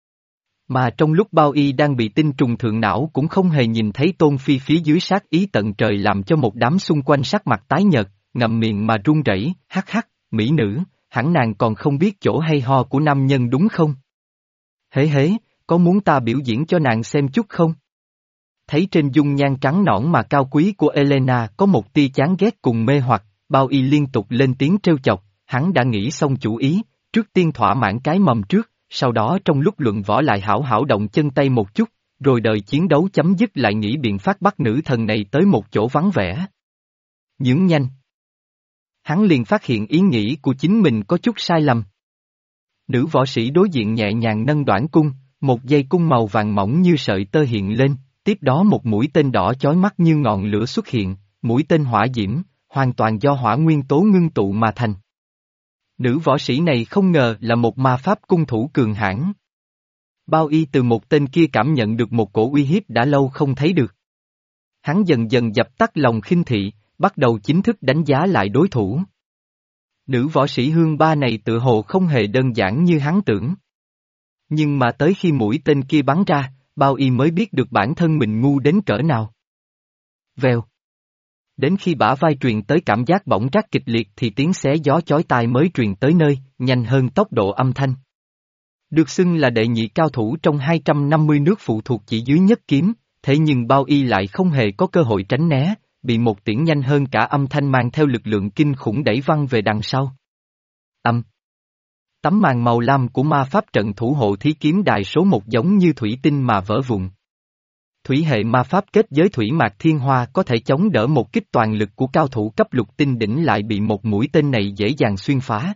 Mà trong lúc Bao Y đang bị tinh trùng thượng não cũng không hề nhìn thấy Tôn Phi phía dưới sát ý tận trời làm cho một đám xung quanh sắc mặt tái nhợt, ngậm miệng mà run rẩy, hắc hắc, mỹ nữ, hẳn nàng còn không biết chỗ hay ho của nam nhân đúng không? Hế hế, có muốn ta biểu diễn cho nàng xem chút không? Thấy trên dung nhan trắng nõn mà cao quý của Elena có một tia chán ghét cùng mê hoặc, Bao Y liên tục lên tiếng trêu chọc, hắn đã nghĩ xong chủ ý, trước tiên thỏa mãn cái mầm trước, sau đó trong lúc luận võ lại hảo hảo động chân tay một chút, rồi đợi chiến đấu chấm dứt lại nghĩ biện pháp bắt nữ thần này tới một chỗ vắng vẻ. Nhướng nhanh. Hắn liền phát hiện ý nghĩ của chính mình có chút sai lầm. Nữ võ sĩ đối diện nhẹ nhàng nâng đoạn cung, một dây cung màu vàng mỏng như sợi tơ hiện lên, tiếp đó một mũi tên đỏ chói mắt như ngọn lửa xuất hiện, mũi tên hỏa diễm, hoàn toàn do hỏa nguyên tố ngưng tụ mà thành. Nữ võ sĩ này không ngờ là một ma pháp cung thủ cường hãn. Bao Y từ một tên kia cảm nhận được một cổ uy hiếp đã lâu không thấy được. Hắn dần dần dập tắt lòng khinh thị, bắt đầu chính thức đánh giá lại đối thủ. Nữ võ sĩ hương ba này tự hồ không hề đơn giản như hắn tưởng. Nhưng mà tới khi mũi tên kia bắn ra, Bao Y mới biết được bản thân mình ngu đến cỡ nào. Vèo. Đến khi bả vai truyền tới cảm giác bỏng rát kịch liệt thì tiếng xé gió chói tai mới truyền tới nơi, nhanh hơn tốc độ âm thanh. Được xưng là đệ nhị cao thủ trong hai trăm năm mươi nước phụ thuộc chỉ dưới nhất kiếm, thế nhưng Bao Y lại không hề có cơ hội tránh né, bị một tiễn nhanh hơn cả âm thanh mang theo lực lượng kinh khủng đẩy văng về đằng sau. Âm. Tấm màn màu lam của ma pháp trận thủ hộ thí kiếm đài số một giống như thủy tinh mà vỡ vụn. Thủy hệ ma pháp kết giới thủy mạc thiên hoa có thể chống đỡ một kích toàn lực của cao thủ cấp lục tinh đỉnh lại bị một mũi tên này dễ dàng xuyên phá.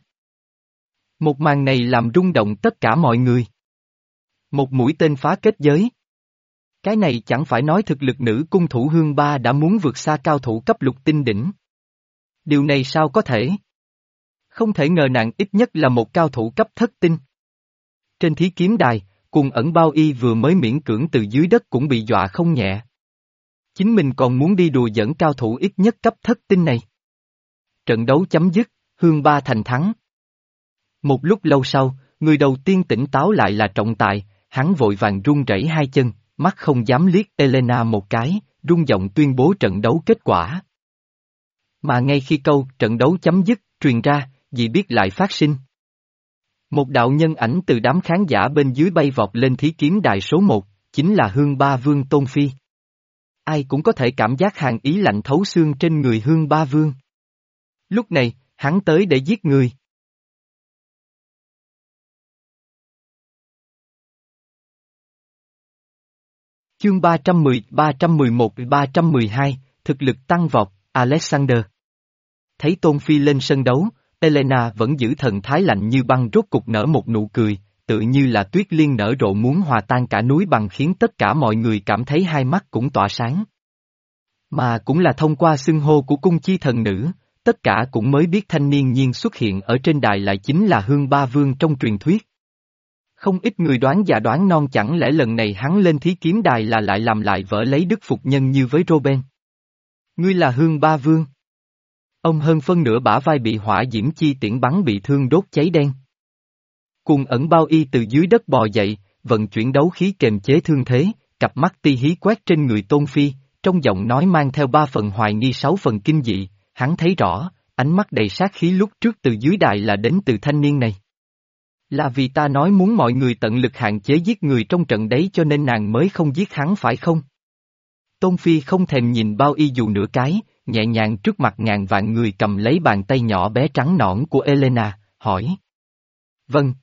Một màn này làm rung động tất cả mọi người. Một mũi tên phá kết giới. Cái này chẳng phải nói thực lực nữ cung thủ hương ba đã muốn vượt xa cao thủ cấp lục tinh đỉnh. Điều này sao có thể? Không thể ngờ nàng ít nhất là một cao thủ cấp thất tinh. Trên thí kiếm đài, Cùng ẩn Bao Y vừa mới miễn cưỡng từ dưới đất cũng bị dọa không nhẹ. Chính mình còn muốn đi đùa dẫn cao thủ ít nhất cấp thất tinh này. Trận đấu chấm dứt, Hương Ba thành thắng. Một lúc lâu sau, người đầu tiên tỉnh táo lại là Trọng Tài, hắn vội vàng run rẩy hai chân, mắt không dám liếc Elena một cái, run giọng tuyên bố trận đấu kết quả. Mà ngay khi câu trận đấu chấm dứt, truyền ra, dị biết lại phát sinh. Một đạo nhân ảnh từ đám khán giả bên dưới bay vọt lên thí kiếm đài số một, chính là Hương Ba Vương Tôn Phi. Ai cũng có thể cảm giác hàn ý lạnh thấu xương trên người Hương Ba Vương. Lúc này, hắn tới để giết người. Chương ba trăm mười, ba trăm mười một, ba trăm mười hai, thực lực tăng vọt, Alexander. Thấy Tôn Phi lên sân đấu, Elena vẫn giữ thần thái lạnh như băng rốt cục nở một nụ cười, tự như là tuyết liên nở rộ muốn hòa tan cả núi bằng khiến tất cả mọi người cảm thấy hai mắt cũng tỏa sáng. Mà cũng là thông qua xưng hô của cung chi thần nữ, tất cả cũng mới biết thanh niên nhiên xuất hiện ở trên đài lại chính là Hương Ba Vương trong truyền thuyết. Không ít người đoán già đoán non chẳng lẽ lần này hắn lên thí kiếm đài là lại làm lại vỡ lấy đức phục nhân như với Robin. Ngươi là Hương Ba Vương. Ông hơn phân nửa bả vai bị hỏa diễm chi tiễn bắn bị thương đốt cháy đen. Cùng ẩn Bao Y từ dưới đất bò dậy, vận chuyển đấu khí kềm chế thương thế, cặp mắt ti hí quét trên người Tôn Phi, trong giọng nói mang theo ba phần hoài nghi sáu phần kinh dị, hắn thấy rõ, ánh mắt đầy sát khí lúc trước từ dưới đài là đến từ thanh niên này. Là vì ta nói muốn mọi người tận lực hạn chế giết người trong trận đấy cho nên nàng mới không giết hắn phải không? Tôn Phi không thèm nhìn Bao Y dù nửa cái, nhẹ nhàng trước mặt ngàn vạn người cầm lấy bàn tay nhỏ bé trắng nõn của Elena, hỏi. Vâng.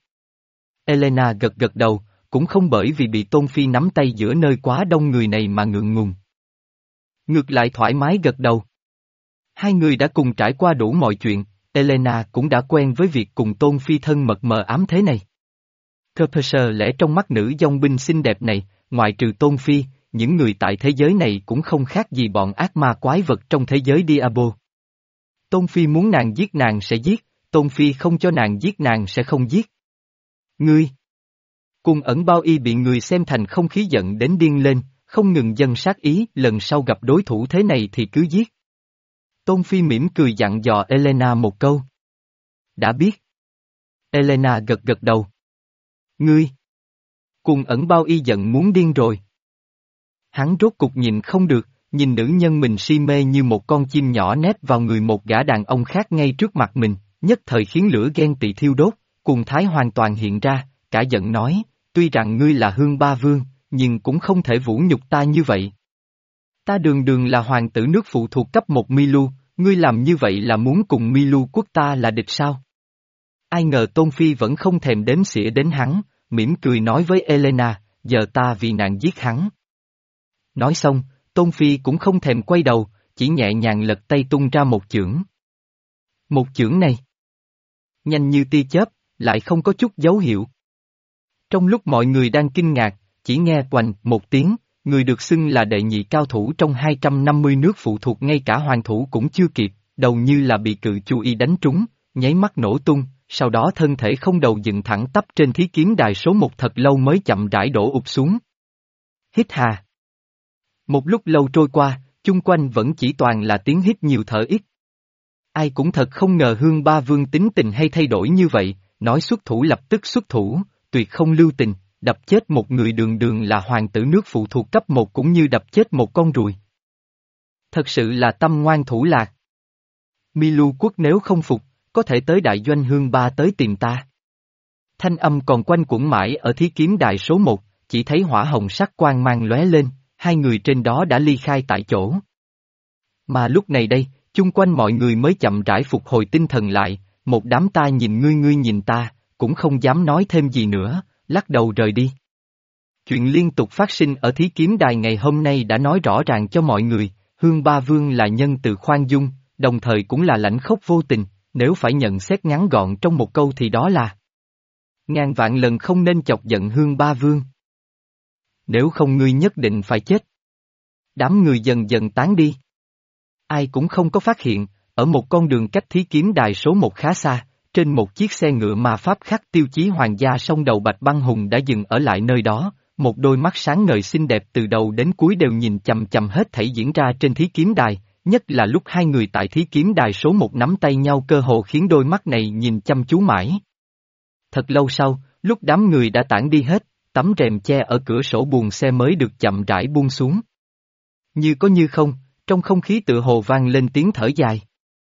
Elena gật gật đầu, cũng không bởi vì bị Tôn Phi nắm tay giữa nơi quá đông người này mà ngượng ngùng. Ngược lại thoải mái gật đầu. Hai người đã cùng trải qua đủ mọi chuyện, Elena cũng đã quen với việc cùng Tôn Phi thân mật mờ ám thế này. Corpusher lẽ trong mắt nữ dòng binh xinh đẹp này, ngoại trừ Tôn Phi, những người tại thế giới này cũng không khác gì bọn ác ma quái vật trong thế giới Diablo. Tôn Phi muốn nàng giết nàng sẽ giết, Tôn Phi không cho nàng giết nàng sẽ không giết. Ngươi! Cùng ẩn bao y bị người xem thành không khí giận đến điên lên, không ngừng dâng sát ý, lần sau gặp đối thủ thế này thì cứ giết. Tôn Phi mỉm cười dặn dò Elena một câu. Đã biết. Elena gật gật đầu. Ngươi! Cùng ẩn bao y giận muốn điên rồi. Hắn rốt cục nhìn không được, nhìn nữ nhân mình si mê như một con chim nhỏ nép vào người một gã đàn ông khác ngay trước mặt mình, nhất thời khiến lửa ghen tị thiêu đốt, cùng thái hoàn toàn hiện ra, cả giận nói, tuy rằng ngươi là Hương Ba Vương, nhưng cũng không thể vũ nhục ta như vậy. Ta đường đường là hoàng tử nước phụ thuộc cấp một Milu, ngươi làm như vậy là muốn cùng Milu quốc ta là địch sao? Ai ngờ Tôn Phi vẫn không thèm đếm xỉa đến hắn, mỉm cười nói với Elena, giờ ta vì nàng giết hắn. Nói xong, Tôn Phi cũng không thèm quay đầu, chỉ nhẹ nhàng lật tay tung ra một chưởng. Một chưởng này, nhanh như tia chớp, lại không có chút dấu hiệu. Trong lúc mọi người đang kinh ngạc, chỉ nghe oành một tiếng, người được xưng là đệ nhị cao thủ trong hai trăm năm mươi nước phụ thuộc ngay cả hoàng thủ cũng chưa kịp, đầu như là bị cự chu y đánh trúng, nháy mắt nổ tung, sau đó thân thể không đầu dựng thẳng tắp trên thí kiếm đài số một thật lâu mới chậm rãi đổ ụp xuống. Hít hà. Một lúc lâu trôi qua, chung quanh vẫn chỉ toàn là tiếng hít nhiều thở ít. Ai cũng thật không ngờ Hương Ba Vương tính tình hay thay đổi như vậy, nói xuất thủ lập tức xuất thủ, tuyệt không lưu tình, đập chết một người đường đường là hoàng tử nước phụ thuộc cấp một cũng như đập chết một con ruồi. Thật sự là tâm ngoan thủ lạc. Milu quốc nếu không phục, có thể tới đại doanh Hương Ba tới tìm ta. Thanh âm còn quanh quẩn mãi ở thí kiếm đài số một, chỉ thấy hỏa hồng sắc quang mang lóe lên, hai người trên đó đã ly khai tại chỗ. Mà lúc này đây, chung quanh mọi người mới chậm rãi phục hồi tinh thần lại, một đám ta nhìn ngươi ngươi nhìn ta, cũng không dám nói thêm gì nữa, lắc đầu rời đi. Chuyện liên tục phát sinh ở thí kiếm đài ngày hôm nay đã nói rõ ràng cho mọi người, Hương Ba Vương là nhân từ khoan dung, đồng thời cũng là lãnh khốc vô tình, nếu phải nhận xét ngắn gọn trong một câu thì đó là ngàn vạn lần không nên chọc giận Hương Ba Vương. Nếu không ngươi nhất định phải chết. Đám người dần dần tán đi. Ai cũng không có phát hiện, ở một con đường cách thí kiếm đài số một khá xa, trên một chiếc xe ngựa ma pháp khắc tiêu chí hoàng gia song đầu bạch băng hùng đã dừng ở lại nơi đó, một đôi mắt sáng ngời xinh đẹp từ đầu đến cuối đều nhìn chằm chằm hết thảy diễn ra trên thí kiếm đài, nhất là lúc hai người tại thí kiếm đài số một nắm tay nhau cơ hồ khiến đôi mắt này nhìn chăm chú mãi. Thật lâu sau, lúc đám người đã tản đi hết, tấm rèm che ở cửa sổ buồng xe mới được chậm rãi buông xuống. Như có như không, trong không khí tựa hồ vang lên tiếng thở dài.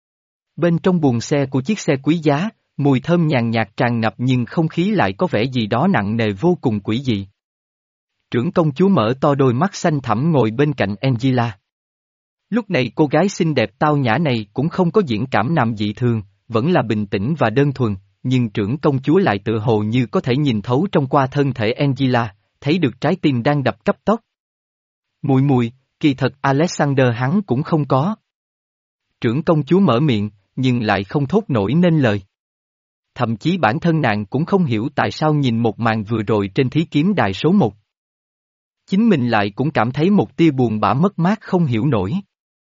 Bên trong buồng xe của chiếc xe quý giá, mùi thơm nhàn nhạt tràn ngập nhưng không khí lại có vẻ gì đó nặng nề vô cùng quỷ dị. Trưởng công chúa mở to đôi mắt xanh thẳm ngồi bên cạnh Angela. Lúc này cô gái xinh đẹp tao nhã này cũng không có diễn cảm nào dị thường, vẫn là bình tĩnh và đơn thuần, nhưng trưởng công chúa lại tựa hồ như có thể nhìn thấu trong qua thân thể Angela, thấy được trái tim đang đập cấp tốc. Mùi mùi, kỳ thật Alexander hắn cũng không có. Trưởng công chúa mở miệng, nhưng lại không thốt nổi nên lời. Thậm chí bản thân nàng cũng không hiểu tại sao nhìn một màn vừa rồi trên thí kiếm đài số một. Chính mình lại cũng cảm thấy một tia buồn bã mất mát không hiểu nổi.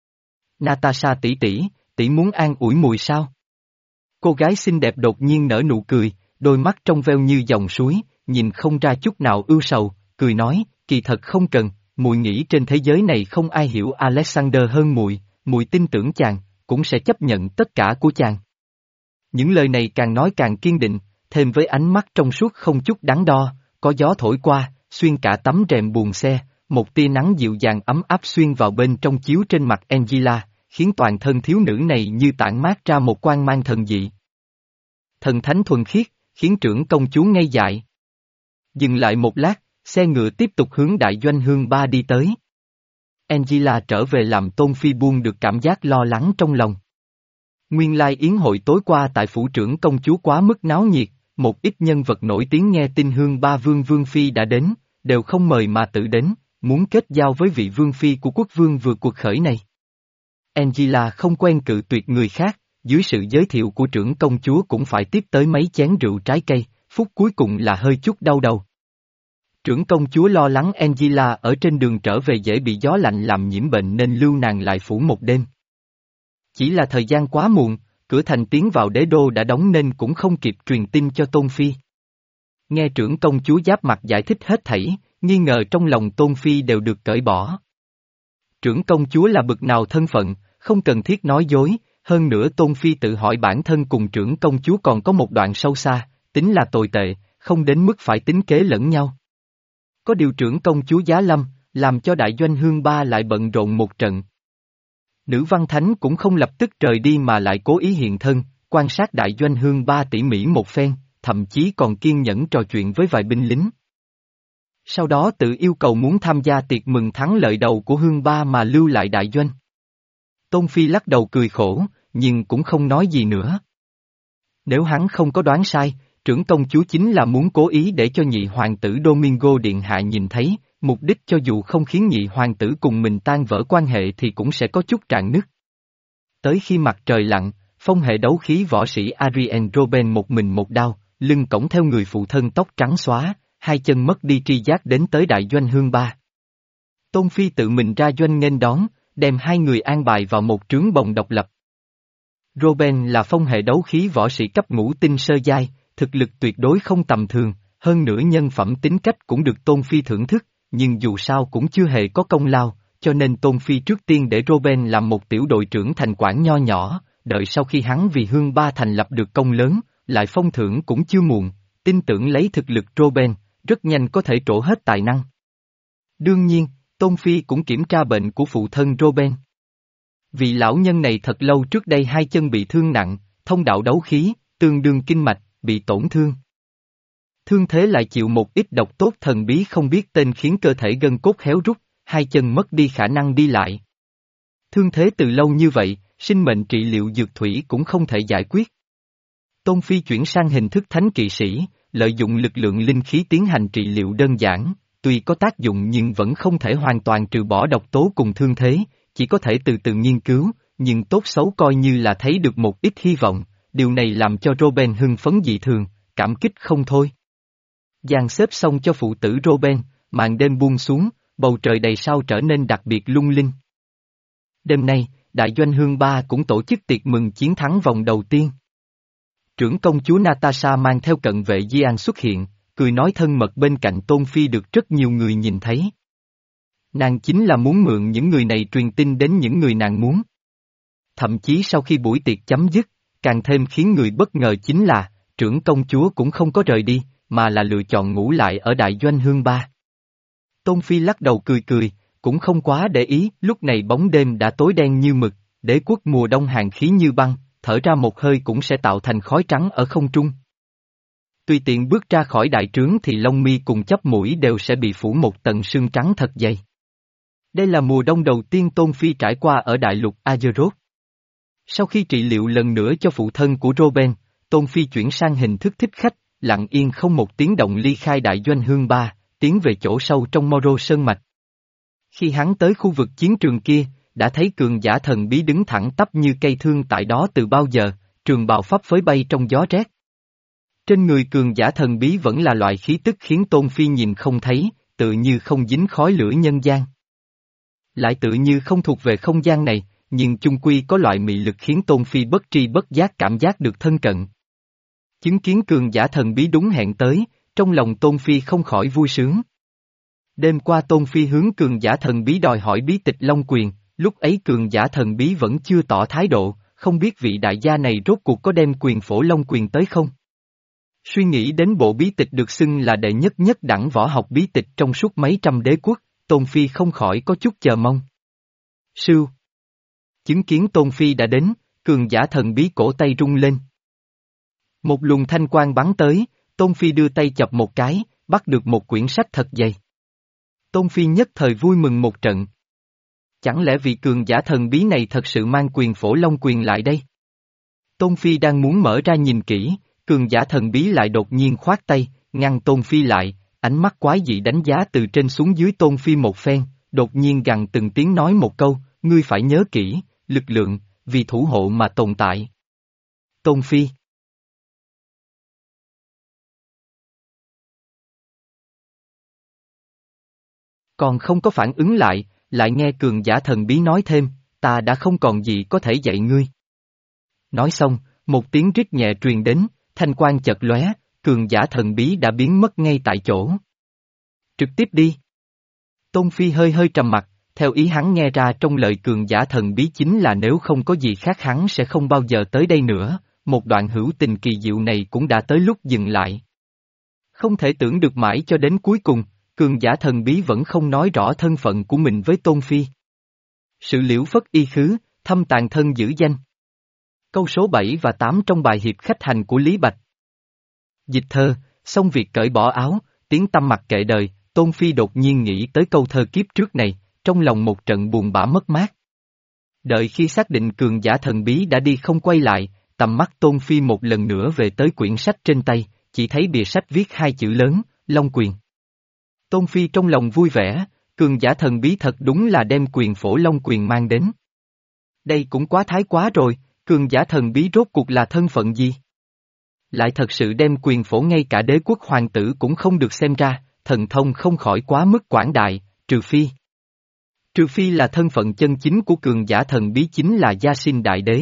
Natasha tỷ tỷ, tỷ muốn an ủi mùi sao? Cô gái xinh đẹp đột nhiên nở nụ cười, đôi mắt trong veo như dòng suối, nhìn không ra chút nào ưu sầu, cười nói, kỳ thật không cần, mùi nghĩ trên thế giới này không ai hiểu Alexander hơn mùi, mùi tin tưởng chàng, cũng sẽ chấp nhận tất cả của chàng. Những lời này càng nói càng kiên định, thêm với ánh mắt trong suốt không chút đắn đo, có gió thổi qua, xuyên cả tấm rèm buồng xe, một tia nắng dịu dàng ấm áp xuyên vào bên trong chiếu trên mặt Angela, khiến toàn thân thiếu nữ này như tản mát ra một quang mang thần dị. Thần thánh thuần khiết, khiến trưởng công chúa ngây dại. Dừng lại một lát, xe ngựa tiếp tục hướng đại doanh Hương Ba đi tới. Angela trở về làm Tôn Phi buông được cảm giác lo lắng trong lòng. Nguyên lai yến hội tối qua tại phủ trưởng công chúa quá mức náo nhiệt, một ít nhân vật nổi tiếng nghe tin Hương Ba Vương Vương Phi đã đến, đều không mời mà tự đến, muốn kết giao với vị Vương Phi của quốc vương vừa cuộc khởi này. Angela không quen cự tuyệt người khác, dưới sự giới thiệu của trưởng công chúa cũng phải tiếp tới mấy chén rượu trái cây, phút cuối cùng là hơi chút đau đầu. Trưởng công chúa lo lắng Angela ở trên đường trở về dễ bị gió lạnh làm nhiễm bệnh nên lưu nàng lại phủ một đêm. Chỉ là thời gian quá muộn, cửa thành tiến vào đế đô đã đóng nên cũng không kịp truyền tin cho Tôn Phi. Nghe trưởng công chúa giáp mặt giải thích hết thảy, nghi ngờ trong lòng Tôn Phi đều được cởi bỏ. Trưởng công chúa là bực nào thân phận, không cần thiết nói dối, hơn nữa Tôn Phi tự hỏi bản thân cùng trưởng công chúa còn có một đoạn sâu xa, tính là tồi tệ, không đến mức phải tính kế lẫn nhau. Có điều trưởng công chúa giá lâm, làm cho đại doanh Hương Ba lại bận rộn một trận. Nữ văn thánh cũng không lập tức rời đi mà lại cố ý hiện thân, quan sát đại doanh Hương Ba tỉ mỉ một phen, thậm chí còn kiên nhẫn trò chuyện với vài binh lính. Sau đó tự yêu cầu muốn tham gia tiệc mừng thắng lợi đầu của Hương Ba mà lưu lại đại doanh. Tôn Phi lắc đầu cười khổ, nhưng cũng không nói gì nữa. Nếu hắn không có đoán sai, trưởng công chúa chính là muốn cố ý để cho nhị hoàng tử Domingo Điện Hạ nhìn thấy, mục đích cho dù không khiến nhị hoàng tử cùng mình tan vỡ quan hệ thì cũng sẽ có chút rạn nứt. Tới khi mặt trời lặn, phong hệ đấu khí võ sĩ Adrien Robben một mình một đao, lưng cõng theo người phụ thân tóc trắng xóa, hai chân mất đi tri giác đến tới đại doanh Hương Ba. Tôn Phi tự mình ra doanh nghênh đón, đem hai người an bài vào một trướng bồng độc lập. Robben là phong hệ đấu khí võ sĩ cấp ngũ tinh sơ giai, thực lực tuyệt đối không tầm thường, hơn nữa nhân phẩm tính cách cũng được Tôn Phi thưởng thức, nhưng dù sao cũng chưa hề có công lao, cho nên Tôn Phi trước tiên để Robben làm một tiểu đội trưởng thành quản nho nhỏ, đợi sau khi hắn vì Hương Ba thành lập được công lớn, lại phong thưởng cũng chưa muộn, tin tưởng lấy thực lực Robben, rất nhanh có thể trổ hết tài năng. Đương nhiên, Tôn Phi cũng kiểm tra bệnh của phụ thân Robben. Vị lão nhân này thật lâu trước đây hai chân bị thương nặng, thông đạo đấu khí, tương đương kinh mạch, bị tổn thương. Thương thế lại chịu một ít độc tốt thần bí không biết tên khiến cơ thể gân cốt héo rút, hai chân mất đi khả năng đi lại. Thương thế từ lâu như vậy, sinh mệnh trị liệu dược thủy cũng không thể giải quyết. Tôn Phi chuyển sang hình thức thánh kỵ sĩ, lợi dụng lực lượng linh khí tiến hành trị liệu đơn giản, tuy có tác dụng nhưng vẫn không thể hoàn toàn trừ bỏ độc tố cùng thương thế, chỉ có thể từ từ nghiên cứu, nhưng tốt xấu coi như là thấy được một ít hy vọng, điều này làm cho Robben hưng phấn dị thường, cảm kích không thôi. Dàn xếp xong cho phụ tử Robben, màn đêm buông xuống, bầu trời đầy sao trở nên đặc biệt lung linh. Đêm nay, đại doanh Hương Ba cũng tổ chức tiệc mừng chiến thắng vòng đầu tiên. Trưởng công chúa Natasha mang theo cận vệ Gian xuất hiện, cười nói thân mật bên cạnh Tôn Phi được rất nhiều người nhìn thấy. Nàng chính là muốn mượn những người này truyền tin đến những người nàng muốn. Thậm chí sau khi buổi tiệc chấm dứt, càng thêm khiến người bất ngờ chính là, trưởng công chúa cũng không có rời đi, mà là lựa chọn ngủ lại ở đại doanh Hương Ba. Tôn Phi lắc đầu cười cười, cũng không quá để ý, lúc này bóng đêm đã tối đen như mực, đế quốc mùa đông hàn khí như băng, thở ra một hơi cũng sẽ tạo thành khói trắng ở không trung. Tùy tiện bước ra khỏi đại trướng thì lông mi cùng chóp mũi đều sẽ bị phủ một tầng sương trắng thật dày. Đây là mùa đông đầu tiên Tôn Phi trải qua ở đại lục Azeroth. Sau khi trị liệu lần nữa cho phụ thân của Robben, Tôn Phi chuyển sang hình thức thích khách, lặng yên không một tiếng động ly khai đại doanh Hương Ba, tiến về chỗ sâu trong Moro Sơn Mạch. Khi hắn tới khu vực chiến trường kia, đã thấy cường giả thần bí đứng thẳng tắp như cây thương tại đó từ bao giờ, trường bào pháp phới bay trong gió rét. Trên người cường giả thần bí vẫn là loại khí tức khiến Tôn Phi nhìn không thấy, tự như không dính khói lửa nhân gian. Lại tự như không thuộc về không gian này, nhưng chung quy có loại mị lực khiến Tôn Phi bất tri bất giác cảm giác được thân cận. Chứng kiến cường giả thần bí đúng hẹn tới, trong lòng Tôn Phi không khỏi vui sướng. Đêm qua Tôn Phi hướng cường giả thần bí đòi hỏi bí tịch Long Quyền, lúc ấy cường giả thần bí vẫn chưa tỏ thái độ, không biết vị đại gia này rốt cuộc có đem quyền phổ Long Quyền tới không? Suy nghĩ đến bộ bí tịch được xưng là đệ nhất nhất đẳng võ học bí tịch trong suốt mấy trăm đế quốc, Tôn Phi không khỏi có chút chờ mong. Sưu. Chứng kiến Tôn Phi đã đến, cường giả thần bí cổ tay rung lên. Một luồng thanh quang bắn tới, Tôn Phi đưa tay chập một cái, bắt được một quyển sách thật dày. Tôn Phi nhất thời vui mừng một trận. Chẳng lẽ vị cường giả thần bí này thật sự mang quyền phổ long quyền lại đây? Tôn Phi đang muốn mở ra nhìn kỹ, cường giả thần bí lại đột nhiên khoát tay, ngăn Tôn Phi lại, ánh mắt quái dị đánh giá từ trên xuống dưới Tôn Phi một phen, đột nhiên gằn từng tiếng nói một câu, ngươi phải nhớ kỹ, lực lượng, vì thủ hộ mà tồn tại. Tôn Phi. Còn không có phản ứng lại, lại nghe cường giả thần bí nói thêm, ta đã không còn gì có thể dạy ngươi. Nói xong, một tiếng rít nhẹ truyền đến, thanh quang chợt lóe, cường giả thần bí đã biến mất ngay tại chỗ. Trực tiếp đi. Tôn Phi hơi hơi trầm mặt, theo ý hắn nghe ra trong lời cường giả thần bí chính là nếu không có gì khác hắn sẽ không bao giờ tới đây nữa, một đoạn hữu tình kỳ diệu này cũng đã tới lúc dừng lại. Không thể tưởng được mãi cho đến cuối cùng, cường giả thần bí vẫn không nói rõ thân phận của mình với Tôn Phi. Sự liễu phất y khứ, thâm tàn thân giữ danh. Câu số bảy và tám trong bài hiệp khách hành của Lý Bạch. Dịch thơ, xong việc cởi bỏ áo, tiếng tăm mặc kệ đời, Tôn Phi đột nhiên nghĩ tới câu thơ kiếp trước này, trong lòng một trận buồn bã mất mát. Đợi khi xác định cường giả thần bí đã đi không quay lại, tầm mắt Tôn Phi một lần nữa về tới quyển sách trên tay, chỉ thấy bìa sách viết hai chữ lớn, Long Quyền. Tôn Phi trong lòng vui vẻ, cường giả thần bí thật đúng là đem quyền phổ Long Quyền mang đến. Đây cũng quá thái quá rồi, cường giả thần bí rốt cuộc là thân phận gì? Lại thật sự đem quyền phổ ngay cả đế quốc hoàng tử cũng không được xem ra, thần thông không khỏi quá mức quảng đại, trừ phi. Trừ phi là thân phận chân chính của cường giả thần bí chính là Gia Sinh Đại Đế.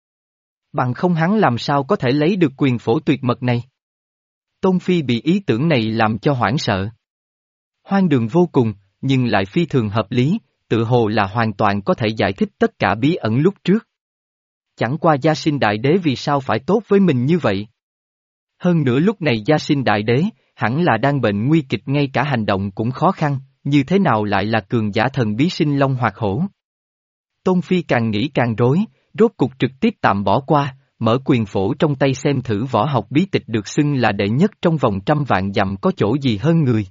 Bằng không hắn làm sao có thể lấy được quyền phổ tuyệt mật này? Tôn Phi bị ý tưởng này làm cho hoảng sợ. Hoang đường vô cùng, nhưng lại phi thường hợp lý, tự hồ là hoàn toàn có thể giải thích tất cả bí ẩn lúc trước. Chẳng qua Gia Sinh Đại Đế vì sao phải tốt với mình như vậy? Hơn nữa lúc này Gia Sinh Đại Đế, hẳn là đang bệnh nguy kịch ngay cả hành động cũng khó khăn, như thế nào lại là cường giả thần bí sinh long hoạt hổ? Tôn Phi càng nghĩ càng rối, rốt cục trực tiếp tạm bỏ qua, mở quyền phổ trong tay xem thử võ học bí tịch được xưng là đệ nhất trong vòng trăm vạn dặm có chỗ gì hơn người.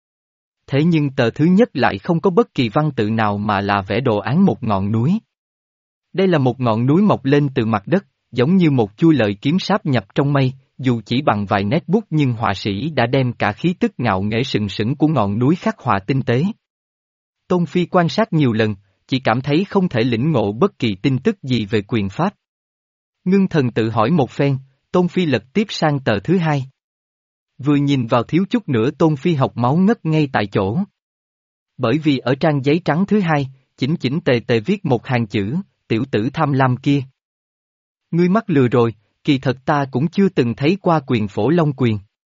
Thế nhưng tờ thứ nhất lại không có bất kỳ văn tự nào mà là vẽ đồ án một ngọn núi. Đây là một ngọn núi mọc lên từ mặt đất, giống như một chui lợi kiếm sáp nhập trong mây, dù chỉ bằng vài nét bút nhưng họa sĩ đã đem cả khí tức ngạo nghễ sừng sững của ngọn núi khắc họa tinh tế. Tôn Phi quan sát nhiều lần, chỉ cảm thấy không thể lĩnh ngộ bất kỳ tin tức gì về quyền pháp. Ngưng thần tự hỏi một phen, Tôn Phi lật tiếp sang tờ thứ hai. Vừa nhìn vào thiếu chút nữa Tôn Phi học máu ngất ngay tại chỗ. Bởi vì ở trang giấy trắng thứ hai, chỉnh chỉnh tề tề viết một hàng chữ, tiểu tử tham lam kia. Ngươi mắc lừa rồi, kỳ thật ta cũng chưa từng thấy qua quyền phổ Long Quyền.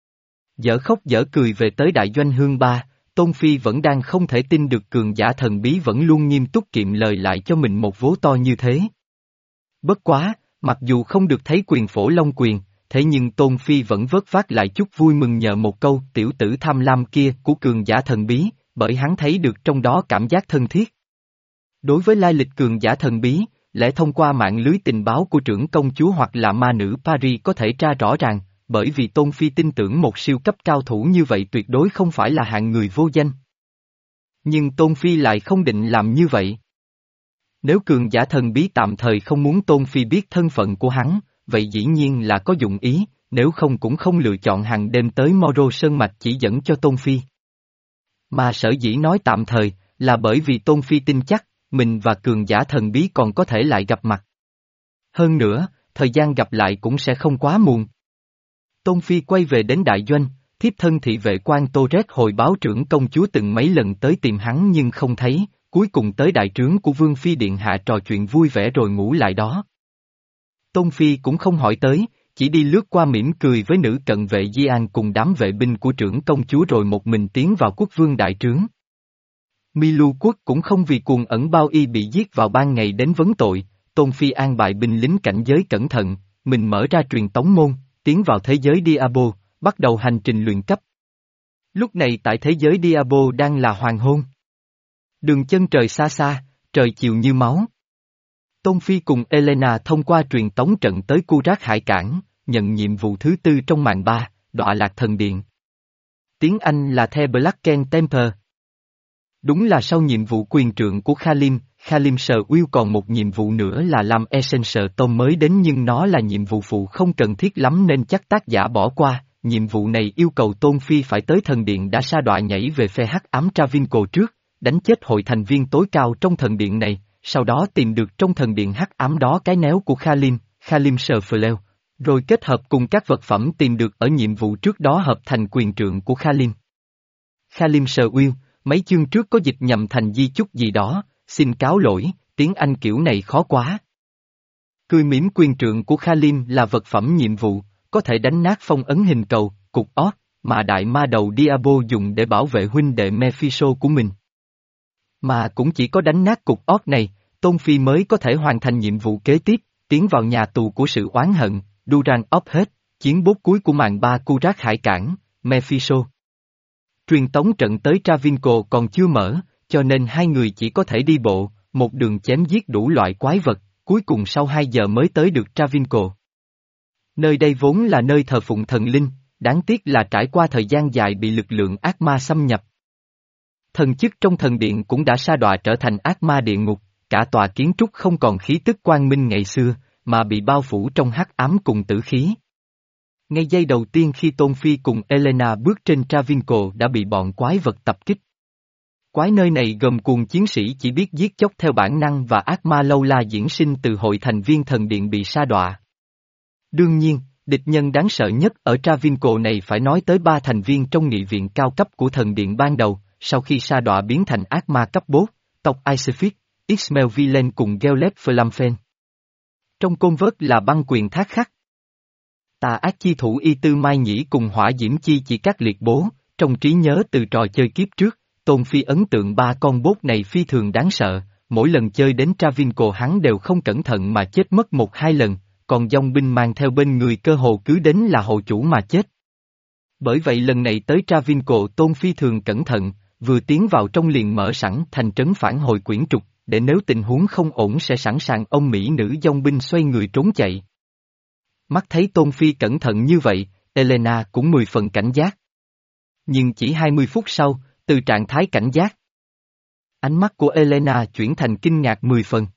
Dở khóc dở cười về tới đại doanh hương ba, Tôn Phi vẫn đang không thể tin được cường giả thần bí vẫn luôn nghiêm túc kiệm lời lại cho mình một vố to như thế. Bất quá, mặc dù không được thấy quyền phổ Long Quyền, thế nhưng Tôn Phi vẫn vớt vát lại chút vui mừng nhờ một câu tiểu tử tham lam kia của cường giả thần bí, bởi hắn thấy được trong đó cảm giác thân thiết. Đối với lai lịch cường giả thần bí, lẽ thông qua mạng lưới tình báo của trưởng công chúa hoặc là ma nữ Paris có thể tra rõ ràng, bởi vì Tôn Phi tin tưởng một siêu cấp cao thủ như vậy tuyệt đối không phải là hạng người vô danh. Nhưng Tôn Phi lại không định làm như vậy. Nếu cường giả thần bí tạm thời không muốn Tôn Phi biết thân phận của hắn, vậy dĩ nhiên là có dụng ý, nếu không cũng không lựa chọn hàng đêm tới Moro Sơn Mạch chỉ dẫn cho Tôn Phi. Mà sở dĩ nói tạm thời, là bởi vì Tôn Phi tin chắc, mình và cường giả thần bí còn có thể lại gặp mặt. Hơn nữa, thời gian gặp lại cũng sẽ không quá muộn. Tôn Phi quay về đến đại doanh, thiếp thân thị vệ quan Tô Rét hồi báo trưởng công chúa từng mấy lần tới tìm hắn nhưng không thấy, cuối cùng tới đại trướng của Vương Phi Điện Hạ trò chuyện vui vẻ rồi ngủ lại đó. Tôn Phi cũng không hỏi tới, chỉ đi lướt qua mỉm cười với nữ cận vệ Di An cùng đám vệ binh của trưởng công chúa rồi một mình tiến vào quốc vương đại trướng. Milu quốc cũng không vì cuồng ẩn bao y bị giết vào ban ngày đến vấn tội, Tôn Phi an bài binh lính cảnh giới cẩn thận, mình mở ra truyền tống môn, tiến vào thế giới Diabo, bắt đầu hành trình luyện cấp. Lúc này tại thế giới Diabo đang là hoàng hôn. Đường chân trời xa xa, trời chiều như máu. Tôn Phi cùng Elena thông qua truyền tống trận tới Cu Rác Hải Cảng, nhận nhiệm vụ thứ tư trong màn ba, Đọa Lạc Thần Điện. Tiếng Anh là The Blacken Temple. Đúng là sau nhiệm vụ quyền trượng của Khalim, Khalim Sờ Uyêu còn một nhiệm vụ nữa là làm Essential Tome mới đến nhưng nó là nhiệm vụ phụ không cần thiết lắm nên chắc tác giả bỏ qua. Nhiệm vụ này yêu cầu Tôn Phi phải tới thần điện đã sa đọa nhảy về phe hắc ám Travinco trước, đánh chết hội thành viên tối cao trong thần điện này, sau đó tìm được trong thần điện hắc ám đó cái néo của Khalim, Khalim Sờ Fleo, rồi kết hợp cùng các vật phẩm tìm được ở nhiệm vụ trước đó hợp thành quyền trượng của Khalim. Khalim Sờ Uyêu, mấy chương trước có dịch nhầm thành di chúc gì đó, xin cáo lỗi, tiếng Anh kiểu này khó quá. Cười mỉm quyền trượng của Khalim là vật phẩm nhiệm vụ, có thể đánh nát phong ấn hình cầu, cục ót, mà đại ma đầu Diabo dùng để bảo vệ huynh đệ Mephisto của mình. Mà cũng chỉ có đánh nát cục ót này, Tôn Phi mới có thể hoàn thành nhiệm vụ kế tiếp, tiến vào nhà tù của sự oán hận, Duran Ophet, chiến bốt cuối của màn ba Kurak hải cảng, Mephisto. Truyền tống trận tới Travinco còn chưa mở, cho nên hai người chỉ có thể đi bộ, một đường chém giết đủ loại quái vật, cuối cùng sau hai giờ mới tới được Travinco. Nơi đây vốn là nơi thờ phụng thần linh, đáng tiếc là trải qua thời gian dài bị lực lượng ác ma xâm nhập. Thần chức trong thần điện cũng đã sa đọa trở thành ác ma địa ngục, cả tòa kiến trúc không còn khí tức quang minh ngày xưa, mà bị bao phủ trong hắc ám cùng tử khí. Ngay giây đầu tiên khi Tôn Phi cùng Elena bước trên Travinco đã bị bọn quái vật tập kích. Quái nơi này gồm cuồng chiến sĩ chỉ biết giết chóc theo bản năng và ác ma lâu la diễn sinh từ hội thành viên thần điện bị sa đọa. Đương nhiên, địch nhân đáng sợ nhất ở Travinco này phải nói tới ba thành viên trong nghị viện cao cấp của thần điện ban đầu, sau khi sa đọa biến thành ác ma cấp bốt, tộc Isefit, Ismael Villain cùng Geleb Flamfen. Trong côn vớt là băng quyền thác khắc. Tà ác chi thủ Y Tư Mai Nhĩ cùng hỏa diễm chi chỉ các liệt bố, trong trí nhớ từ trò chơi kiếp trước, Tôn Phi ấn tượng ba con bốt này phi thường đáng sợ, mỗi lần chơi đến Travinco hắn đều không cẩn thận mà chết mất một hai lần, còn dòng binh mang theo bên người cơ hồ cứ đến là hộ chủ mà chết. Bởi vậy lần này tới Travinco Tôn Phi thường cẩn thận, vừa tiến vào trong liền mở sẵn thành trấn phản hồi quyển trục, để nếu tình huống không ổn sẽ sẵn sàng ông Mỹ nữ dòng binh xoay người trốn chạy. Mắt thấy Tôn Phi cẩn thận như vậy, Elena cũng mười phần cảnh giác. Nhưng chỉ hai mươi phút sau, từ trạng thái cảnh giác, ánh mắt của Elena chuyển thành kinh ngạc mười phần.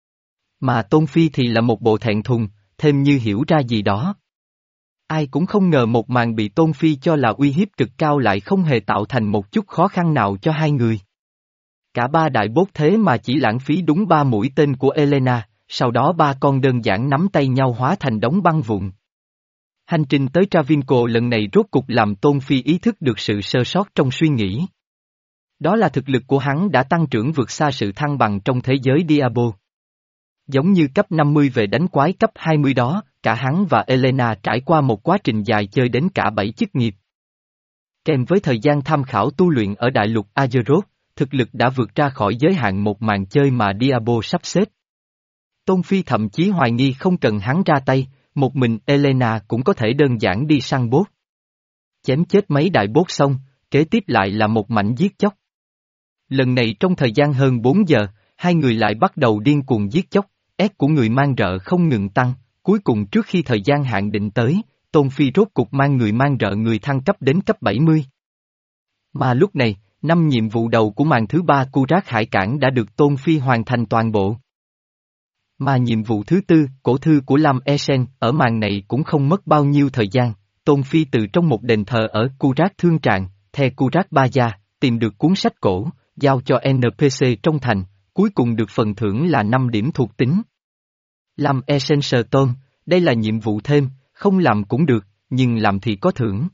Mà Tôn Phi thì là một bộ thẹn thùng, thêm như hiểu ra gì đó. Ai cũng không ngờ một màn bị Tôn Phi cho là uy hiếp cực cao lại không hề tạo thành một chút khó khăn nào cho hai người. Cả ba đại bốt thế mà chỉ lãng phí đúng ba mũi tên của Elena, sau đó ba con đơn giản nắm tay nhau hóa thành đống băng vụn. Hành trình tới Travinco lần này rốt cục làm Tôn Phi ý thức được sự sơ sót trong suy nghĩ. Đó là thực lực của hắn đã tăng trưởng vượt xa sự thăng bằng trong thế giới Diabo. Giống như cấp năm mươi về đánh quái cấp hai mươi đó, cả hắn và Elena trải qua một quá trình dài chơi đến cả bảy chức nghiệp. Kèm với thời gian tham khảo tu luyện ở đại lục Azeroth, thực lực đã vượt ra khỏi giới hạn một màn chơi mà Diabo sắp xếp. Tôn Phi thậm chí hoài nghi không cần hắn ra tay, một mình Elena cũng có thể đơn giản đi săn bốt. Chém chết mấy đại bốt xong, kế tiếp lại là một mảnh giết chóc. Lần này trong thời gian hơn bốn giờ, hai người lại bắt đầu điên cuồng giết chóc, ép của người mang rợ không ngừng tăng, cuối cùng trước khi thời gian hạn định tới, Tôn Phi rốt cục mang người mang rợ người thăng cấp đến cấp bảy mươi. Mà lúc này, năm nhiệm vụ đầu của màn thứ ba Kurak hải cảng đã được Tôn Phi hoàn thành toàn bộ. Mà nhiệm vụ thứ tư, cổ thư của Lam Esen, ở màn này cũng không mất bao nhiêu thời gian, Tôn Phi từ trong một đền thờ ở Kurak Thương Tràng, The Kurak Ba Gia, tìm được cuốn sách cổ, giao cho en pê xê trong thành, cuối cùng được phần thưởng là năm điểm thuộc tính. Lam Essential Tome, đây là nhiệm vụ thêm, không làm cũng được, nhưng làm thì có thưởng.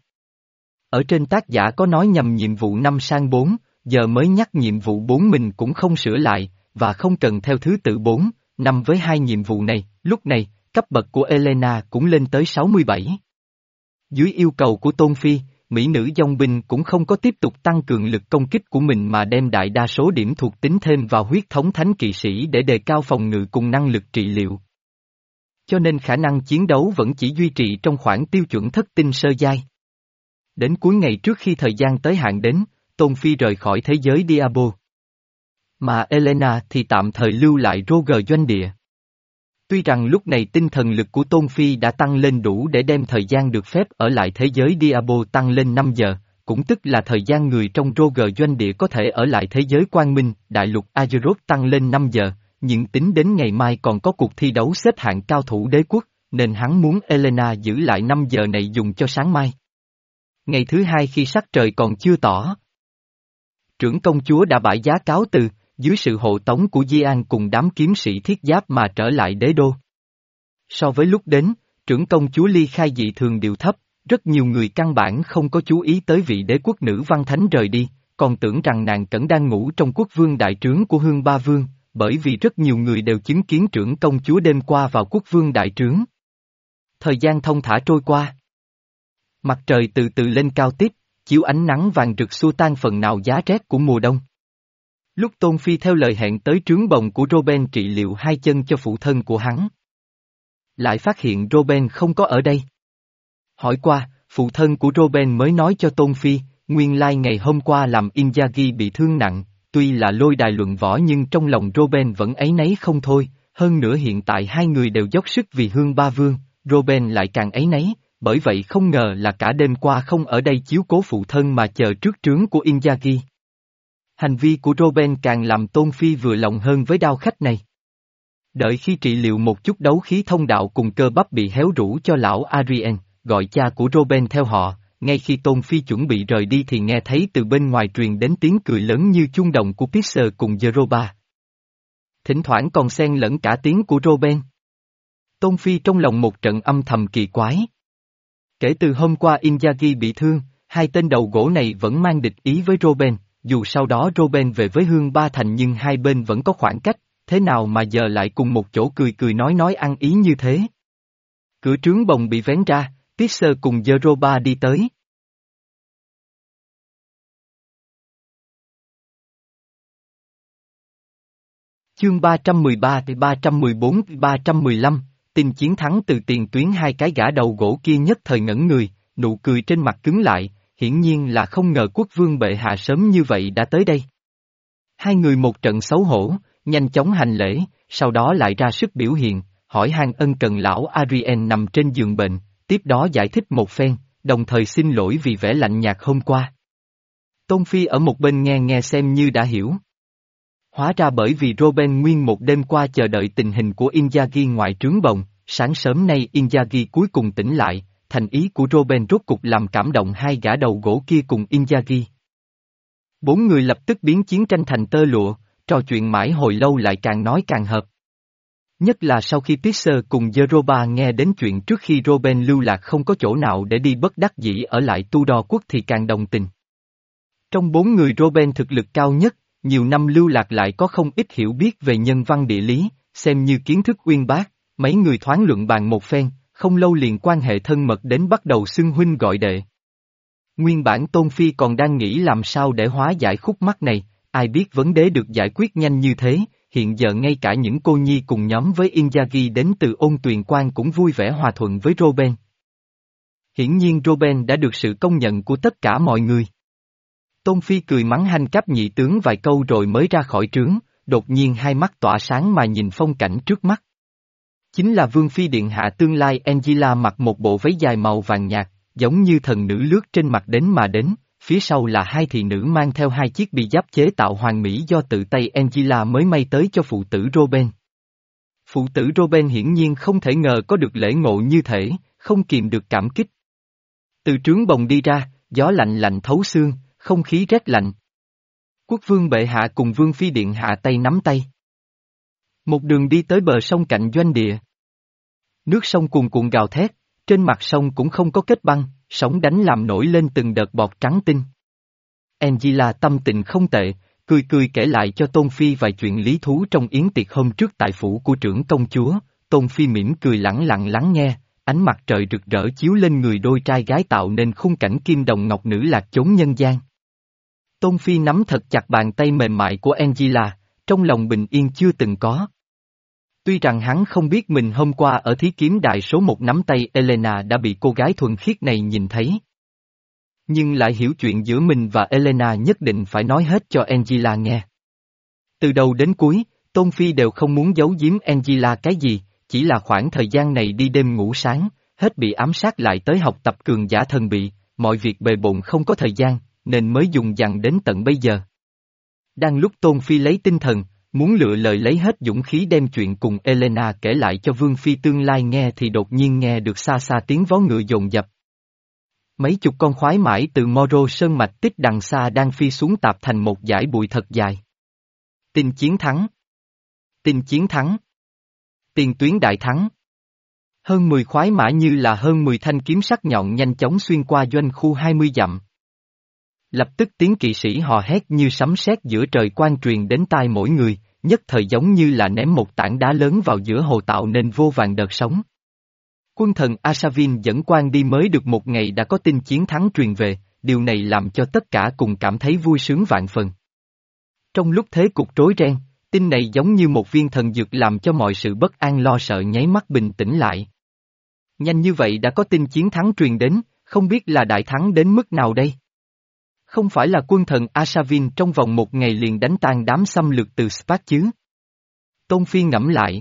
Ở trên tác giả có nói nhầm nhiệm vụ năm sang bốn, giờ mới nhắc nhiệm vụ bốn mình cũng không sửa lại, và không cần theo thứ tự bốn, năm với hai nhiệm vụ này, lúc này, cấp bậc của Elena cũng lên tới sáu mươi bảy. Dưới yêu cầu của Tôn Phi, mỹ nữ dòng binh cũng không có tiếp tục tăng cường lực công kích của mình mà đem đại đa số điểm thuộc tính thêm vào huyết thống thánh kỵ sĩ để đề cao phòng ngự cùng năng lực trị liệu. Cho nên khả năng chiến đấu vẫn chỉ duy trì trong khoảng tiêu chuẩn thất tinh sơ giai. Đến cuối ngày trước khi thời gian tới hạn đến, Tôn Phi rời khỏi thế giới Diabo. Mà Elena thì tạm thời lưu lại Roger doanh địa. Tuy rằng lúc này tinh thần lực của Tôn Phi đã tăng lên đủ để đem thời gian được phép ở lại thế giới Diabo tăng lên năm giờ, cũng tức là thời gian người trong Roger doanh địa có thể ở lại thế giới quang minh, đại lục Azeroth tăng lên năm giờ, nhưng tính đến ngày mai còn có cuộc thi đấu xếp hạng cao thủ đế quốc, nên hắn muốn Elena giữ lại năm giờ này dùng cho sáng mai. Ngày thứ hai khi sắc trời còn chưa tỏ, trưởng công chúa đã bãi giá cáo từ, dưới sự hộ tống của Di An cùng đám kiếm sĩ thiết giáp mà trở lại đế đô. So với lúc đến, trưởng công chúa ly khai dị thường điệu thấp, rất nhiều người căn bản không có chú ý tới vị đế quốc nữ văn thánh rời đi, còn tưởng rằng nàng cẩn đang ngủ trong quốc vương đại trướng của Hương Ba Vương, bởi vì rất nhiều người đều chứng kiến trưởng công chúa đêm qua vào quốc vương đại trướng. Thời gian thông thả trôi qua. Mặt trời từ từ lên cao tiếp, chiếu ánh nắng vàng rực xua tan phần nào giá rét của mùa đông. Lúc Tôn Phi theo lời hẹn tới trướng bồng của Robin trị liệu hai chân cho phụ thân của hắn, lại phát hiện Robin không có ở đây. Hỏi qua, phụ thân của Robin mới nói cho Tôn Phi, nguyên lai ngày hôm qua làm Inzaghi bị thương nặng, tuy là lôi đài luận võ nhưng trong lòng Robin vẫn áy náy không thôi, hơn nữa hiện tại hai người đều dốc sức vì Hương Ba Vương, Robin lại càng áy náy, bởi vậy không ngờ là cả đêm qua không ở đây chiếu cố phụ thân mà chờ trước trướng của Inzaghi. Hành vi của Robin càng làm Tôn Phi vừa lòng hơn với đao khách này. Đợi khi trị liệu một chút đấu khí thông đạo cùng cơ bắp bị héo rũ cho lão Adrien, gọi cha của Robin theo họ, ngay khi Tôn Phi chuẩn bị rời đi thì nghe thấy từ bên ngoài truyền đến tiếng cười lớn như chuông đồng của Pixar cùng Zeroba. Thỉnh thoảng còn xen lẫn cả tiếng của Robin. Tôn Phi trong lòng một trận âm thầm kỳ quái. Kể từ hôm qua Inzaghi bị thương, hai tên đầu gỗ này vẫn mang địch ý với Robin, dù sau đó Robin về với Hương Ba Thành nhưng hai bên vẫn có khoảng cách, thế nào mà giờ lại cùng một chỗ cười cười nói nói ăn ý như thế. Cửa trướng bồng bị vén ra, Pixar cùng Zeroba đi tới. Chương ba trăm mười ba, ba trăm mười bốn, ba trăm mười lăm, tin chiến thắng từ tiền tuyến hai cái gã đầu gỗ kia nhất thời ngẩn người, nụ cười trên mặt cứng lại, hiển nhiên là không ngờ quốc vương bệ hạ sớm như vậy đã tới đây. Hai người một trận xấu hổ, nhanh chóng hành lễ, sau đó lại ra sức biểu hiện, hỏi han ân cần lão Adrien nằm trên giường bệnh, tiếp đó giải thích một phen, đồng thời xin lỗi vì vẻ lạnh nhạt hôm qua. Tôn Phi ở một bên nghe nghe xem như đã hiểu. Hóa ra bởi vì Robin nguyên một đêm qua chờ đợi tình hình của Inzaghi ngoài trướng bồng, sáng sớm nay Inzaghi cuối cùng tỉnh lại, thành ý của Robin rốt cục làm cảm động hai gã đầu gỗ kia cùng Inzaghi. Bốn người lập tức biến chiến tranh thành tơ lụa, trò chuyện mãi hồi lâu lại càng nói càng hợp. Nhất là sau khi Pixar cùng Zeroba nghe đến chuyện trước khi Robin lưu lạc không có chỗ nào để đi bất đắc dĩ ở lại Tudor quốc thì càng đồng tình. Trong bốn người Robin thực lực cao nhất, nhiều năm lưu lạc lại có không ít hiểu biết về nhân văn địa lý, xem như kiến thức uyên bác, mấy người thoáng luận bàn một phen, không lâu liền quan hệ thân mật đến bắt đầu xưng huynh gọi đệ. Nguyên bản Tôn Phi còn đang nghĩ làm sao để hóa giải khúc mắc này, ai biết vấn đề được giải quyết nhanh như thế, hiện giờ ngay cả những cô nhi cùng nhóm với Inzaghi đến từ Ôn Tuyền Quan cũng vui vẻ hòa thuận với Robin. Hiển nhiên Robin đã được sự công nhận của tất cả mọi người. Tôn Phi cười mắng hành cấp nhị tướng vài câu rồi mới ra khỏi trướng, đột nhiên hai mắt tỏa sáng mà nhìn phong cảnh trước mắt. Chính là Vương Phi Điện Hạ tương lai Angela mặc một bộ váy dài màu vàng nhạt, giống như thần nữ lướt trên mặt đến mà đến, phía sau là hai thị nữ mang theo hai chiếc bi giáp chế tạo hoàn mỹ do tự tay Angela mới may tới cho phụ tử Robin. Phụ tử Robin hiển nhiên không thể ngờ có được lễ ngộ như thể, không kìm được cảm kích. Từ trướng bồng đi ra, gió lạnh lạnh thấu xương, không khí rét lạnh. Quốc vương bệ hạ cùng Vương Phi Điện Hạ tay nắm tay. Một đường đi tới bờ sông cạnh doanh địa. Nước sông cuồn cuộn gào thét, trên mặt sông cũng không có kết băng, sóng đánh làm nổi lên từng đợt bọt trắng tinh. Angela tâm tình không tệ, cười cười kể lại cho Tôn Phi vài chuyện lý thú trong yến tiệc hôm trước tại phủ của trưởng công chúa. Tôn Phi mỉm cười lẳng lặng lắng nghe, ánh mặt trời rực rỡ chiếu lên người đôi trai gái tạo nên khung cảnh kim đồng ngọc nữ lạc chốn nhân gian. Tôn Phi nắm thật chặt bàn tay mềm mại của Angela, trong lòng bình yên chưa từng có. Tuy rằng hắn không biết mình hôm qua ở thí kiếm đại số một nắm tay Elena đã bị cô gái thuần khiết này nhìn thấy. Nhưng lại hiểu chuyện giữa mình và Elena nhất định phải nói hết cho Angela nghe. Từ đầu đến cuối, Tôn Phi đều không muốn giấu giếm Angela cái gì, chỉ là khoảng thời gian này đi đêm ngủ sáng, hết bị ám sát lại tới học tập cường giả thần bị, mọi việc bề bộn không có thời gian, nên mới dùng dằng đến tận bây giờ. Đang lúc Tôn Phi lấy tinh thần, muốn lựa lời lấy hết dũng khí đem chuyện cùng Elena kể lại cho Vương Phi tương lai nghe thì đột nhiên nghe được xa xa tiếng vó ngựa dồn dập. Mấy chục con khoái mãi từ Moro Sơn Mạch tích đằng xa đang phi xuống tạp thành một dải bụi thật dài. Tin chiến thắng. Tin chiến thắng. Tiền tuyến đại thắng. Hơn mười khoái mã như là hơn mười thanh kiếm sắc nhọn nhanh chóng xuyên qua doanh khu hai mươi dặm. Lập tức tiếng kỵ sĩ hò hét như sấm sét giữa trời quan truyền đến tai mỗi người, nhất thời giống như là ném một tảng đá lớn vào giữa hồ tạo nên vô vàn đợt sóng. Quân thần Asavin dẫn quan đi mới được một ngày đã có tin chiến thắng truyền về, điều này làm cho tất cả cùng cảm thấy vui sướng vạn phần. Trong lúc thế cục rối ren, tin này giống như một viên thần dược làm cho mọi sự bất an lo sợ nháy mắt bình tĩnh lại. Nhanh như vậy đã có tin chiến thắng truyền đến, không biết là đại thắng đến mức nào đây? Không phải là quân thần Asavin trong vòng một ngày liền đánh tan đám xâm lược từ Spark chứ? Tôn Phi ngẫm lại.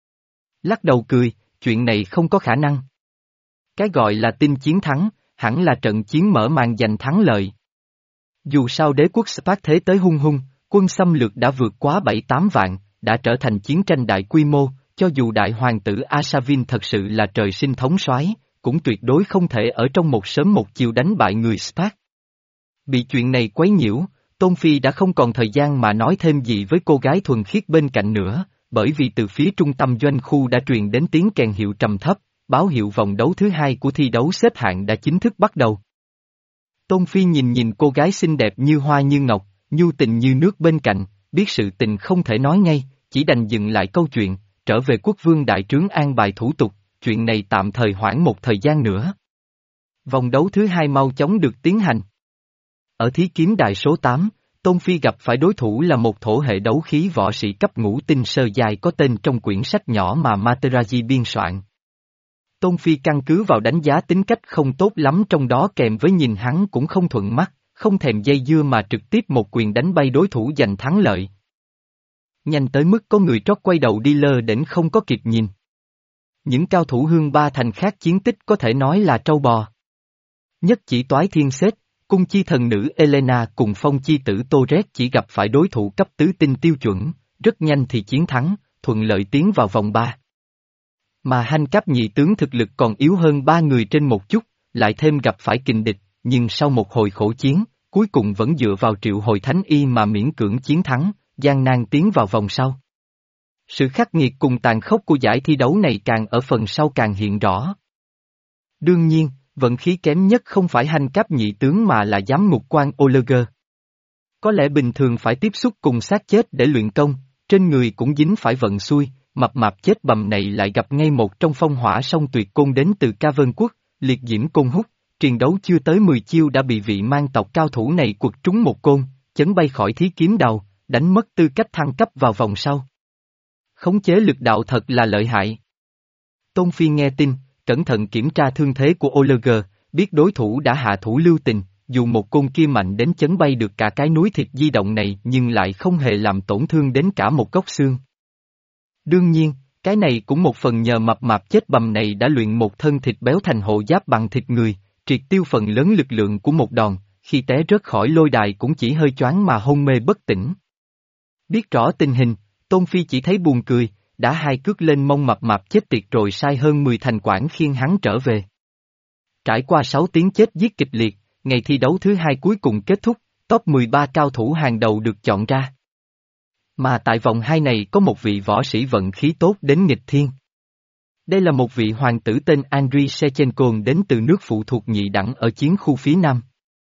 Lắc đầu cười, chuyện này không có khả năng. Cái gọi là tin chiến thắng, hẳn là trận chiến mở màn giành thắng lợi. Dù sao đế quốc Spark thế tới hung hung, quân xâm lược đã vượt quá bảy tám vạn, đã trở thành chiến tranh đại quy mô, cho dù đại hoàng tử Asavin thật sự là trời sinh thống soái, cũng tuyệt đối không thể ở trong một sớm một chiều đánh bại người Spark. Bị chuyện này quấy nhiễu, Tôn Phi đã không còn thời gian mà nói thêm gì với cô gái thuần khiết bên cạnh nữa, bởi vì từ phía trung tâm doanh khu đã truyền đến tiếng kèn hiệu trầm thấp, báo hiệu vòng đấu thứ hai của thi đấu xếp hạng đã chính thức bắt đầu. Tôn Phi nhìn nhìn cô gái xinh đẹp như hoa như ngọc, nhu tình như nước bên cạnh, biết sự tình không thể nói ngay, chỉ đành dừng lại câu chuyện, trở về quốc vương đại trướng an bài thủ tục, chuyện này tạm thời hoãn một thời gian nữa. Vòng đấu thứ hai mau chóng được tiến hành. Ở thí kiếm đài số tám, Tôn Phi gặp phải đối thủ là một thổ hệ đấu khí võ sĩ cấp ngũ tinh sơ dài có tên trong quyển sách nhỏ mà Materazzi biên soạn. Tôn Phi căn cứ vào đánh giá tính cách không tốt lắm trong đó kèm với nhìn hắn cũng không thuận mắt, không thèm dây dưa mà trực tiếp một quyền đánh bay đối thủ giành thắng lợi. Nhanh tới mức có người trót quay đầu đi lơ đễnh không có kịp nhìn. Những cao thủ hương ba thành khác chiến tích có thể nói là trâu bò. Nhất chỉ toái thiên xếp, cung chi thần nữ Elena cùng phong chi tử Torres chỉ gặp phải đối thủ cấp tứ tinh tiêu chuẩn, rất nhanh thì chiến thắng, thuận lợi tiến vào vòng ba. Mà Hanh Cáp nhị tướng thực lực còn yếu hơn ba người trên một chút, lại thêm gặp phải kình địch, nhưng sau một hồi khổ chiến, cuối cùng vẫn dựa vào triệu hồi thánh y mà miễn cưỡng chiến thắng, gian nan tiến vào vòng sau. Sự khắc nghiệt cùng tàn khốc của giải thi đấu này càng ở phần sau càng hiện rõ. Đương nhiên, vận khí kém nhất không phải Hanh Cáp nhị tướng mà là giám ngục quan Oleger. Có lẽ bình thường phải tiếp xúc cùng xác chết để luyện công, trên người cũng dính phải vận xui, mập mạp chết bầm này lại gặp ngay một trong phong hỏa song tuyệt côn đến từ Ca Vân Quốc, liệt diễm côn hút, triền đấu chưa tới mười chiêu đã bị vị mang tộc cao thủ này quật trúng một côn, chấn bay khỏi thí kiếm đầu, đánh mất tư cách thăng cấp vào vòng sau. Khống chế lực đạo thật là lợi hại. Tôn Phi nghe tin, cẩn thận kiểm tra thương thế của Oleger, biết đối thủ đã hạ thủ lưu tình, dù một côn kia mạnh đến chấn bay được cả cái núi thịt di động này nhưng lại không hề làm tổn thương đến cả một góc xương. Đương nhiên, cái này cũng một phần nhờ mập mạp chết bầm này đã luyện một thân thịt béo thành hộ giáp bằng thịt người, triệt tiêu phần lớn lực lượng của một đòn, khi té rớt khỏi lôi đài cũng chỉ hơi choáng mà hôn mê bất tỉnh. Biết rõ tình hình, Tôn Phi chỉ thấy buồn cười, đã hai cước lên mông mập mạp chết tiệt rồi sai hơn mười thành quản khiêng hắn trở về. Trải qua sáu tiếng chết giết kịch liệt, ngày thi đấu thứ hai cuối cùng kết thúc, top mười ba cao thủ hàng đầu được chọn ra. Mà tại vòng hai này có một vị võ sĩ vận khí tốt đến nghịch thiên. Đây là một vị hoàng tử tên Andriy Shevchenko đến từ nước phụ thuộc nhị đẳng ở chiến khu phía Nam.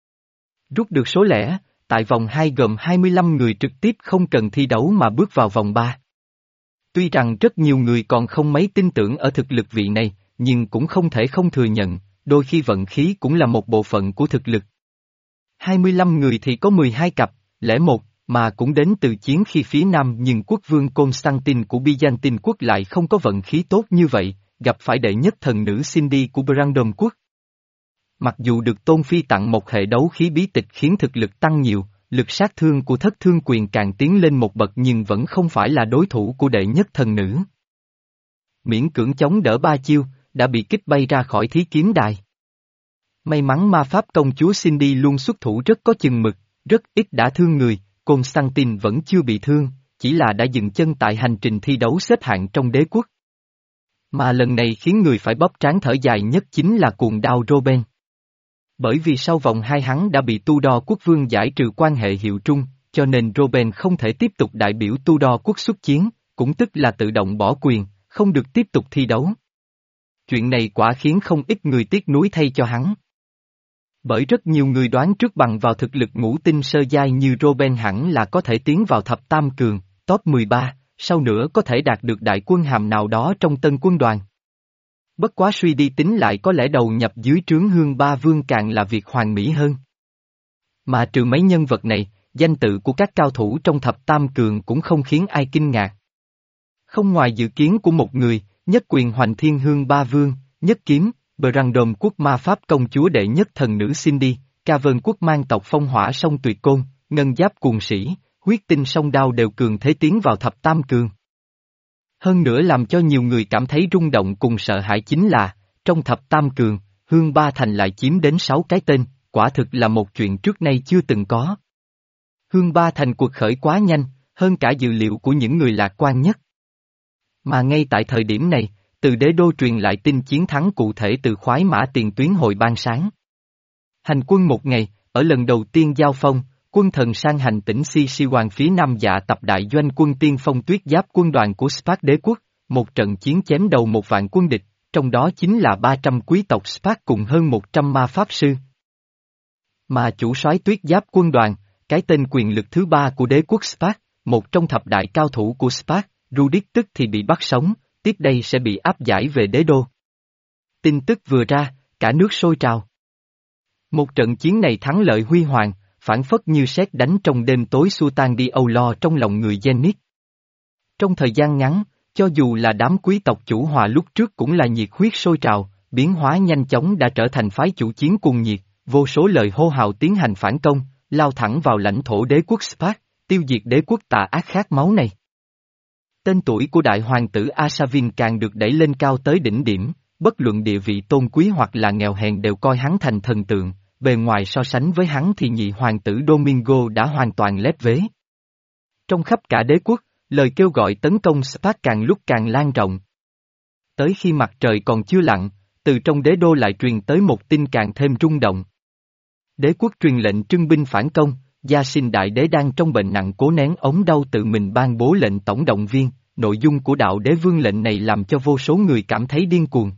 Rút được số lẻ, tại vòng hai gồm hai mươi lăm người trực tiếp không cần thi đấu mà bước vào vòng ba. Tuy rằng rất nhiều người còn không mấy tin tưởng ở thực lực vị này, nhưng cũng không thể không thừa nhận, đôi khi vận khí cũng là một bộ phận của thực lực. hai mươi lăm người thì có mười hai cặp, lẻ một, mà cũng đến từ chiến khi phía Nam nhưng quốc vương Constantine của Byzantine quốc lại không có vận khí tốt như vậy, gặp phải đệ nhất thần nữ Cindy của Brandon quốc. Mặc dù được Tôn Phi tặng một hệ đấu khí bí tịch khiến thực lực tăng nhiều, lực sát thương của thất thương quyền càng tiến lên một bậc nhưng vẫn không phải là đối thủ của đệ nhất thần nữ. Miễn cưỡng chống đỡ ba chiêu, đã bị kích bay ra khỏi thí kiếm đài. May mắn ma pháp công chúa Cindy luôn xuất thủ rất có chừng mực, rất ít đã thương người, Constantine vẫn chưa bị thương, chỉ là đã dừng chân tại hành trình thi đấu xếp hạng trong đế quốc. Mà lần này khiến người phải bóp trán thở dài nhất chính là cuồng đao Robin. Bởi vì sau vòng hai hắn đã bị Tudor quốc vương giải trừ quan hệ hiệu trung, cho nên Robin không thể tiếp tục đại biểu Tudor quốc xuất chiến, cũng tức là tự động bỏ quyền, không được tiếp tục thi đấu. Chuyện này quả khiến không ít người tiếc nuối thay cho hắn. Bởi rất nhiều người đoán trước bằng vào thực lực ngũ tinh sơ giai như Robin hẳn là có thể tiến vào thập tam cường, top mười ba, sau nữa có thể đạt được đại quân hàm nào đó trong tân quân đoàn. Bất quá suy đi tính lại có lẽ đầu nhập dưới trướng Hương Ba Vương càng là việc hoàn mỹ hơn. Mà trừ mấy nhân vật này, danh tự của các cao thủ trong thập tam cường cũng không khiến ai kinh ngạc. Không ngoài dự kiến của một người, nhất quyền hoành thiên Hương Ba Vương, nhất kiếm, Brandon quốc ma pháp công chúa đệ nhất thần nữ Cindy, Cavern quốc mang tộc phong hỏa song tuyệt côn, ngân giáp cuồng sĩ, huyết tinh song đao đều cường thế tiến vào thập tam cường. Hơn nữa làm cho nhiều người cảm thấy rung động cùng sợ hãi chính là, trong thập tam cường, Hương Ba Thành lại chiếm đến sáu cái tên, quả thực là một chuyện trước nay chưa từng có. Hương Ba Thành cuộc khởi quá nhanh, hơn cả dự liệu của những người lạc quan nhất. Mà ngay tại thời điểm này, từ đế đô truyền lại tin chiến thắng cụ thể từ khoái mã tiền tuyến hồi ban sáng. Hành quân một ngày, ở lần đầu tiên giao phong, quân thần sang hành tỉnh Si Si Hoàng phía nam dạ tập đại doanh quân tiên phong tuyết giáp quân đoàn của Spark đế quốc, một trận chiến chém đầu một vạn quân địch, trong đó chính là ba trăm quý tộc Spark cùng hơn một trăm ma pháp sư. Mà chủ soái tuyết giáp quân đoàn, cái tên quyền lực thứ ba của đế quốc Spark, một trong thập đại cao thủ của Spark, Rudik tức thì bị bắt sống, tiếp đây sẽ bị áp giải về đế đô. Tin tức vừa ra, cả nước sôi trào. Một trận chiến này thắng lợi huy hoàng, phản phất như sét đánh trong đêm tối xua tan đi âu lo trong lòng người Zenith. Trong thời gian ngắn, cho dù là đám quý tộc chủ hòa lúc trước cũng là nhiệt huyết sôi trào, biến hóa nhanh chóng đã trở thành phái chủ chiến cuồng nhiệt, vô số lời hô hào tiến hành phản công, lao thẳng vào lãnh thổ đế quốc Spark, tiêu diệt đế quốc tà ác khát máu này. Tên tuổi của đại hoàng tử Asavin càng được đẩy lên cao tới đỉnh điểm, bất luận địa vị tôn quý hoặc là nghèo hèn đều coi hắn thành thần tượng, bề ngoài so sánh với hắn thì nhị hoàng tử Domingo đã hoàn toàn lép vế. Trong khắp cả đế quốc, lời kêu gọi tấn công Spark càng lúc càng lan rộng. Tới khi mặt trời còn chưa lặn, từ trong đế đô lại truyền tới một tin càng thêm rung động. Đế quốc truyền lệnh trưng binh phản công, Gia Sinh đại đế đang trong bệnh nặng cố nén ống đau tự mình ban bố lệnh tổng động viên, nội dung của đạo đế vương lệnh này làm cho vô số người cảm thấy điên cuồng.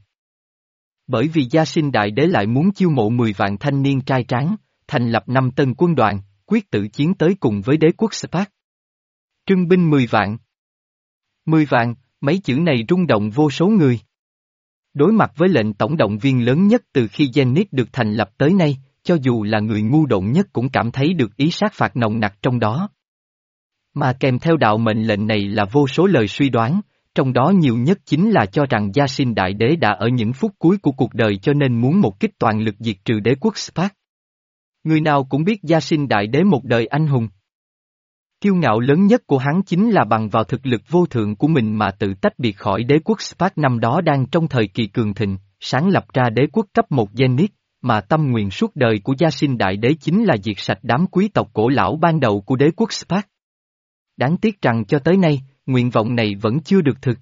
Bởi vì Gia Sinh đại đế lại muốn chiêu mộ mười vạn thanh niên trai tráng, thành lập năm tân quân đoàn, quyết tử chiến tới cùng với đế quốc Spark. Trưng binh mười vạn. Mười vạn, mấy chữ này rung động vô số người. Đối mặt với lệnh tổng động viên lớn nhất từ khi Zenith được thành lập tới nay, cho dù là người ngu độn nhất cũng cảm thấy được ý sát phạt nồng nặc trong đó. Mà kèm theo đạo mệnh lệnh này là vô số lời suy đoán, trong đó nhiều nhất chính là cho rằng Gia Sinh đại đế đã ở những phút cuối của cuộc đời cho nên muốn một kích toàn lực diệt trừ đế quốc Spark. Người nào cũng biết Gia Sinh đại đế một đời anh hùng. Kiêu ngạo lớn nhất của hắn chính là bằng vào thực lực vô thượng của mình mà tự tách biệt khỏi đế quốc Spark năm đó đang trong thời kỳ cường thịnh, sáng lập ra đế quốc cấp một Zenith, mà tâm nguyện suốt đời của Gia Sinh đại đế chính là diệt sạch đám quý tộc cổ lão ban đầu của đế quốc Spark. Đáng tiếc rằng cho tới nay, nguyện vọng này vẫn chưa được thực.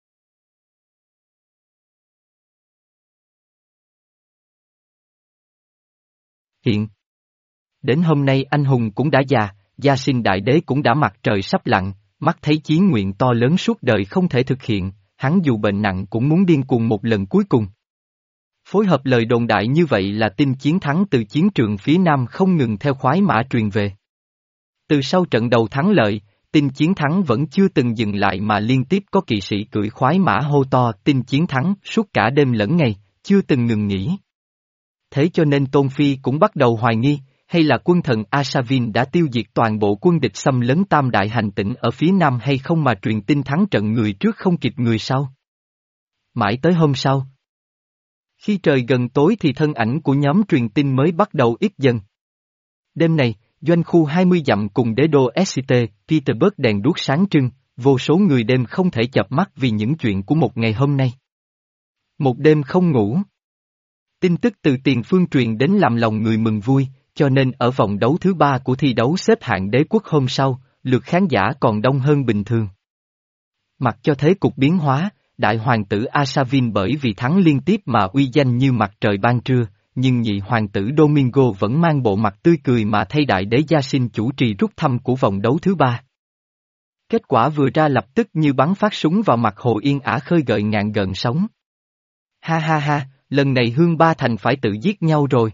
Hiện. Đến hôm nay anh hùng cũng đã già, Gia Sinh đại đế cũng đã mặt trời sắp lặn, mắt thấy chí nguyện to lớn suốt đời không thể thực hiện, hắn dù bệnh nặng cũng muốn điên cuồng một lần cuối cùng. Phối hợp lời đồn đại như vậy là tin chiến thắng từ chiến trường phía Nam không ngừng theo khoái mã truyền về. Từ sau trận đầu thắng lợi, tin chiến thắng vẫn chưa từng dừng lại mà liên tiếp có kỵ sĩ cưỡi khoái mã hô to tin chiến thắng suốt cả đêm lẫn ngày, chưa từng ngừng nghỉ. Thế cho nên Tôn Phi cũng bắt đầu hoài nghi, hay là quân thần Asavin đã tiêu diệt toàn bộ quân địch xâm lấn tam đại hành tỉnh ở phía Nam hay không mà truyền tin thắng trận người trước không kịp người sau. Mãi tới hôm sau. Khi trời gần tối thì thân ảnh của nhóm truyền tin mới bắt đầu ít dần. Đêm này, doanh khu hai mươi dặm cùng đế đô ét tê, Petersburg đèn đuốc sáng trưng, vô số người đêm không thể chợp mắt vì những chuyện của một ngày hôm nay. Một đêm không ngủ. Tin tức từ tiền phương truyền đến làm lòng người mừng vui, cho nên ở vòng đấu thứ ba của thi đấu xếp hạng đế quốc hôm sau, lượt khán giả còn đông hơn bình thường. Mặc cho thế cục biến hóa, đại hoàng tử Asavin bởi vì thắng liên tiếp mà uy danh như mặt trời ban trưa, nhưng nhị hoàng tử Domingo vẫn mang bộ mặt tươi cười mà thay đại đế Gia Sinh chủ trì rút thăm của vòng đấu thứ ba. Kết quả vừa ra lập tức như bắn phát súng vào mặt Hồ Yên Ả khơi gợi ngàn gợn sóng. Ha ha ha, lần này Hương Ba Thành phải tự giết nhau rồi.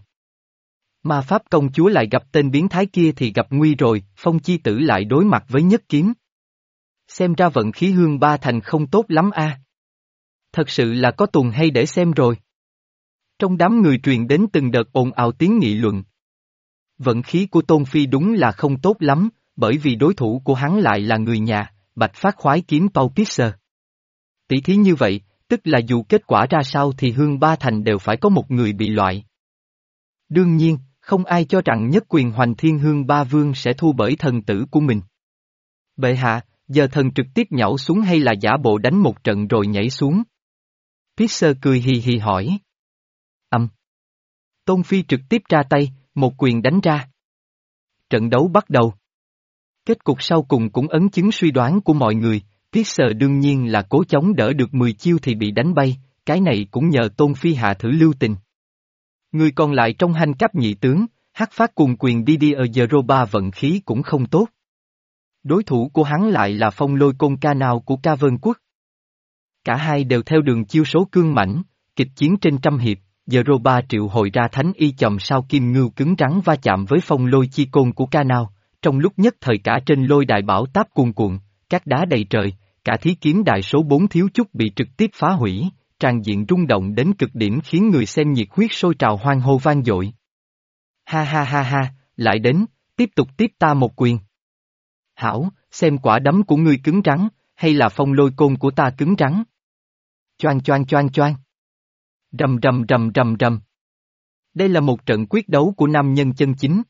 Ma Pháp công chúa lại gặp tên biến thái kia thì gặp nguy rồi, Phong Chi Tử lại đối mặt với Nhất Kiếm. Xem ra vận khí Hương Ba Thành không tốt lắm a. Thật sự là có tuần hay để xem rồi. Trong đám người truyền đến từng đợt ồn ào tiếng nghị luận. Vận khí của Tôn Phi đúng là không tốt lắm, bởi vì đối thủ của hắn lại là người nhà, Bạch Phát khoái kiếm Paul Pisser. Tỷ thí như vậy, tức là dù kết quả ra sao thì Hương Ba Thành đều phải có một người bị loại. Đương nhiên, không ai cho rằng nhất quyền hoành thiên Hương Ba Vương sẽ thua bởi thần tử của mình. Bệ hạ, giờ thần trực tiếp nhảy xuống hay là giả bộ đánh một trận rồi nhảy xuống? Pisser cười hì hì hỏi. Âm. Tôn Phi trực tiếp ra tay, một quyền đánh ra. Trận đấu bắt đầu. Kết cục sau cùng cũng ấn chứng suy đoán của mọi người, Pisser đương nhiên là cố chống đỡ được mười chiêu thì bị đánh bay, cái này cũng nhờ Tôn Phi hạ thử lưu tình. Người còn lại trong hành cấp nhị tướng, hắc phát cùng quyền Didier Yeroba vận khí cũng không tốt. Đối thủ của hắn lại là phong lôi côn ca nào của Ca Vân Quốc. Cả hai đều theo đường chiêu số cương mãnh, kịch chiến trên trăm hiệp, Yeroba triệu hồi ra thánh y chòm sao kim ngưu cứng rắn va chạm với phong lôi chi côn của ca nào, trong lúc nhất thời cả trên lôi đài bảo táp cuồn cuộn, các đá đầy trời, cả thí kiếm đài số bốn thiếu chút bị trực tiếp phá hủy, tràn diện rung động đến cực điểm khiến người xem nhiệt huyết sôi trào hoan hô vang dội. Ha ha ha ha, lại đến, tiếp tục tiếp ta một quyền. Hảo, xem quả đấm của ngươi cứng rắn, hay là phong lôi côn của ta cứng rắn. Choang choang choang choang. Rầm rầm rầm rầm rầm. Đây là một trận quyết đấu của nam nhân chân chính.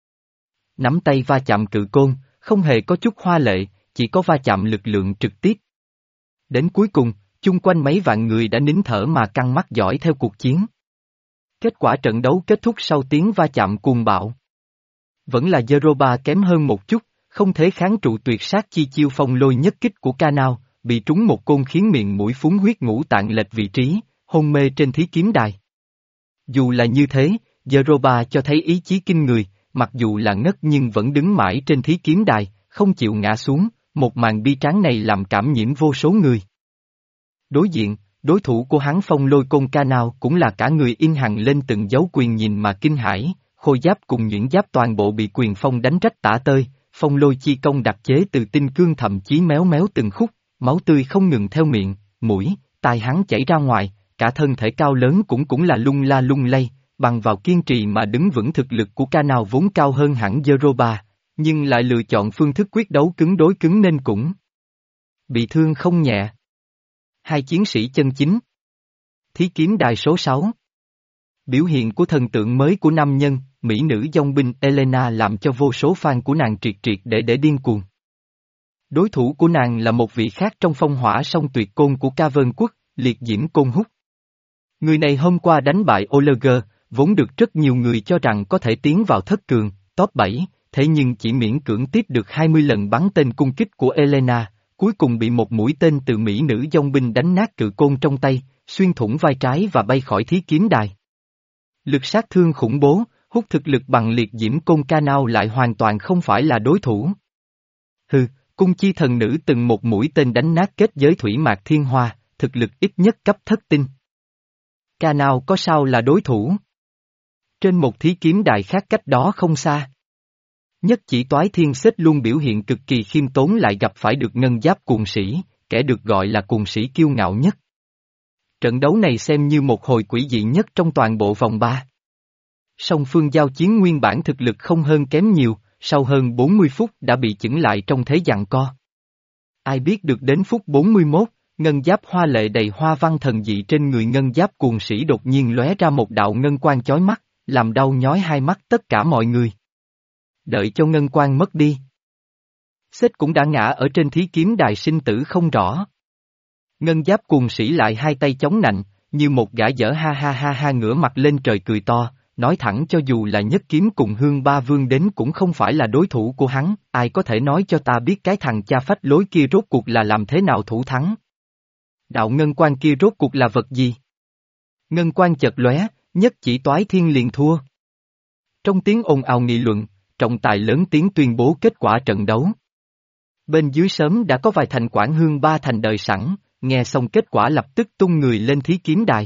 Nắm tay va chạm cự côn, không hề có chút hoa lệ, chỉ có va chạm lực lượng trực tiếp. Đến cuối cùng, chung quanh mấy vạn người đã nín thở mà căng mắt dõi theo cuộc chiến. Kết quả trận đấu kết thúc sau tiếng va chạm cuồng bạo. Vẫn là Yeroba kém hơn một chút, không thể kháng trụ tuyệt sát chi chiêu phong lôi nhất kích của ca nào, bị trúng một côn khiến miệng mũi phúng huyết ngũ tạng lệch vị trí, hôn mê trên thí kiếm đài. Dù là như thế, Yeroba cho thấy ý chí kinh người, mặc dù là ngất nhưng vẫn đứng mãi trên thí kiếm đài, không chịu ngã xuống, một màn bi tráng này làm cảm nhiễm vô số người. Đối diện, đối thủ của hắn phong lôi côn ca nào cũng là cả người in hằn lên từng dấu quyền nhìn mà kinh hãi, khôi giáp cùng nhuyễn giáp toàn bộ bị quyền phong đánh rách tả tơi, phong lôi chi công đặc chế từ tinh cương thậm chí méo méo từng khúc, máu tươi không ngừng theo miệng, mũi, tai hắn chảy ra ngoài, cả thân thể cao lớn cũng cũng là lung la lung lay, bằng vào kiên trì mà đứng vững thực lực của ca nào vốn cao hơn hẳn Yeroba, nhưng lại lựa chọn phương thức quyết đấu cứng đối cứng nên cũng bị thương không nhẹ. Hai chiến sĩ chân chính. Thí kiếm đài số sáu. Biểu hiện của thần tượng mới của nam nhân, mỹ nữ dòng binh Elena làm cho vô số fan của nàng triệt triệt để để điên cuồng. Đối thủ của nàng là một vị khác trong phong hỏa song tuyệt côn của Ca Vân Quốc, liệt diễm côn hút. Người này hôm qua đánh bại Oleger, vốn được rất nhiều người cho rằng có thể tiến vào thất cường, top bảy, thế nhưng chỉ miễn cưỡng tiếp được hai mươi lần bắn tên cung kích của Elena, cuối cùng bị một mũi tên từ mỹ nữ dòng binh đánh nát cự côn trong tay, xuyên thủng vai trái và bay khỏi thí kiếm đài. Lực sát thương khủng bố, hút thực lực bằng liệt diễm côn ca nào lại hoàn toàn không phải là đối thủ. Hừ, cung chi thần nữ từng một mũi tên đánh nát kết giới thủy mạc thiên hoa, thực lực ít nhất cấp thất tinh. Ca nào có sao là đối thủ? Trên một thí kiếm đài khác cách đó không xa. Nhất chỉ toái thiên xếp luôn biểu hiện cực kỳ khiêm tốn lại gặp phải được ngân giáp cuồng sĩ, kẻ được gọi là cuồng sĩ kiêu ngạo nhất. Trận đấu này xem như một hồi quỷ dị nhất trong toàn bộ vòng ba. Song phương giao chiến nguyên bản thực lực không hơn kém nhiều, sau hơn bốn mươi phút đã bị chững lại trong thế giằng co. Ai biết được đến phút bốn mươi mốt, ngân giáp hoa lệ đầy hoa văn thần dị trên người ngân giáp cuồng sĩ đột nhiên lóe ra một đạo ngân quang chói mắt, làm đau nhói hai mắt tất cả mọi người. Đợi cho ngân quang mất đi. Sết cũng đã ngã ở trên thí kiếm đài sinh tử không rõ. Ngân giáp cuồng sĩ lại hai tay chống nạnh, như một gã dở ha ha ha ha ngửa mặt lên trời cười to, nói thẳng cho dù là Nhất Kiếm cùng Hương Ba Vương đến cũng không phải là đối thủ của hắn, ai có thể nói cho ta biết cái thằng cha phách lối kia rốt cuộc là làm thế nào thủ thắng? Đạo ngân quan kia rốt cuộc là vật gì? Ngân quan chợt lóe, nhất chỉ toái thiên liền thua. Trong tiếng ồn ào nghị luận, trọng tài lớn tiếng tuyên bố kết quả trận đấu. Bên dưới sớm đã có vài thành quản hương ba thành đợi sẵn, nghe xong kết quả lập tức tung người lên thí kiếm đài.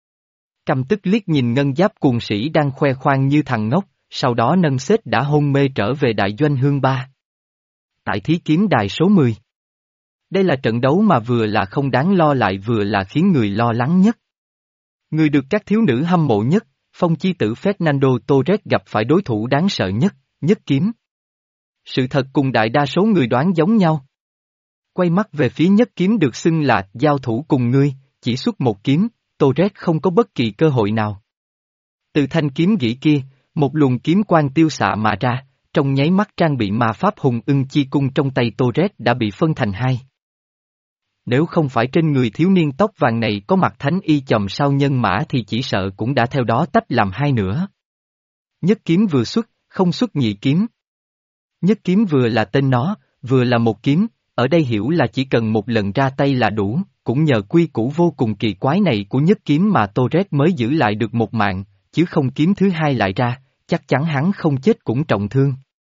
Căm tức liếc nhìn ngân giáp cuồng sĩ đang khoe khoang như thằng ngốc, sau đó nâng xếp đã hôn mê trở về đại doanh hương ba. Tại thí kiếm đài số mười. Đây là trận đấu mà vừa là không đáng lo lại vừa là khiến người lo lắng nhất. Người được các thiếu nữ hâm mộ nhất, phong chi tử Fernando Torres gặp phải đối thủ đáng sợ nhất, Nhất Kiếm. Sự thật cùng đại đa số người đoán giống nhau. Quay mắt về phía Nhất Kiếm được xưng là giao thủ cùng ngươi, chỉ xuất một kiếm, Torres không có bất kỳ cơ hội nào. Từ thanh kiếm gỉ kia, một luồng kiếm quang tiêu xạ mà ra, trong nháy mắt trang bị ma pháp hùng ưng chi cung trong tay Torres đã bị phân thành hai. Nếu không phải trên người thiếu niên tóc vàng này có mặt thánh y chòm sao nhân mã thì chỉ sợ cũng đã theo đó tách làm hai nữa. Nhất kiếm vừa xuất, không xuất nhị kiếm. Nhất kiếm vừa là tên nó, vừa là một kiếm, ở đây hiểu là chỉ cần một lần ra tay là đủ, cũng nhờ quy củ vô cùng kỳ quái này của nhất kiếm mà Torres mới giữ lại được một mạng, chứ không kiếm thứ hai lại ra, chắc chắn hắn không chết cũng trọng thương.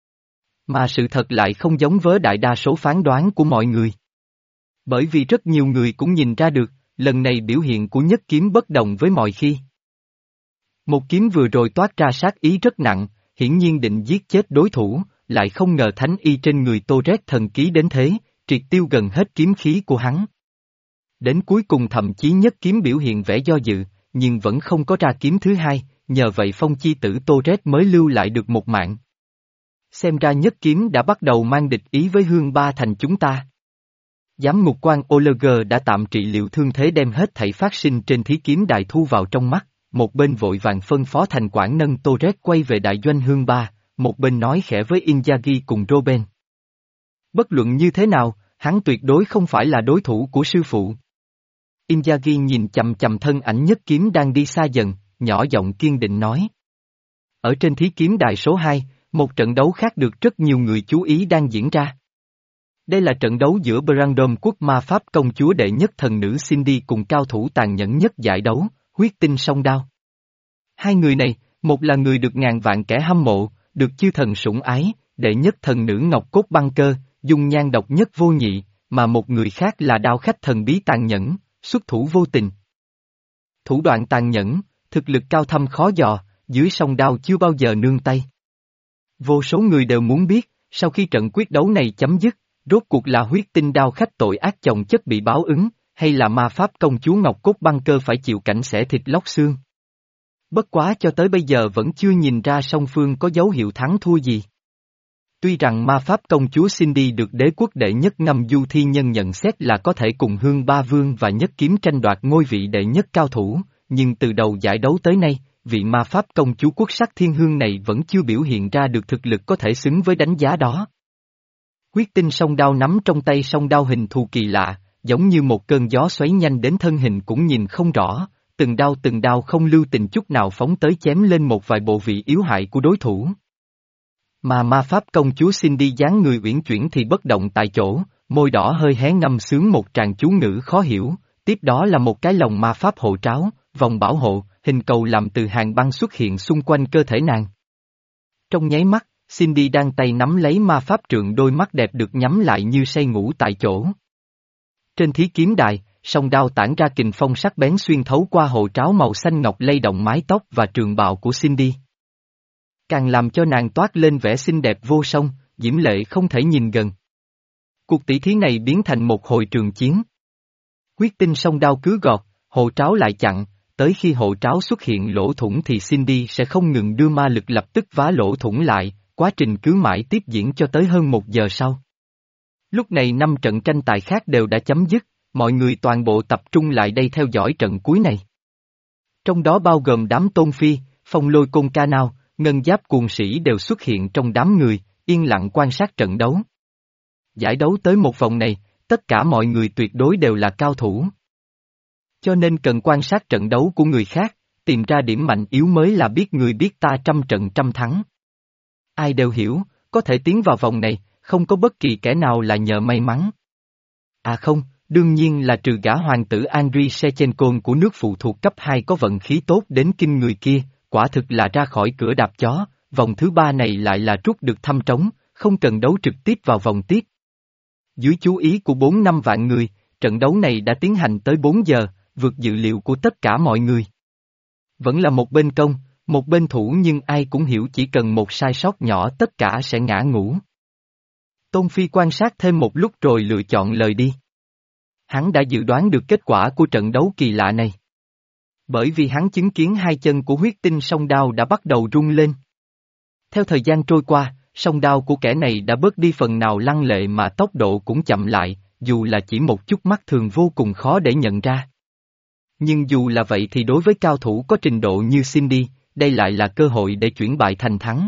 Mà sự thật lại không giống với đại đa số phán đoán của mọi người. Bởi vì rất nhiều người cũng nhìn ra được, lần này biểu hiện của nhất kiếm bất đồng với mọi khi. Một kiếm vừa rồi toát ra sát ý rất nặng, hiển nhiên định giết chết đối thủ, lại không ngờ thánh y trên người Torres thần ký đến thế, triệt tiêu gần hết kiếm khí của hắn. Đến cuối cùng thậm chí nhất kiếm biểu hiện vẻ do dự, nhưng vẫn không có ra kiếm thứ hai, nhờ vậy phong chi tử Torres mới lưu lại được một mạng. Xem ra nhất kiếm đã bắt đầu mang địch ý với hương ba thành chúng ta. Giám ngục quan Oleger đã tạm trị liệu thương thế đem hết thảy phát sinh trên thí kiếm đài thu vào trong mắt, một bên vội vàng phân phó thành quản nâng Torres quay về đại doanh hương ba, một bên nói khẽ với Inzaghi cùng Robben. Bất luận như thế nào, hắn tuyệt đối không phải là đối thủ của sư phụ. Inzaghi nhìn chầm chầm thân ảnh nhất kiếm đang đi xa dần, nhỏ giọng kiên định nói. Ở trên thí kiếm đài số hai, một trận đấu khác được rất nhiều người chú ý đang diễn ra. Đây là trận đấu giữa Brandon quốc ma pháp công chúa đệ nhất thần nữ Cindy cùng cao thủ tàn nhẫn nhất giải đấu, huyết tinh song đao. Hai người này, một là người được ngàn vạn kẻ hâm mộ, được chư thần sủng ái, đệ nhất thần nữ ngọc cốt băng cơ, dung nhan độc nhất vô nhị, mà một người khác là đao khách thần bí tàn nhẫn, xuất thủ vô tình. Thủ đoạn tàn nhẫn, thực lực cao thâm khó dò, dưới song đao chưa bao giờ nương tay. Vô số người đều muốn biết, sau khi trận quyết đấu này chấm dứt, rốt cuộc là huyết tinh đao khách tội ác chồng chất bị báo ứng, hay là ma pháp công chúa ngọc cốt băng cơ phải chịu cảnh xẻ thịt lóc xương. Bất quá cho tới bây giờ vẫn chưa nhìn ra song phương có dấu hiệu thắng thua gì. Tuy rằng ma pháp công chúa Cindy được đế quốc đệ nhất ngâm du thi nhân nhận xét là có thể cùng hương ba vương và nhất kiếm tranh đoạt ngôi vị đệ nhất cao thủ, nhưng từ đầu giải đấu tới nay, vị ma pháp công chúa quốc sắc thiên hương này vẫn chưa biểu hiện ra được thực lực có thể xứng với đánh giá đó. Huyết tinh song đao nắm trong tay song đao hình thù kỳ lạ, giống như một cơn gió xoáy nhanh đến thân hình cũng nhìn không rõ, từng đao từng đao không lưu tình chút nào phóng tới chém lên một vài bộ vị yếu hại của đối thủ. Mà ma pháp công chúa Cindy dáng người uyển chuyển thì bất động tại chỗ, môi đỏ hơi hé ngâm sướng một tràng chú ngữ khó hiểu, tiếp đó là một cái lồng ma pháp hộ tráo, vòng bảo hộ, hình cầu làm từ hàng băng xuất hiện xung quanh cơ thể nàng. Trong nháy mắt, Cindy đang tay nắm lấy ma pháp trượng, đôi mắt đẹp được nhắm lại như say ngủ tại chỗ. Trên thí kiếm đài, song đao tản ra kình phong sắc bén xuyên thấu qua hộ tráo màu xanh ngọc lay động mái tóc và trường bào của Cindy. Càng làm cho nàng toát lên vẻ xinh đẹp vô song, diễm lệ không thể nhìn gần. Cuộc tỷ thí này biến thành một hồi trường chiến. Huyết tinh song đao cứ gọt, hộ tráo lại chặn, tới khi hộ tráo xuất hiện lỗ thủng thì Cindy sẽ không ngừng đưa ma lực lập tức vá lỗ thủng lại, quá trình cứ mãi tiếp diễn cho tới hơn một giờ sau. Lúc này năm trận tranh tài khác đều đã chấm dứt, mọi người toàn bộ tập trung lại đây theo dõi trận cuối này. Trong đó bao gồm đám tôn phi, phong lôi côn ca nao, ngân giáp cuồng sĩ đều xuất hiện trong đám người, yên lặng quan sát trận đấu. Giải đấu tới một vòng này, tất cả mọi người tuyệt đối đều là cao thủ. Cho nên cần quan sát trận đấu của người khác, tìm ra điểm mạnh yếu mới là biết người biết ta trăm trận trăm thắng. Ai đều hiểu, có thể tiến vào vòng này, không có bất kỳ kẻ nào là nhờ may mắn. À không, đương nhiên là trừ gã hoàng tử Andriy Shevchenko của nước phụ thuộc cấp hai có vận khí tốt đến kinh người kia, quả thực là ra khỏi cửa đạp chó, vòng thứ ba này lại là rút được thăm trống, không cần đấu trực tiếp vào vòng tiếp. Dưới chú ý của bốn năm vạn người, trận đấu này đã tiến hành tới bốn giờ, vượt dự liệu của tất cả mọi người. Vẫn là một bên công, một bên thủ nhưng ai cũng hiểu chỉ cần một sai sót nhỏ tất cả sẽ ngã ngũ. Tôn Phi quan sát thêm một lúc rồi lựa chọn lời đi. Hắn đã dự đoán được kết quả của trận đấu kỳ lạ này. Bởi vì hắn chứng kiến hai chân của huyết tinh song đao đã bắt đầu rung lên. Theo thời gian trôi qua, song đao của kẻ này đã bớt đi phần nào lăng lệ mà tốc độ cũng chậm lại, dù là chỉ một chút mắt thường vô cùng khó để nhận ra. Nhưng dù là vậy thì đối với cao thủ có trình độ như Cindy, đây lại là cơ hội để chuyển bại thành thắng.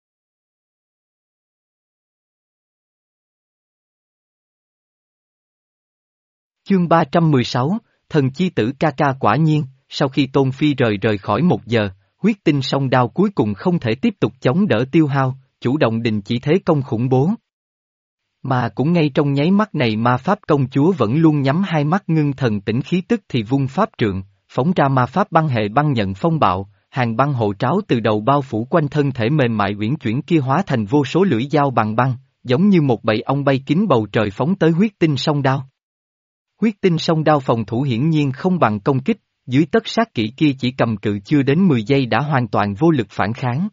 Chương ba trăm mười sáu, Thần Chi Tử ca ca quả nhiên, sau khi Tôn Phi rời rời khỏi một giờ, huyết tinh song đao cuối cùng không thể tiếp tục chống đỡ tiêu hao, chủ động đình chỉ thế công khủng bố. Mà cũng ngay trong nháy mắt này ma pháp công chúa vẫn luôn nhắm hai mắt ngưng thần tĩnh khí tức thì vung pháp trượng, phóng ra ma pháp băng hệ băng nhận phong bạo, hàng băng hộ tráo từ đầu bao phủ quanh thân thể mềm mại uyển chuyển kia hóa thành vô số lưỡi dao bằng băng, giống như một bầy ong bay kín bầu trời phóng tới huyết tinh song đao. Huyết tinh song đao phòng thủ hiển nhiên không bằng công kích, dưới tất sát kỹ kia chỉ cầm cự chưa đến mười giây đã hoàn toàn vô lực phản kháng.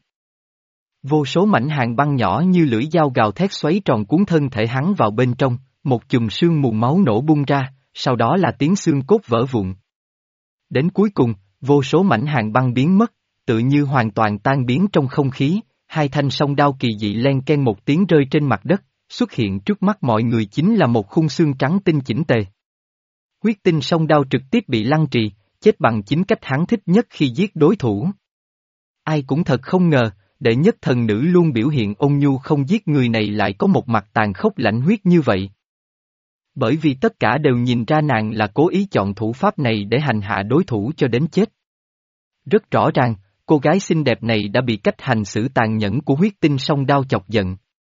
Vô số mảnh hàng băng nhỏ như lưỡi dao gào thét xoáy tròn cuốn thân thể hắn vào bên trong, một chùm sương mù máu nổ bung ra, sau đó là tiếng xương cốt vỡ vụn. Đến cuối cùng, vô số mảnh hàng băng biến mất, tự như hoàn toàn tan biến trong không khí, hai thanh song đao kỳ dị len ken một tiếng rơi trên mặt đất, xuất hiện trước mắt mọi người chính là một khung xương trắng tinh chỉnh tề. Huyết tinh song đao trực tiếp bị lăng trì, chết bằng chính cách hắn thích nhất khi giết đối thủ. Ai cũng thật không ngờ, đệ nhất thần nữ luôn biểu hiện ôn nhu không giết người này lại có một mặt tàn khốc lãnh huyết như vậy. Bởi vì tất cả đều nhìn ra nàng là cố ý chọn thủ pháp này để hành hạ đối thủ cho đến chết. Rất rõ ràng, cô gái xinh đẹp này đã bị cách hành xử tàn nhẫn của huyết tinh song đao chọc giận.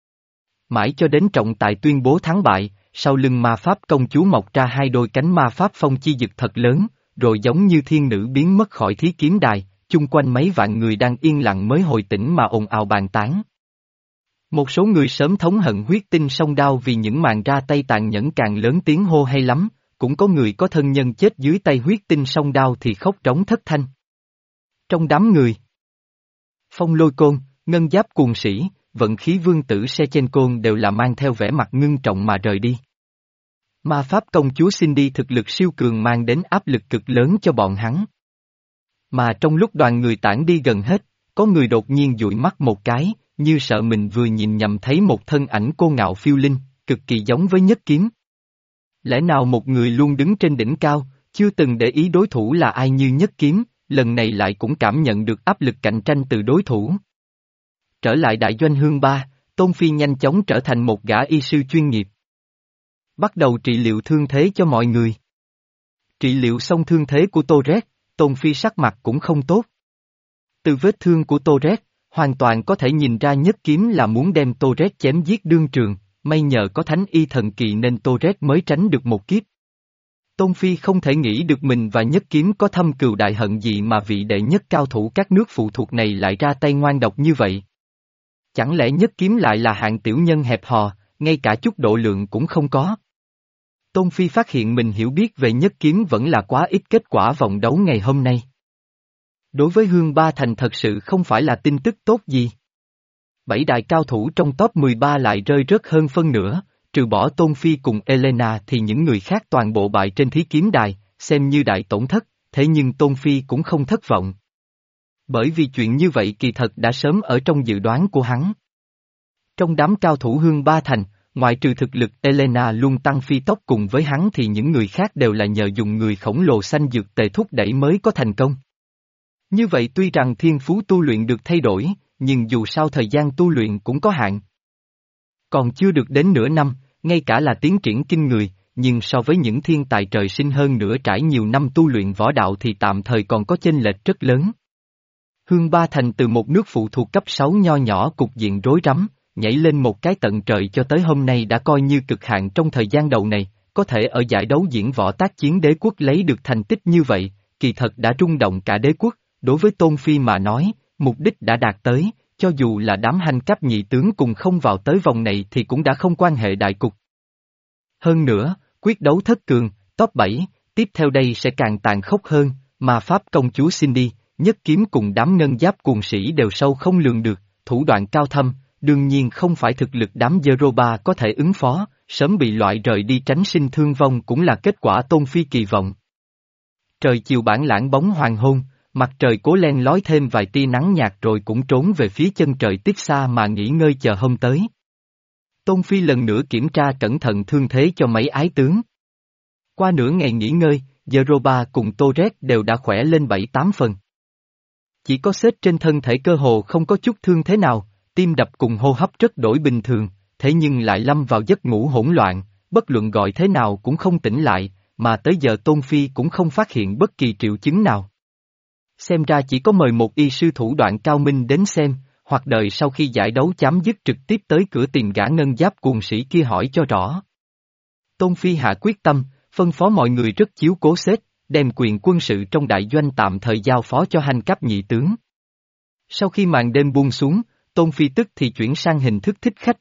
Mãi cho đến trọng tài tuyên bố thắng bại, sau lưng ma pháp công chúa mọc ra hai đôi cánh ma pháp phong chi dực thật lớn, rồi giống như thiên nữ biến mất khỏi thí kiếm đài, chung quanh mấy vạn người đang yên lặng mới hồi tỉnh mà ồn ào bàn tán. Một số người sớm thống hận huyết tinh song đao vì những màn ra tay tàn nhẫn càng lớn tiếng hô hay lắm, cũng có người có thân nhân chết dưới tay huyết tinh song đao thì khóc trống thất thanh. Trong đám người, Phong Lôi Côn, Ngân Giáp Cuồng Sĩ, Vận Khí Vương tử Shevchenko đều là mang theo vẻ mặt ngưng trọng mà rời đi. Ma pháp công chúa Cindy thực lực siêu cường mang đến áp lực cực lớn cho bọn hắn. Mà trong lúc đoàn người tản đi gần hết, có người đột nhiên dụi mắt một cái, như sợ mình vừa nhìn nhầm thấy một thân ảnh cô ngạo phiêu linh, cực kỳ giống với Nhất Kiếm. Lẽ nào một người luôn đứng trên đỉnh cao, chưa từng để ý đối thủ là ai như Nhất Kiếm, lần này lại cũng cảm nhận được áp lực cạnh tranh từ đối thủ. Trở lại đại doanh hương ba, Tôn Phi nhanh chóng trở thành một gã y sư chuyên nghiệp. Bắt đầu trị liệu thương thế cho mọi người. Trị liệu xong thương thế của Torres, Tôn Phi sắc mặt cũng không tốt. Từ vết thương của Torres, hoàn toàn có thể nhìn ra Nhất Kiếm là muốn đem Torres chém giết đương trường, may nhờ có thánh y thần kỳ nên Torres mới tránh được một kiếp. Tôn Phi không thể nghĩ được mình và Nhất Kiếm có thâm cừu đại hận gì mà vị đệ nhất cao thủ các nước phụ thuộc này lại ra tay ngoan độc như vậy. Chẳng lẽ Nhất Kiếm lại là hạng tiểu nhân hẹp hò, ngay cả chút độ lượng cũng không có. Tôn Phi phát hiện mình hiểu biết về Nhất Kiếm vẫn là quá ít kết quả vòng đấu ngày hôm nay. Đối với Hương Ba Thành thật sự không phải là tin tức tốt gì. Bảy đại cao thủ trong top mười ba lại rơi rớt hơn phân nửa, trừ bỏ Tôn Phi cùng Elena thì những người khác toàn bộ bại trên thí kiếm đài, xem như đại tổn thất, thế nhưng Tôn Phi cũng không thất vọng. Bởi vì chuyện như vậy kỳ thật đã sớm ở trong dự đoán của hắn. Trong đám cao thủ Hương Ba Thành, ngoại trừ thực lực Elena luôn tăng phi tốc cùng với hắn thì những người khác đều là nhờ dùng người khổng lồ xanh dược tề thúc đẩy mới có thành công. Như vậy tuy rằng thiên phú tu luyện được thay đổi, nhưng dù sao thời gian tu luyện cũng có hạn. Còn chưa được đến nửa năm, ngay cả là tiến triển kinh người, nhưng so với những thiên tài trời sinh hơn nữa trải nhiều năm tu luyện võ đạo thì tạm thời còn có chênh lệch rất lớn. Hương Ba Thành từ một nước phụ thuộc cấp sáu nho nhỏ cục diện rối rắm, nhảy lên một cái tận trời cho tới hôm nay đã coi như cực hạn trong thời gian đầu này, có thể ở giải đấu diễn võ tác chiến đế quốc lấy được thành tích như vậy, kỳ thật đã rung động cả đế quốc, đối với Tôn Phi mà nói, mục đích đã đạt tới, cho dù là đám hành cấp nhị tướng cùng không vào tới vòng này thì cũng đã không quan hệ đại cục. Hơn nữa, quyết đấu thất cường, top bảy, tiếp theo đây sẽ càng tàn khốc hơn, mà Pháp công chúa Cindy, nhất kiếm cùng đám ngân giáp cuồng sĩ đều sâu không lường được, thủ đoạn cao thâm, đương nhiên không phải thực lực đám Yoruba có thể ứng phó, sớm bị loại rời đi tránh sinh thương vong cũng là kết quả Tôn Phi kỳ vọng. Trời chiều bản lãng bóng hoàng hôn, mặt trời cố len lói thêm vài tia nắng nhạt rồi cũng trốn về phía chân trời tiếp xa mà nghỉ ngơi chờ hôm tới. Tôn Phi lần nữa kiểm tra cẩn thận thương thế cho mấy ái tướng. Qua nửa ngày nghỉ ngơi, Yoruba cùng Torres đều đã khỏe lên bảy tám phần. Chỉ có Sết trên thân thể cơ hồ không có chút thương thế nào, tim đập cùng hô hấp rất đổi bình thường, thế nhưng lại lâm vào giấc ngủ hỗn loạn, bất luận gọi thế nào cũng không tỉnh lại, mà tới giờ Tôn Phi cũng không phát hiện bất kỳ triệu chứng nào. Xem ra chỉ có mời một y sư thủ đoạn cao minh đến xem, hoặc đợi sau khi giải đấu chấm dứt trực tiếp tới cửa tìm gã ngân giáp cuồng sĩ kia hỏi cho rõ. Tôn Phi hạ quyết tâm, phân phó mọi người rất chiếu cố Sết, đem quyền quân sự trong đại doanh tạm thời giao phó cho hành cấp nhị tướng. Sau khi màn đêm buông xuống, Tôn Phi tức thì chuyển sang hình thức thích khách.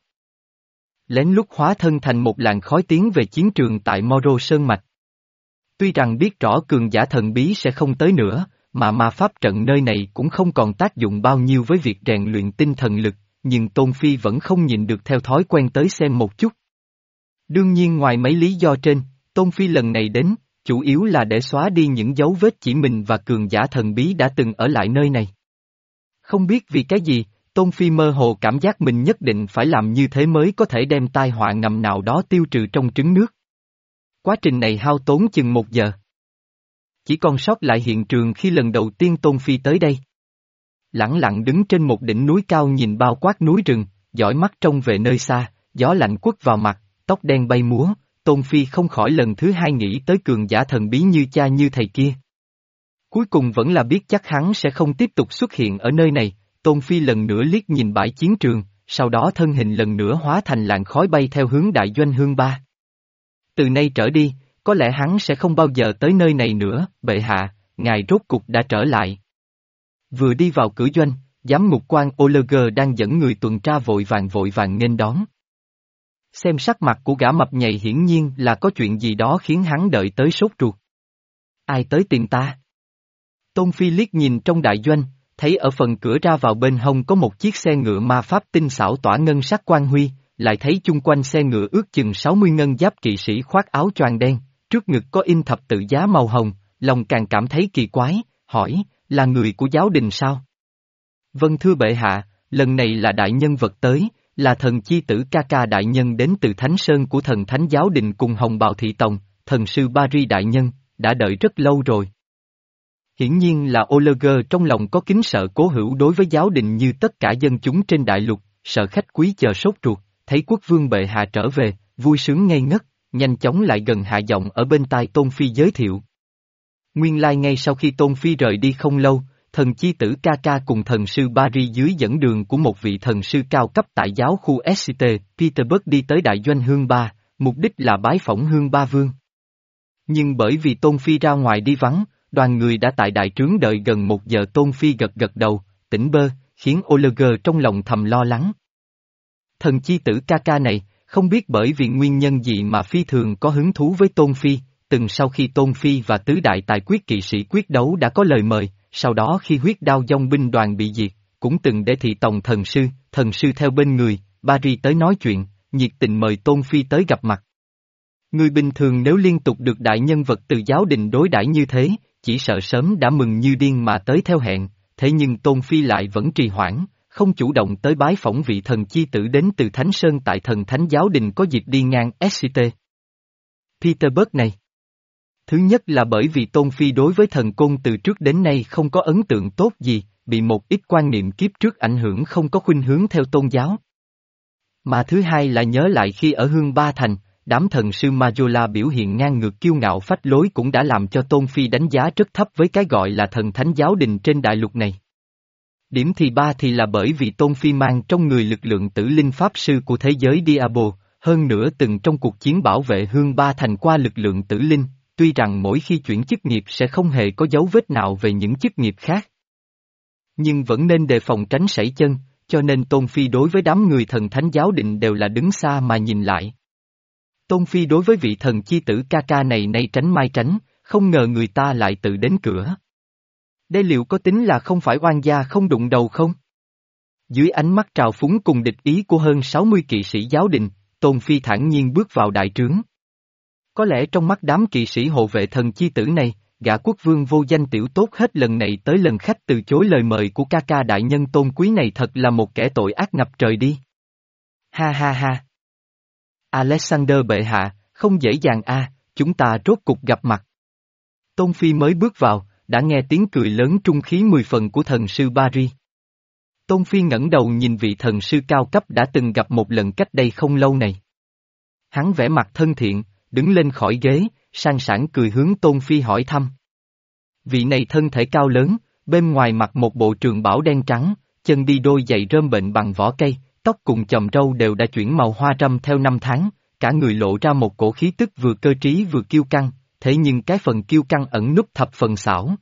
Lén lút hóa thân thành một làn khói tiến về chiến trường tại Moro Sơn Mạch. Tuy rằng biết rõ cường giả thần bí sẽ không tới nữa, mà ma pháp trận nơi này cũng không còn tác dụng bao nhiêu với việc rèn luyện tinh thần lực, nhưng Tôn Phi vẫn không nhịn được theo thói quen tới xem một chút. Đương nhiên ngoài mấy lý do trên, Tôn Phi lần này đến, chủ yếu là để xóa đi những dấu vết chỉ mình và cường giả thần bí đã từng ở lại nơi này. Không biết vì cái gì, Tôn Phi mơ hồ cảm giác mình nhất định phải làm như thế mới có thể đem tai họa ngầm nào đó tiêu trừ trong trứng nước. Quá trình này hao tốn chừng một giờ. Chỉ còn sót lại hiện trường khi lần đầu tiên Tôn Phi tới đây. Lẳng lặng đứng trên một đỉnh núi cao nhìn bao quát núi rừng, dõi mắt trông về nơi xa, gió lạnh quất vào mặt, tóc đen bay múa, Tôn Phi không khỏi lần thứ hai nghĩ tới cường giả thần bí như cha như thầy kia. Cuối cùng vẫn là biết chắc hắn sẽ không tiếp tục xuất hiện ở nơi này, Tôn Phi lần nữa liếc nhìn bãi chiến trường, sau đó thân hình lần nữa hóa thành làn khói bay theo hướng đại doanh Hương Ba. Từ nay trở đi, có lẽ hắn sẽ không bao giờ tới nơi này nữa, bệ hạ, ngài rốt cục đã trở lại. Vừa đi vào cửa doanh, giám ngục quan Oleger đang dẫn người tuần tra vội vàng vội vàng nghênh đón. Xem sắc mặt của gã mập nhầy hiển nhiên là có chuyện gì đó khiến hắn đợi tới sốt ruột. Ai tới tìm ta? Tôn Phi liếc nhìn trong đại doanh, thấy ở phần cửa ra vào bên hông có một chiếc xe ngựa ma pháp tinh xảo tỏa ngân sắc quang huy, lại thấy chung quanh xe ngựa ước chừng sáu mươi ngân giáp kỵ sĩ khoác áo choàng đen, trước ngực có in thập tự giá màu hồng, lòng càng cảm thấy kỳ quái, hỏi, là người của giáo đình sao? Vâng thưa bệ hạ, lần này là đại nhân vật tới, là thần chi tử ca ca đại nhân đến từ Thánh Sơn của thần Thánh giáo đình cùng Hồng Bào Thị Tòng, thần sư Bari đại nhân, đã đợi rất lâu rồi. Hiển nhiên là Oleger trong lòng có kính sợ cố hữu đối với giáo đình như tất cả dân chúng trên đại lục, sợ khách quý chờ sốt ruột, thấy quốc vương bệ hạ trở về, vui sướng ngây ngất, nhanh chóng lại gần hạ giọng ở bên tai Tôn Phi giới thiệu. Nguyên lai ngay sau khi Tôn Phi rời đi không lâu, thần chi tử ca ca cùng thần sư Bari dưới dẫn đường của một vị thần sư cao cấp tại giáo khu ét xê tê, Peterburg đi tới đại doanh Hương Ba, mục đích là bái phỏng Hương Ba Vương. Nhưng bởi vì Tôn Phi ra ngoài đi vắng, đoàn người đã tại đại trướng đợi gần một giờ. Tôn Phi gật gật đầu, tỉnh bơ, khiến Oleger trong lòng thầm lo lắng. Thần chi tử ca ca này, không biết bởi vì nguyên nhân gì mà phi thường có hứng thú với Tôn Phi, từng sau khi Tôn Phi và tứ đại tài quyết kỵ sĩ quyết đấu đã có lời mời, sau đó khi huyết đao dòng binh đoàn bị diệt, cũng từng để thị tòng thần sư, thần sư theo bên người, Bari tới nói chuyện, nhiệt tình mời Tôn Phi tới gặp mặt. Người bình thường nếu liên tục được đại nhân vật từ giáo đình đối đãi như thế, chỉ sợ sớm đã mừng như điên mà tới theo hẹn, thế nhưng Tôn Phi lại vẫn trì hoãn, không chủ động tới bái phỏng vị thần chi tử đến từ Thánh Sơn tại thần Thánh giáo đình có dịp đi ngang ét xê tê. Peterburg này. Thứ nhất là bởi vì Tôn Phi đối với thần côn từ trước đến nay không có ấn tượng tốt gì, bị một ít quan niệm kiếp trước ảnh hưởng không có khuynh hướng theo tôn giáo. Mà thứ hai là nhớ lại khi ở Hương Ba Thành, đám thần sư Majola biểu hiện ngang ngược kiêu ngạo phách lối cũng đã làm cho Tôn Phi đánh giá rất thấp với cái gọi là thần thánh giáo đình trên đại lục này. Điểm thì ba thì là bởi vì Tôn Phi mang trong người lực lượng tử linh pháp sư của thế giới Diablo, hơn nữa từng trong cuộc chiến bảo vệ hương ba thành qua lực lượng tử linh, tuy rằng mỗi khi chuyển chức nghiệp sẽ không hề có dấu vết nào về những chức nghiệp khác. Nhưng vẫn nên đề phòng tránh sẩy chân, cho nên Tôn Phi đối với đám người thần thánh giáo định đều là đứng xa mà nhìn lại. Tôn Phi đối với vị thần chi tử ca ca này nay tránh mai tránh, không ngờ người ta lại tự đến cửa. Đây liệu có tính là không phải oan gia không đụng đầu không? Dưới ánh mắt trào phúng cùng địch ý của hơn sáu mươi kỵ sĩ giáo đình, Tôn Phi thản nhiên bước vào đại trướng. Có lẽ trong mắt đám kỵ sĩ hộ vệ thần chi tử này, gã quốc vương vô danh tiểu tốt hết lần này tới lần khách từ chối lời mời của ca ca đại nhân tôn quý này thật là một kẻ tội ác ngập trời đi. Ha ha ha. Alexander bệ hạ, không dễ dàng a, chúng ta rốt cục gặp mặt. Tôn Phi mới bước vào, đã nghe tiếng cười lớn trung khí mười phần của thần sư Bari. Tôn Phi ngẩng đầu nhìn vị thần sư cao cấp đã từng gặp một lần cách đây không lâu này. Hắn vẻ mặt thân thiện, đứng lên khỏi ghế, sang sảng cười hướng Tôn Phi hỏi thăm. Vị này thân thể cao lớn, bên ngoài mặc một bộ trường bảo đen trắng, chân đi đôi giày rơm bệnh bằng vỏ cây, tóc cùng chòm râu đều đã chuyển màu hoa râm theo năm tháng, cả người lộ ra một cổ khí tức vừa cơ trí vừa kiêu căng, thế nhưng cái phần kiêu căng ẩn núp thập phần xảo.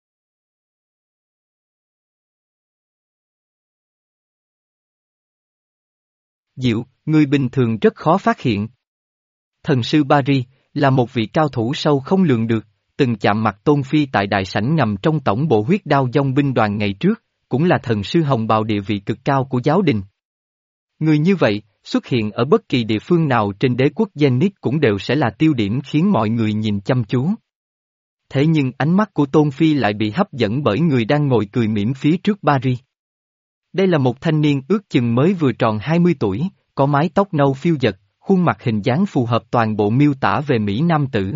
Diệu, người bình thường rất khó phát hiện. Thần sư Bari, là một vị cao thủ sâu không lường được, từng chạm mặt Tôn Phi tại đại sảnh ngầm trong tổng bộ huyết đao dòng binh đoàn ngày trước, cũng là thần sư hồng bào địa vị cực cao của giáo đình. Người như vậy, xuất hiện ở bất kỳ địa phương nào trên đế quốc Zenith cũng đều sẽ là tiêu điểm khiến mọi người nhìn chăm chú. Thế nhưng ánh mắt của Tôn Phi lại bị hấp dẫn bởi người đang ngồi cười mỉm phía trước Bari. Đây là một thanh niên ước chừng mới vừa tròn hai mươi tuổi, có mái tóc nâu phiêu dật, khuôn mặt hình dáng phù hợp toàn bộ miêu tả về Mỹ Nam tử.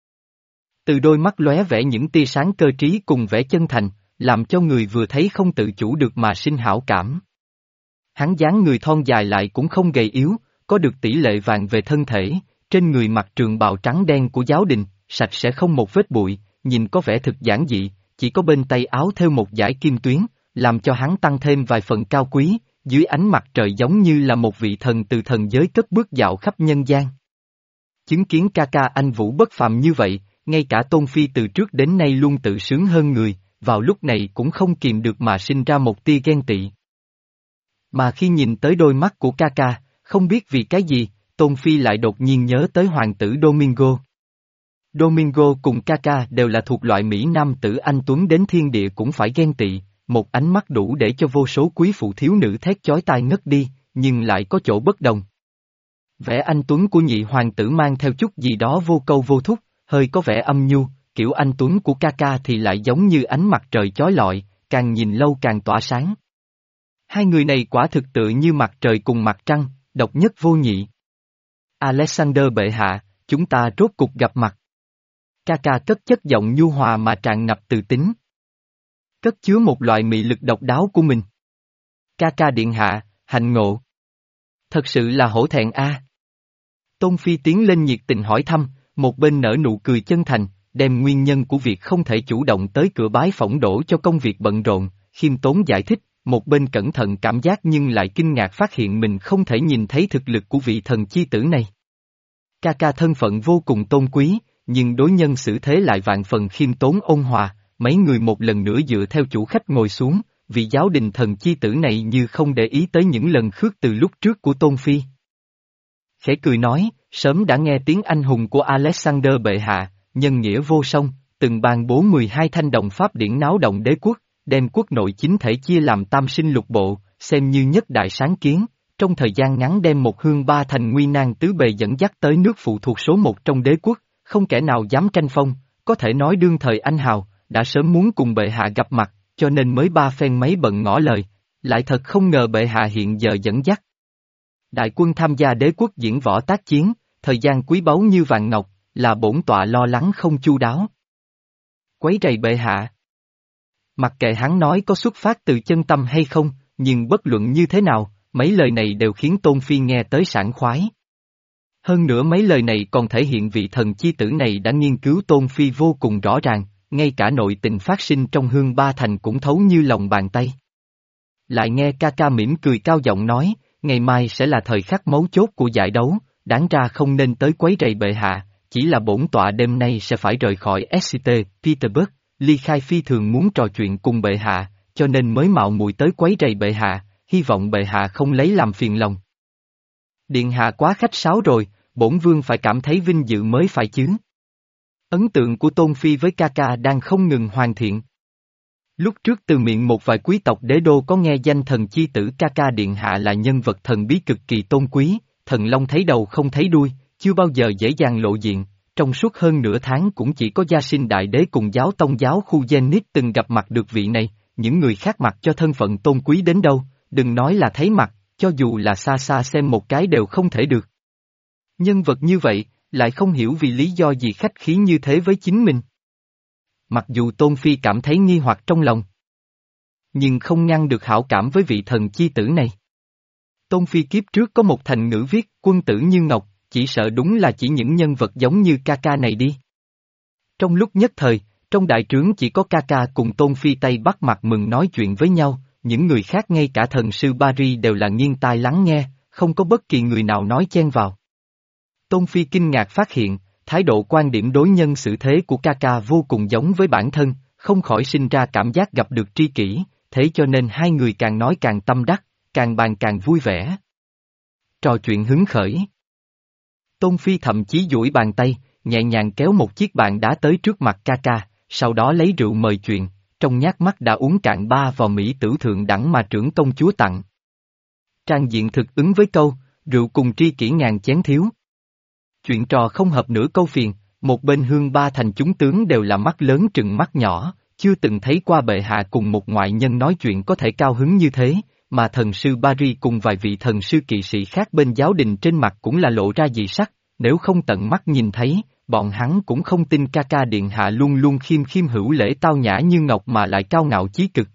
Từ đôi mắt lóe vẻ những tia sáng cơ trí cùng vẻ chân thành, làm cho người vừa thấy không tự chủ được mà sinh hảo cảm. Hắn dáng người thon dài lại cũng không gầy yếu, có được tỷ lệ vàng về thân thể, trên người mặc trường bào trắng đen của giáo đình, sạch sẽ không một vết bụi, nhìn có vẻ thực giản dị, chỉ có bên tay áo thêu một dải kim tuyến, làm cho hắn tăng thêm vài phần cao quý, dưới ánh mặt trời giống như là một vị thần từ thần giới cất bước dạo khắp nhân gian. Chứng kiến ca ca anh Vũ bất phàm như vậy, ngay cả Tôn Phi từ trước đến nay luôn tự sướng hơn người, vào lúc này cũng không kìm được mà sinh ra một tia ghen tị. Mà khi nhìn tới đôi mắt của ca ca, không biết vì cái gì, Tôn Phi lại đột nhiên nhớ tới hoàng tử Domingo. Domingo cùng ca ca đều là thuộc loại Mỹ Nam tử anh tuấn đến thiên địa cũng phải ghen tị, một ánh mắt đủ để cho vô số quý phụ thiếu nữ thét chói tai ngất đi, nhưng lại có chỗ bất đồng. Vẻ anh tuấn của nhị hoàng tử mang theo chút gì đó vô câu vô thúc, hơi có vẻ âm nhu, kiểu anh tuấn của ca ca thì lại giống như ánh mặt trời chói lọi, càng nhìn lâu càng tỏa sáng. Hai người này quả thực tự như mặt trời cùng mặt trăng, độc nhất vô nhị. Alexander bệ hạ, chúng ta rốt cục gặp mặt. Ca ca cất chất giọng nhu hòa mà tràn ngập từ tính. Cất chứa một loại mị lực độc đáo của mình. Ca ca điện hạ, hạnh ngộ. Thật sự là hổ thẹn a. Tôn Phi tiến lên nhiệt tình hỏi thăm, một bên nở nụ cười chân thành, đem nguyên nhân của việc không thể chủ động tới cửa bái phỏng đổ cho công việc bận rộn, khiêm tốn giải thích, một bên cẩn thận cảm giác nhưng lại kinh ngạc phát hiện mình không thể nhìn thấy thực lực của vị thần chi tử này. Ca ca thân phận vô cùng tôn quý, nhưng đối nhân xử thế lại vạn phần khiêm tốn ôn hòa, mấy người một lần nữa dựa theo chủ khách ngồi xuống, vị giáo đình thần chi tử này như không để ý tới những lần khước từ lúc trước của Tôn Phi. Khẽ cười nói, sớm đã nghe tiếng anh hùng của Alexander bệ hạ, nhân nghĩa vô song, từng ban bố mười hai thanh đồng pháp điển náo động đế quốc, đem quốc nội chính thể chia làm tam sinh lục bộ, xem như nhất đại sáng kiến, trong thời gian ngắn đem một hương ba thành nguy nan tứ bề dẫn dắt tới nước phụ thuộc số một trong đế quốc, không kẻ nào dám tranh phong, có thể nói đương thời anh hào, đã sớm muốn cùng bệ hạ gặp mặt, cho nên mới ba phen mấy bận ngỏ lời, lại thật không ngờ bệ hạ hiện giờ dẫn dắt. Đại quân tham gia đế quốc diễn võ tác chiến, thời gian quý báu như vàng ngọc, là bổn tọa lo lắng không chu đáo. Quấy rầy bệ hạ. Mặc kệ hắn nói có xuất phát từ chân tâm hay không, nhưng bất luận như thế nào, mấy lời này đều khiến Tôn Phi nghe tới sảng khoái. Hơn nữa mấy lời này còn thể hiện vị thần chi tử này đã nghiên cứu Tôn Phi vô cùng rõ ràng, ngay cả nội tình phát sinh trong Hương Ba Thành cũng thấu như lòng bàn tay. Lại nghe ca ca mỉm cười cao giọng nói, ngày mai sẽ là thời khắc mấu chốt của giải đấu, đáng ra không nên tới quấy rầy bệ hạ, chỉ là bổn tọa đêm nay sẽ phải rời khỏi ét xê tê, Petersburg, ly khai phi thường muốn trò chuyện cùng bệ hạ, cho nên mới mạo muội tới quấy rầy bệ hạ, hy vọng bệ hạ không lấy làm phiền lòng. Điện hạ quá khách sáo rồi, bổn vương phải cảm thấy vinh dự mới phải chứ. Ấn tượng của Tôn Phi với ca ca đang không ngừng hoàn thiện. Lúc trước từ miệng một vài quý tộc đế đô có nghe danh thần chi tử ca ca điện hạ là nhân vật thần bí cực kỳ tôn quý, thần long thấy đầu không thấy đuôi, chưa bao giờ dễ dàng lộ diện, trong suốt hơn nửa tháng cũng chỉ có gia sinh đại đế cùng giáo tông giáo khu Zenith từng gặp mặt được vị này, những người khác mặt cho thân phận tôn quý đến đâu, đừng nói là thấy mặt, cho dù là xa xa xem một cái đều không thể được. Nhân vật như vậy, lại không hiểu vì lý do gì khách khí như thế với chính mình. Mặc dù Tôn Phi cảm thấy nghi hoặc trong lòng, nhưng không ngăn được hảo cảm với vị thần chi tử này. Tôn Phi kiếp trước có một thành ngữ viết, quân tử như ngọc, chỉ sợ đúng là chỉ những nhân vật giống như ca ca này đi. Trong lúc nhất thời, trong đại trướng chỉ có ca ca cùng Tôn Phi tay bắt mặt mừng nói chuyện với nhau, những người khác ngay cả thần sư Paris đều là nghiêng tai lắng nghe, không có bất kỳ người nào nói chen vào. Tôn Phi kinh ngạc phát hiện, thái độ quan điểm đối nhân xử thế của ca ca vô cùng giống với bản thân, không khỏi sinh ra cảm giác gặp được tri kỷ, thế cho nên hai người càng nói càng tâm đắc, càng bàn càng vui vẻ. Trò chuyện hứng khởi. Tôn Phi thậm chí duỗi bàn tay, nhẹ nhàng kéo một chiếc bàn đá tới trước mặt ca ca, sau đó lấy rượu mời chuyện, trong nhát mắt đã uống cạn ba vò mỹ tử thượng đẳng mà trưởng công chúa tặng. Trang diện thực ứng với câu, rượu cùng tri kỷ ngàn chén thiếu. Chuyện trò không hợp nửa câu phiền, một bên Hương Ba Thành chúng tướng đều là mắt lớn trừng mắt nhỏ, chưa từng thấy qua bệ hạ cùng một ngoại nhân nói chuyện có thể cao hứng như thế, mà thần sư Paris cùng vài vị thần sư kỵ sĩ khác bên giáo đình trên mặt cũng là lộ ra dị sắc, nếu không tận mắt nhìn thấy, bọn hắn cũng không tin ca ca điện hạ luôn luôn khiêm khiêm hữu lễ tao nhã như ngọc mà lại cao ngạo chí cực.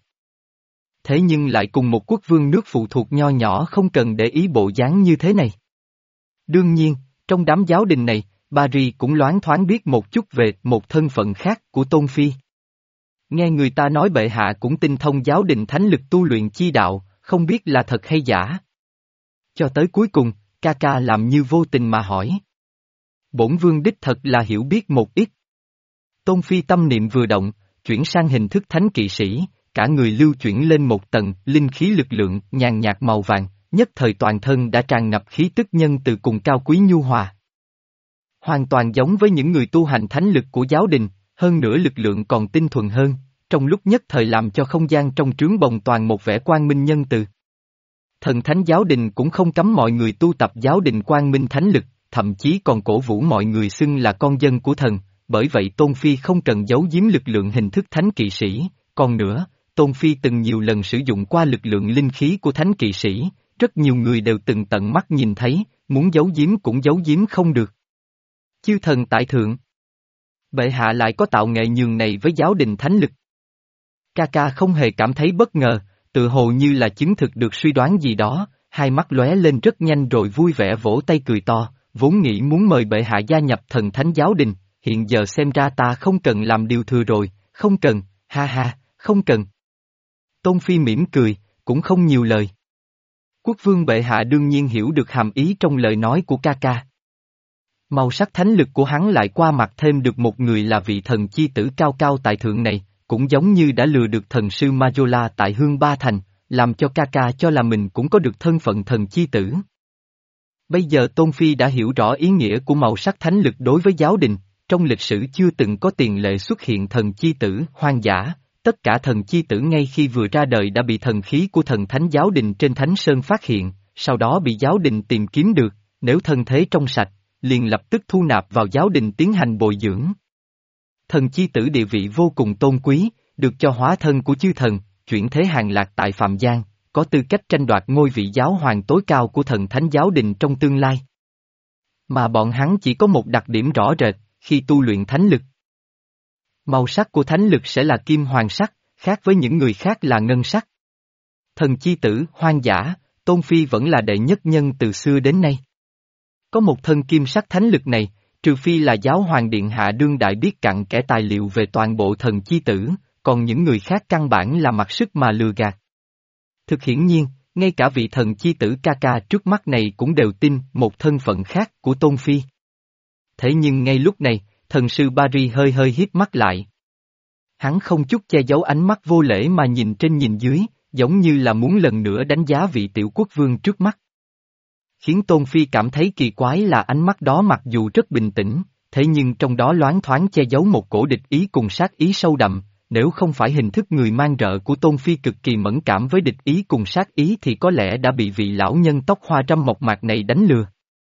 Thế nhưng lại cùng một quốc vương nước phụ thuộc nho nhỏ không cần để ý bộ dáng như thế này. Đương nhiên, trong đám giáo đình này, Paris cũng loáng thoáng biết một chút về một thân phận khác của Tôn Phi. Nghe người ta nói bệ hạ cũng tinh thông giáo đình thánh lực tu luyện chi đạo, không biết là thật hay giả. Cho tới cuối cùng, ca ca làm như vô tình mà hỏi. Bổn vương đích thật là hiểu biết một ít. Tôn Phi tâm niệm vừa động, chuyển sang hình thức thánh kỵ sĩ, cả người lưu chuyển lên một tầng, linh khí lực lượng nhàn nhạt màu vàng, nhất thời toàn thân đã tràn ngập khí tức nhân từ cùng cao quý nhu hòa. Hoàn toàn giống với những người tu hành thánh lực của giáo đình, hơn nữa lực lượng còn tinh thuần hơn, trong lúc nhất thời làm cho không gian trong trướng bồng toàn một vẻ quang minh nhân từ. Thần thánh giáo đình cũng không cấm mọi người tu tập giáo đình quang minh thánh lực, thậm chí còn cổ vũ mọi người xưng là con dân của thần, bởi vậy Tôn Phi không cần giấu giếm lực lượng hình thức thánh kỵ sĩ, còn nữa, Tôn Phi từng nhiều lần sử dụng qua lực lượng linh khí của thánh kỵ sĩ, rất nhiều người đều từng tận mắt nhìn thấy, muốn giấu giếm cũng giấu giếm không được. Chư thần tại thượng. Bệ hạ lại có tạo nghệ nhường này với giáo đình thánh lực. Ca ca không hề cảm thấy bất ngờ, tự hồ như là chứng thực được suy đoán gì đó, hai mắt lóe lên rất nhanh rồi vui vẻ vỗ tay cười to, vốn nghĩ muốn mời bệ hạ gia nhập thần thánh giáo đình, hiện giờ xem ra ta không cần làm điều thừa rồi, không cần, ha ha, không cần. Tôn Phi mỉm cười, cũng không nhiều lời. Quốc vương bệ hạ đương nhiên hiểu được hàm ý trong lời nói của ca ca. Màu sắc thánh lực của hắn lại qua mặt thêm được một người là vị thần chi tử cao cao tại thượng này, cũng giống như đã lừa được thần sư Majola tại Hương Ba Thành, làm cho ca ca cho là mình cũng có được thân phận thần chi tử. Bây giờ Tôn Phi đã hiểu rõ ý nghĩa của màu sắc thánh lực đối với giáo đình, trong lịch sử chưa từng có tiền lệ xuất hiện thần chi tử hoang dã, tất cả thần chi tử ngay khi vừa ra đời đã bị thần khí của thần thánh giáo đình trên Thánh Sơn phát hiện, sau đó bị giáo đình tìm kiếm được, nếu thân thế trong sạch, liền lập tức thu nạp vào giáo đình tiến hành bồi dưỡng. Thần chi tử địa vị vô cùng tôn quý, được cho hóa thân của chư thần, chuyển thế hàng lạc tại Phạm Giang, có tư cách tranh đoạt ngôi vị giáo hoàng tối cao của thần thánh giáo đình trong tương lai. Mà bọn hắn chỉ có một đặc điểm rõ rệt, khi tu luyện thánh lực. Màu sắc của thánh lực sẽ là kim hoàng sắc, khác với những người khác là ngân sắc. Thần chi tử, hoang dã, Tôn Phi vẫn là đệ nhất nhân từ xưa đến nay. Có một thân kim sắc thánh lực này, trừ phi là giáo hoàng điện hạ đương đại biết cặn kẽ tài liệu về toàn bộ thần chi tử, còn những người khác căn bản là mặc sức mà lừa gạt. Thực hiển nhiên, ngay cả vị thần chi tử ca ca trước mắt này cũng đều tin một thân phận khác của Tôn Phi. Thế nhưng ngay lúc này, thần sư Barry hơi hơi híp mắt lại. Hắn không chút che giấu ánh mắt vô lễ mà nhìn trên nhìn dưới, giống như là muốn lần nữa đánh giá vị tiểu quốc vương trước mắt. Khiến Tôn Phi cảm thấy kỳ quái là ánh mắt đó mặc dù rất bình tĩnh, thế nhưng trong đó loáng thoáng che giấu một cổ địch ý cùng sát ý sâu đậm, nếu không phải hình thức người mang rợ của Tôn Phi cực kỳ mẫn cảm với địch ý cùng sát ý thì có lẽ đã bị vị lão nhân tóc hoa râm mộc mạc này đánh lừa.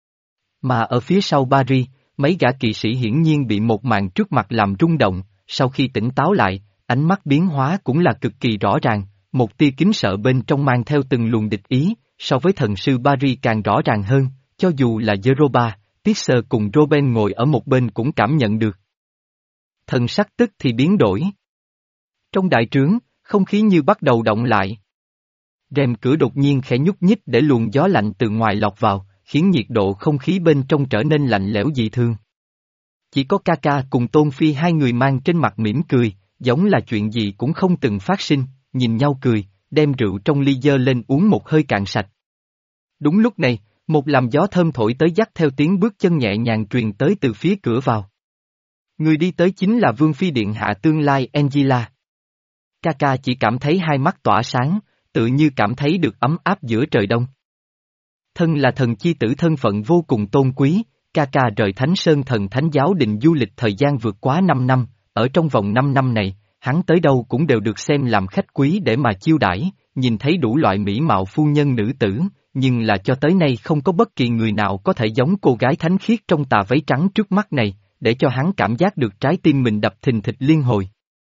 Mà ở phía sau Barry, mấy gã kỵ sĩ hiển nhiên bị một màn trước mặt làm rung động, sau khi tỉnh táo lại, ánh mắt biến hóa cũng là cực kỳ rõ ràng, một tia kính sợ bên trong mang theo từng luồng địch ý, so với thần sư Barry càng rõ ràng hơn, cho dù là Jeroba, Tisser cùng Robin ngồi ở một bên cũng cảm nhận được. Thần sắc tức thì biến đổi. Trong đại trướng, không khí như bắt đầu động lại. Rèm cửa đột nhiên khẽ nhúc nhích để luồng gió lạnh từ ngoài lọt vào, khiến nhiệt độ không khí bên trong trở nên lạnh lẽo dị thường. Chỉ có ca ca cùng Tôn Phi hai người mang trên mặt mỉm cười, giống là chuyện gì cũng không từng phát sinh, nhìn nhau cười, đem rượu trong ly dơ lên uống một hơi cạn sạch. Đúng lúc này, một làn gió thơm thổi tới dắt theo tiếng bước chân nhẹ nhàng truyền tới từ phía cửa vào. Người đi tới chính là Vương Phi Điện Hạ tương lai Angela. Kaka chỉ cảm thấy hai mắt tỏa sáng, tự như cảm thấy được ấm áp giữa trời đông. Thân là thần chi tử thân phận vô cùng tôn quý, Kaka rời Thánh Sơn Thần Thánh Giáo Đình du lịch thời gian vượt quá năm năm, ở trong vòng năm năm này, hắn tới đâu cũng đều được xem làm khách quý để mà chiêu đãi, nhìn thấy đủ loại mỹ mạo phu nhân nữ tử, nhưng là cho tới nay không có bất kỳ người nào có thể giống cô gái thánh khiết trong tà váy trắng trước mắt này, để cho hắn cảm giác được trái tim mình đập thình thịch liên hồi.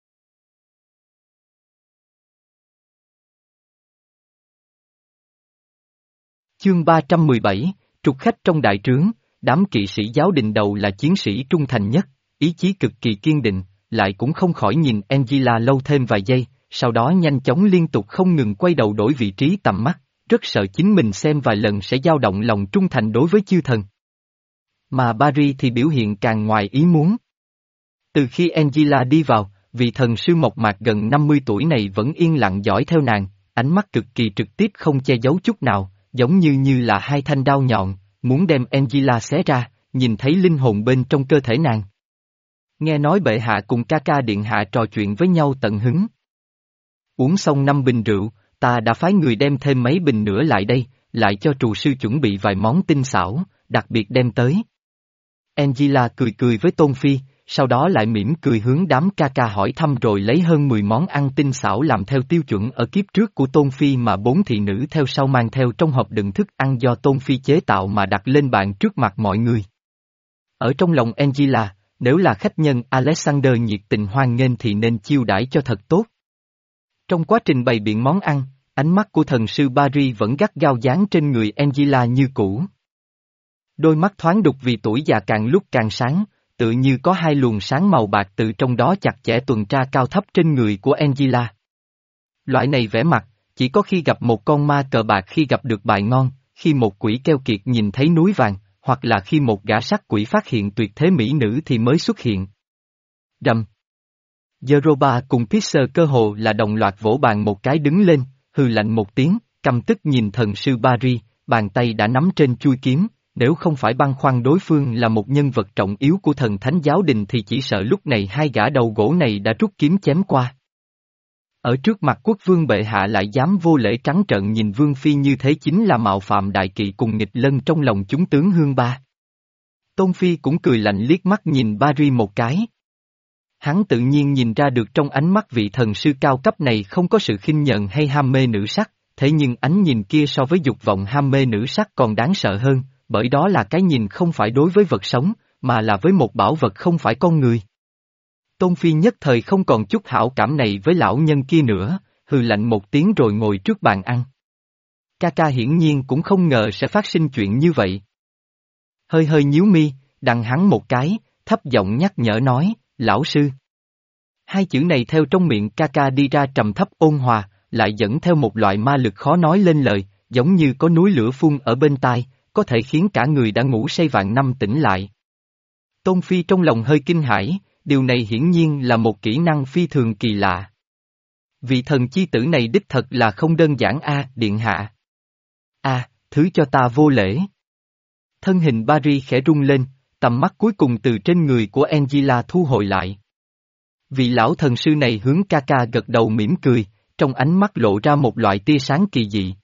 Chương ba trăm mười bảy, trục khách trong đại trướng, đám kỵ sĩ giáo đình đầu là chiến sĩ trung thành nhất, ý chí cực kỳ kiên định, lại cũng không khỏi nhìn Angela lâu thêm vài giây, sau đó nhanh chóng liên tục không ngừng quay đầu đổi vị trí tầm mắt, rất sợ chính mình xem vài lần sẽ dao động lòng trung thành đối với chư thần. Mà Barry thì biểu hiện càng ngoài ý muốn. Từ khi Angela đi vào, vị thần sư mộc mạc gần năm mươi tuổi này vẫn yên lặng dõi theo nàng, ánh mắt cực kỳ trực tiếp không che giấu chút nào, giống như như là hai thanh đao nhọn, muốn đem Angela xé ra, nhìn thấy linh hồn bên trong cơ thể nàng. Nghe nói bệ hạ cùng ca ca điện hạ trò chuyện với nhau tận hứng. Uống xong năm bình rượu, ta đã phái người đem thêm mấy bình nữa lại đây, lại cho trù sư chuẩn bị vài món tinh xảo, đặc biệt đem tới. Angela cười cười với Tôn Phi, sau đó lại mỉm cười hướng đám ca ca hỏi thăm rồi lấy hơn mười món ăn tinh xảo làm theo tiêu chuẩn ở kiếp trước của Tôn Phi mà bốn thị nữ theo sau mang theo trong hộp đựng thức ăn do Tôn Phi chế tạo mà đặt lên bàn trước mặt mọi người. Ở trong lòng Angela, nếu là khách nhân Alexander nhiệt tình hoan nghênh thì nên chiêu đãi cho thật tốt. Trong quá trình bày biện món ăn, ánh mắt của thần sư Barry vẫn gắt gao dán trên người Angela như cũ. Đôi mắt thoáng đục vì tuổi già càng lúc càng sáng, tự như có hai luồng sáng màu bạc từ trong đó chặt chẽ tuần tra cao thấp trên người của Angela. Loại này vẻ mặt, chỉ có khi gặp một con ma cờ bạc khi gặp được bài ngon, khi một quỷ keo kiệt nhìn thấy núi vàng, hoặc là khi một gã sắc quỷ phát hiện tuyệt thế mỹ nữ thì mới xuất hiện. Rầm. Jeroba cùng Pisser cơ hồ là đồng loạt vỗ bàn một cái đứng lên, hừ lạnh một tiếng, căm tức nhìn thần sư Barry, bàn tay đã nắm trên chuôi kiếm, nếu không phải băn khoăn đối phương là một nhân vật trọng yếu của thần thánh giáo đình thì chỉ sợ lúc này hai gã đầu gỗ này đã rút kiếm chém qua. Ở trước mặt quốc vương bệ hạ lại dám vô lễ trắng trợn nhìn vương phi như thế chính là mạo phạm đại kỵ cùng nghịch lân trong lòng chúng tướng hương ba. Tôn Phi cũng cười lạnh liếc mắt nhìn Barry một cái. Hắn tự nhiên nhìn ra được trong ánh mắt vị thần sư cao cấp này không có sự khinh nhờn hay ham mê nữ sắc, thế nhưng ánh nhìn kia so với dục vọng ham mê nữ sắc còn đáng sợ hơn, bởi đó là cái nhìn không phải đối với vật sống, mà là với một bảo vật không phải con người. Tôn Phi nhất thời không còn chút hảo cảm này với lão nhân kia nữa, hừ lạnh một tiếng rồi ngồi trước bàn ăn. Ca ca hiển nhiên cũng không ngờ sẽ phát sinh chuyện như vậy. Hơi hơi nhíu mi, đằng hắn một cái, thấp giọng nhắc nhở nói, lão sư. Hai chữ này theo trong miệng ca ca đi ra trầm thấp ôn hòa, lại dẫn theo một loại ma lực khó nói lên lời, giống như có núi lửa phun ở bên tai, có thể khiến cả người đã ngủ say vạn năm tỉnh lại. Tôn Phi trong lòng hơi kinh hãi, điều này hiển nhiên là một kỹ năng phi thường kỳ lạ. Vị thần chi tử này đích thật là không đơn giản a, điện hạ. A, thứ cho ta vô lễ. Thân hình Barry khẽ rung lên, tầm mắt cuối cùng từ trên người của Angela thu hồi lại. Vị lão thần sư này hướng Kaka gật đầu mỉm cười, trong ánh mắt lộ ra một loại tia sáng kỳ dị.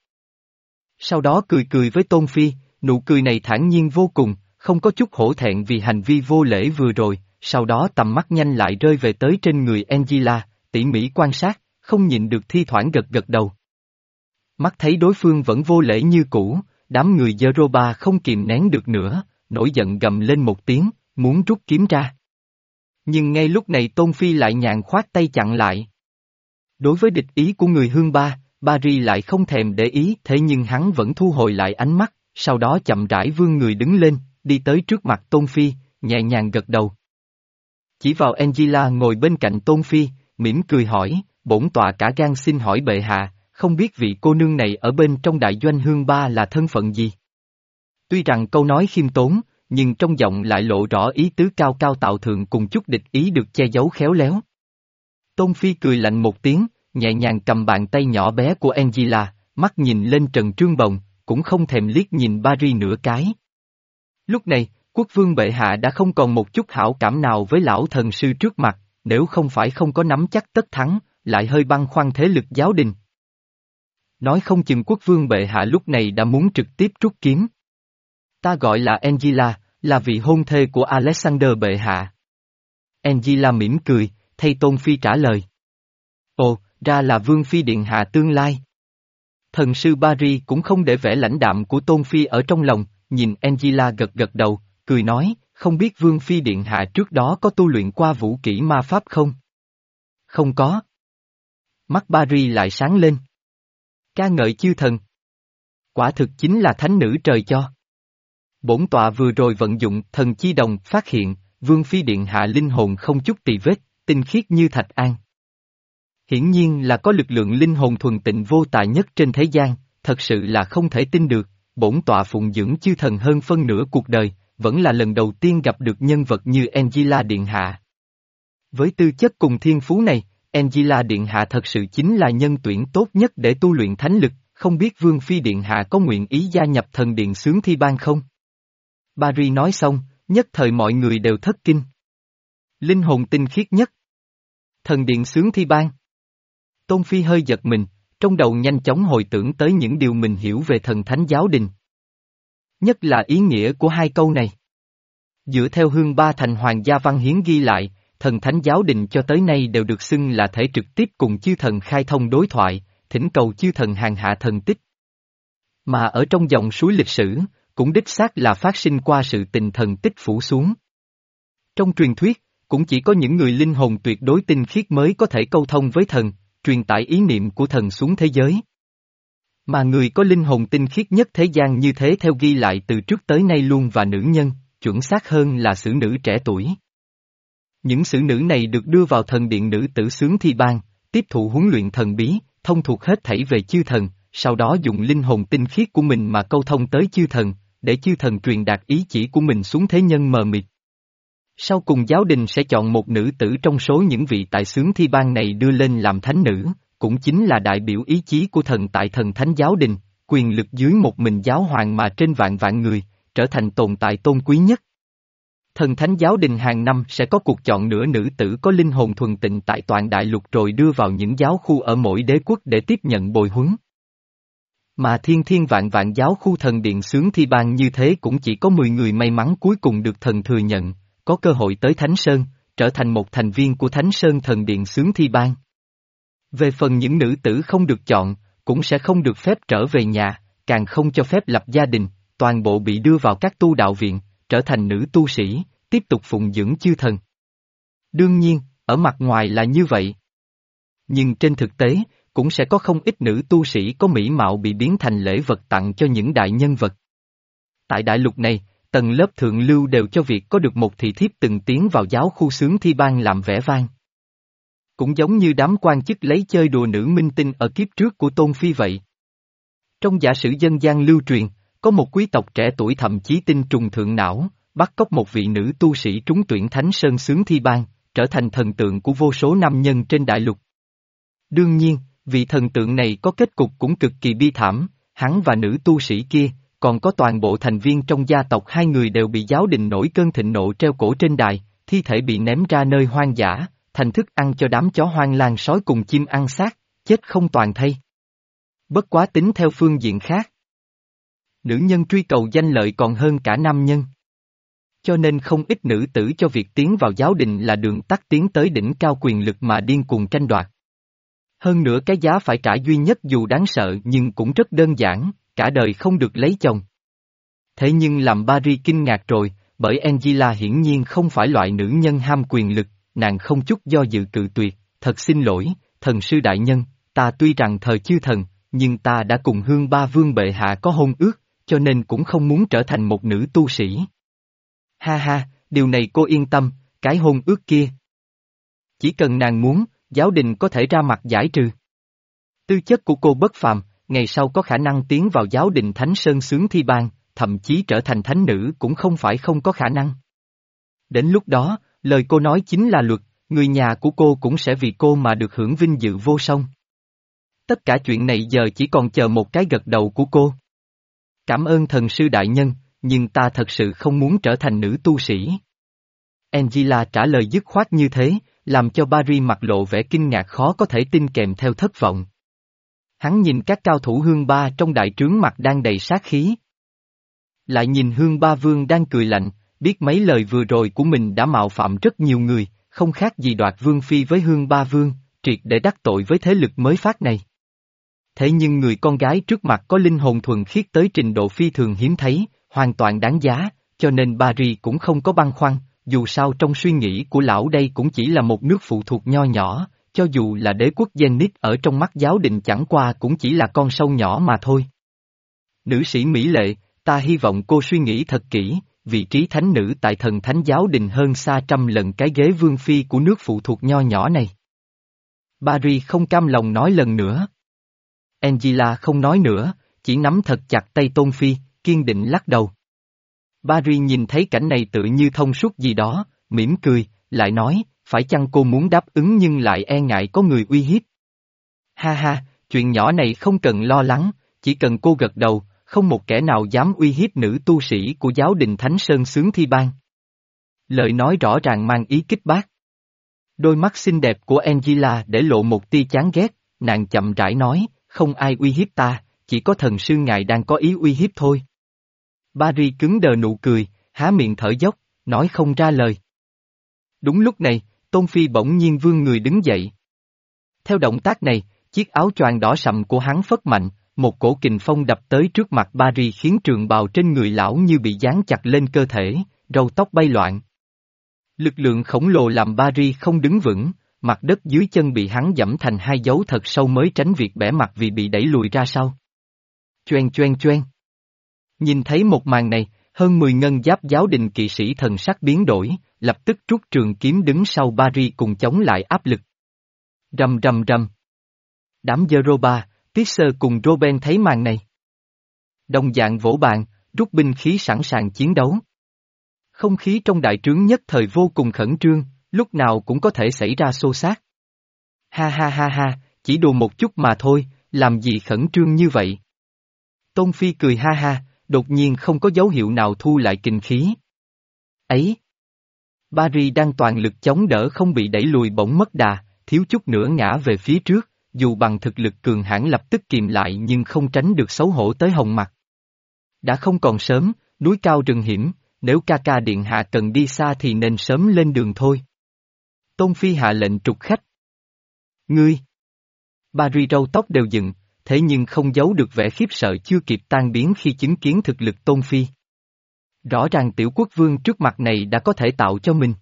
Sau đó cười cười với Tôn Phi, nụ cười này thản nhiên vô cùng, không có chút hổ thẹn vì hành vi vô lễ vừa rồi, sau đó tầm mắt nhanh lại rơi về tới trên người Angela, tỉ mỉ quan sát, không nhịn được thi thoảng gật gật đầu. Mắt thấy đối phương vẫn vô lễ như cũ, đám người Yoruba không kìm nén được nữa, nổi giận gầm lên một tiếng, muốn rút kiếm ra. Nhưng ngay lúc này Tôn Phi lại nhàn khoát tay chặn lại. Đối với địch ý của người Hương Ba, Barry lại không thèm để ý, thế nhưng hắn vẫn thu hồi lại ánh mắt, sau đó chậm rãi vươn người đứng lên, đi tới trước mặt Tôn Phi, nhẹ nhàng gật đầu. Chỉ vào Angela ngồi bên cạnh Tôn Phi, mỉm cười hỏi, bổn tọa cả gan xin hỏi bệ hạ, không biết vị cô nương này ở bên trong đại doanh Hương Ba là thân phận gì? Tuy rằng câu nói khiêm tốn, nhưng trong giọng lại lộ rõ ý tứ cao cao tạo thượng cùng chút địch ý được che giấu khéo léo. Tôn Phi cười lạnh một tiếng, nhẹ nhàng cầm bàn tay nhỏ bé của Angela, mắt nhìn lên Trần Trương Bồng, cũng không thèm liếc nhìn Barry nửa cái. Lúc này, quốc vương bệ hạ đã không còn một chút hảo cảm nào với lão thần sư trước mặt, nếu không phải không có nắm chắc tất thắng, lại hơi băn khoăn thế lực giáo đình. Nói không chừng quốc vương bệ hạ lúc này đã muốn trực tiếp rút kiếm. Ta gọi là Angela, là vị hôn thê của Alexander bệ hạ. Angela mỉm cười, thay Tôn Phi trả lời. Ồ, ra là vương phi điện hạ tương lai. Thần sư Barry cũng không để vẻ lãnh đạm của Tôn Phi ở trong lòng, nhìn Angela gật gật đầu, cười nói, không biết vương phi điện hạ trước đó có tu luyện qua vũ kỹ ma pháp không? Không có. Mắt Barry lại sáng lên. Ca ngợi chư thần. Quả thực chính là thánh nữ trời cho. Bổn tọa vừa rồi vận dụng thần chi đồng phát hiện, vương phi điện hạ linh hồn không chút tì vết, tinh khiết như thạch an. Hiển nhiên là có lực lượng linh hồn thuần tịnh vô tài nhất trên thế gian, thật sự là không thể tin được, bổn tọa phụng dưỡng chư thần hơn phân nửa cuộc đời, vẫn là lần đầu tiên gặp được nhân vật như Angela điện hạ. Với tư chất cùng thiên phú này, Angela điện hạ thật sự chính là nhân tuyển tốt nhất để tu luyện thánh lực, không biết vương phi điện hạ có nguyện ý gia nhập thần điện xướng thi ban không? Barry nói xong, nhất thời mọi người đều thất kinh. Linh hồn tinh khiết nhất. Thần điện xướng thi ban. Tôn Phi hơi giật mình, trong đầu nhanh chóng hồi tưởng tới những điều mình hiểu về thần thánh giáo đình. Nhất là ý nghĩa của hai câu này. Dựa theo Hương Ba thành hoàng gia văn hiến ghi lại, thần thánh giáo đình cho tới nay đều được xưng là thể trực tiếp cùng chư thần khai thông đối thoại, thỉnh cầu chư thần hàng hạ thần tích. Mà ở trong dòng suối lịch sử, cũng đích xác là phát sinh qua sự tình thần tích phủ xuống. Trong truyền thuyết, cũng chỉ có những người linh hồn tuyệt đối tinh khiết mới có thể câu thông với thần, truyền tải ý niệm của thần xuống thế giới. Mà người có linh hồn tinh khiết nhất thế gian như thế theo ghi lại từ trước tới nay luôn và nữ nhân, chuẩn xác hơn là xử nữ trẻ tuổi. Những xử nữ này được đưa vào thần điện nữ tử xướng thi ban, tiếp thụ huấn luyện thần bí, thông thuộc hết thảy về chư thần, sau đó dùng linh hồn tinh khiết của mình mà câu thông tới chư thần, để chư thần truyền đạt ý chỉ của mình xuống thế nhân mờ mịt. Sau cùng giáo đình sẽ chọn một nữ tử trong số những vị tại xướng thi ban này đưa lên làm thánh nữ, cũng chính là đại biểu ý chí của thần tại thần thánh giáo đình, quyền lực dưới một mình giáo hoàng mà trên vạn vạn người, trở thành tồn tại tôn quý nhất. Thần thánh giáo đình hàng năm sẽ có cuộc chọn nửa nữ tử có linh hồn thuần tịnh tại toàn đại lục rồi đưa vào những giáo khu ở mỗi đế quốc để tiếp nhận bồi huấn. Mà thiên thiên vạn vạn giáo khu thần điện xướng thi ban như thế cũng chỉ có mười người may mắn cuối cùng được thần thừa nhận, có cơ hội tới Thánh Sơn, trở thành một thành viên của Thánh Sơn thần điện xướng thi ban. Về phần những nữ tử không được chọn, cũng sẽ không được phép trở về nhà, càng không cho phép lập gia đình, toàn bộ bị đưa vào các tu đạo viện, trở thành nữ tu sĩ, tiếp tục phụng dưỡng chư thần. Đương nhiên, ở mặt ngoài là như vậy. Nhưng trên thực tế, cũng sẽ có không ít nữ tu sĩ có mỹ mạo bị biến thành lễ vật tặng cho những đại nhân vật. Tại đại lục này, tầng lớp thượng lưu đều cho việc có được một thị thiếp từng tiến vào giáo khu xướng thi ban làm vẻ vang. Cũng giống như đám quan chức lấy chơi đùa nữ minh tinh ở kiếp trước của Tôn Phi vậy. Trong giả sử dân gian lưu truyền, có một quý tộc trẻ tuổi thậm chí tinh trùng thượng não, bắt cóc một vị nữ tu sĩ trúng tuyển Thánh Sơn Sướng Thi Bang, trở thành thần tượng của vô số nam nhân trên đại lục. Đương nhiên, vị thần tượng này có kết cục cũng cực kỳ bi thảm, hắn và nữ tu sĩ kia, còn có toàn bộ thành viên trong gia tộc hai người đều bị giáo đình nổi cơn thịnh nộ treo cổ trên đài, thi thể bị ném ra nơi hoang dã, thành thức ăn cho đám chó hoang lang sói cùng chim ăn xác, chết không toàn thây. Bất quá tính theo phương diện khác, nữ nhân truy cầu danh lợi còn hơn cả nam nhân. Cho nên không ít nữ tử cho việc tiến vào giáo đình là đường tắt tiến tới đỉnh cao quyền lực mà điên cuồng tranh đoạt. Hơn nữa cái giá phải trả duy nhất dù đáng sợ nhưng cũng rất đơn giản, cả đời không được lấy chồng. Thế nhưng làm Barry kinh ngạc rồi, bởi Angela hiển nhiên không phải loại nữ nhân ham quyền lực, nàng không chút do dự cự tuyệt, thật xin lỗi, thần sư đại nhân, ta tuy rằng thờ chư thần, nhưng ta đã cùng Hương Ba Vương bệ hạ có hôn ước, cho nên cũng không muốn trở thành một nữ tu sĩ. Ha ha, điều này cô yên tâm, cái hôn ước kia. Chỉ cần nàng muốn, giáo đình có thể ra mặt giải trừ. Tư chất của cô bất phàm, ngày sau có khả năng tiến vào giáo đình Thánh Sơn Sướng Thi Bang, thậm chí trở thành thánh nữ cũng không phải không có khả năng. Đến lúc đó, lời cô nói chính là luật, người nhà của cô cũng sẽ vì cô mà được hưởng vinh dự vô song. Tất cả chuyện này giờ chỉ còn chờ một cái gật đầu của cô. Cảm ơn thần sư đại nhân, nhưng ta thật sự không muốn trở thành nữ tu sĩ. Angela trả lời dứt khoát như thế, làm cho Barry mặt lộ vẻ kinh ngạc khó có thể tin kèm theo thất vọng. Hắn nhìn các cao thủ Hương Ba trong đại trướng mặt đang đầy sát khí. Lại nhìn Hương Ba Vương đang cười lạnh, biết mấy lời vừa rồi của mình đã mạo phạm rất nhiều người, không khác gì đoạt vương phi với Hương Ba Vương, triệt để đắc tội với thế lực mới phát này. Thế nhưng người con gái trước mặt có linh hồn thuần khiết tới trình độ phi thường hiếm thấy, hoàn toàn đáng giá, cho nên Barry cũng không có băn khoăn, dù sao trong suy nghĩ của lão đây cũng chỉ là một nước phụ thuộc nho nhỏ, cho dù là đế quốc Zenith ở trong mắt giáo đình chẳng qua cũng chỉ là con sâu nhỏ mà thôi. Nữ sĩ Mỹ Lệ, ta hy vọng cô suy nghĩ thật kỹ, vị trí thánh nữ tại thần thánh giáo đình hơn xa trăm lần cái ghế vương phi của nước phụ thuộc nho nhỏ này. Barry không cam lòng nói lần nữa. Angela không nói nữa, chỉ nắm thật chặt tay Tôn Phi, kiên định lắc đầu. Barry nhìn thấy cảnh này tự như thông suốt gì đó, mỉm cười, lại nói, phải chăng cô muốn đáp ứng nhưng lại e ngại có người uy hiếp? Ha ha, chuyện nhỏ này không cần lo lắng, chỉ cần cô gật đầu, không một kẻ nào dám uy hiếp nữ tu sĩ của giáo đình Thánh Sơn Sướng Thi Bang. Lời nói rõ ràng mang ý kích bác. Đôi mắt xinh đẹp của Angela để lộ một tia chán ghét, nàng chậm rãi nói, không ai uy hiếp ta, chỉ có thần sư ngài đang có ý uy hiếp thôi. Barry cứng đờ nụ cười, há miệng thở dốc, nói không ra lời. Đúng lúc này, Tôn Phi bỗng nhiên vươn người đứng dậy. Theo động tác này, chiếc áo choàng đỏ sậm của hắn phất mạnh, một cổ kình phong đập tới trước mặt Barry khiến trường bào trên người lão như bị dán chặt lên cơ thể, râu tóc bay loạn. Lực lượng khổng lồ làm Barry không đứng vững, mặt đất dưới chân bị hắn giẫm thành hai dấu thật sâu mới tránh việc bẻ mặt vì bị đẩy lùi ra sau. Choeng choeng choeng. Nhìn thấy một màn này, hơn mười ngân giáp giáo đình kỵ sĩ thần sắc biến đổi, lập tức rút trường kiếm đứng sau Barry cùng chống lại áp lực. Rầm rầm rầm. Đám Yoruba, Tisser cùng Robin thấy màn này. Đồng dạng vỗ bàn, rút binh khí sẵn sàng chiến đấu. Không khí trong đại trướng nhất thời vô cùng khẩn trương, lúc nào cũng có thể xảy ra xô xát. Ha ha ha ha, chỉ đùa một chút mà thôi, làm gì khẩn trương như vậy? Tôn Phi cười ha ha, đột nhiên không có dấu hiệu nào thu lại kình khí. Ấy! Barry đang toàn lực chống đỡ không bị đẩy lùi bỗng mất đà, thiếu chút nữa ngã về phía trước, dù bằng thực lực cường hãn lập tức kìm lại nhưng không tránh được xấu hổ tới hồng mặt. Đã không còn sớm, núi cao rừng hiểm, nếu ca ca điện hạ cần đi xa thì nên sớm lên đường thôi. Tôn Phi hạ lệnh trục khách. Ngươi! Barry râu tóc đều dựng, thế nhưng không giấu được vẻ khiếp sợ chưa kịp tan biến khi chứng kiến thực lực Tôn Phi. Rõ ràng tiểu quốc vương trước mặt này đã có thể tạo cho mình.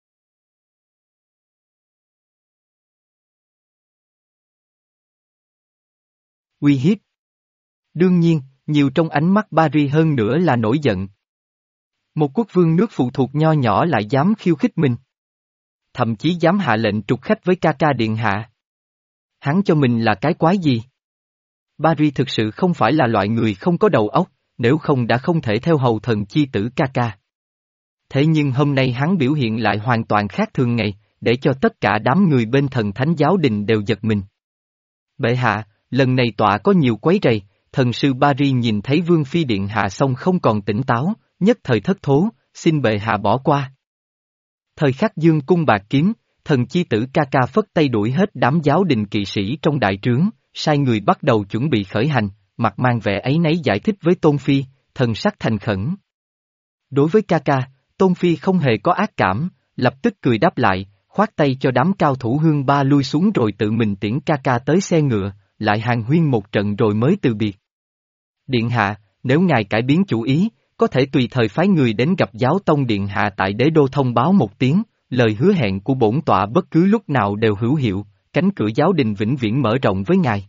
Uy hiếp. Đương nhiên, nhiều trong ánh mắt Barry hơn nữa là nổi giận. Một quốc vương nước phụ thuộc nho nhỏ lại dám khiêu khích mình. Thậm chí dám hạ lệnh trục khách với ca ca điện hạ. Hắn cho mình là cái quái gì? Barry thực sự không phải là loại người không có đầu óc, nếu không đã không thể theo hầu thần chi tử ca ca. Thế nhưng hôm nay hắn biểu hiện lại hoàn toàn khác thường ngày, để cho tất cả đám người bên thần thánh giáo đình đều giật mình. Bệ hạ, lần này tọa có nhiều quấy rầy, thần sư Bari nhìn thấy Vương Phi Điện Hạ xong không còn tỉnh táo, nhất thời thất thố, xin bệ hạ bỏ qua. Thời khắc dương cung bạc kiếm, thần chi tử ca ca phất tay đuổi hết đám giáo đình kỵ sĩ trong đại trướng, sai người bắt đầu chuẩn bị khởi hành, mặt mang vẻ áy náy giải thích với Tôn Phi, thần sắc thành khẩn. Đối với ca ca, Tôn Phi không hề có ác cảm, lập tức cười đáp lại, khoát tay cho đám cao thủ hương ba lui xuống rồi tự mình tiễn ca ca tới xe ngựa, lại hàng huyên một trận rồi mới từ biệt. Điện hạ, nếu ngài cải biến chủ ý, có thể tùy thời phái người đến gặp giáo tông điện hạ tại đế đô thông báo một tiếng, lời hứa hẹn của bổn tọa bất cứ lúc nào đều hữu hiệu, cánh cửa giáo đình vĩnh viễn mở rộng với ngài.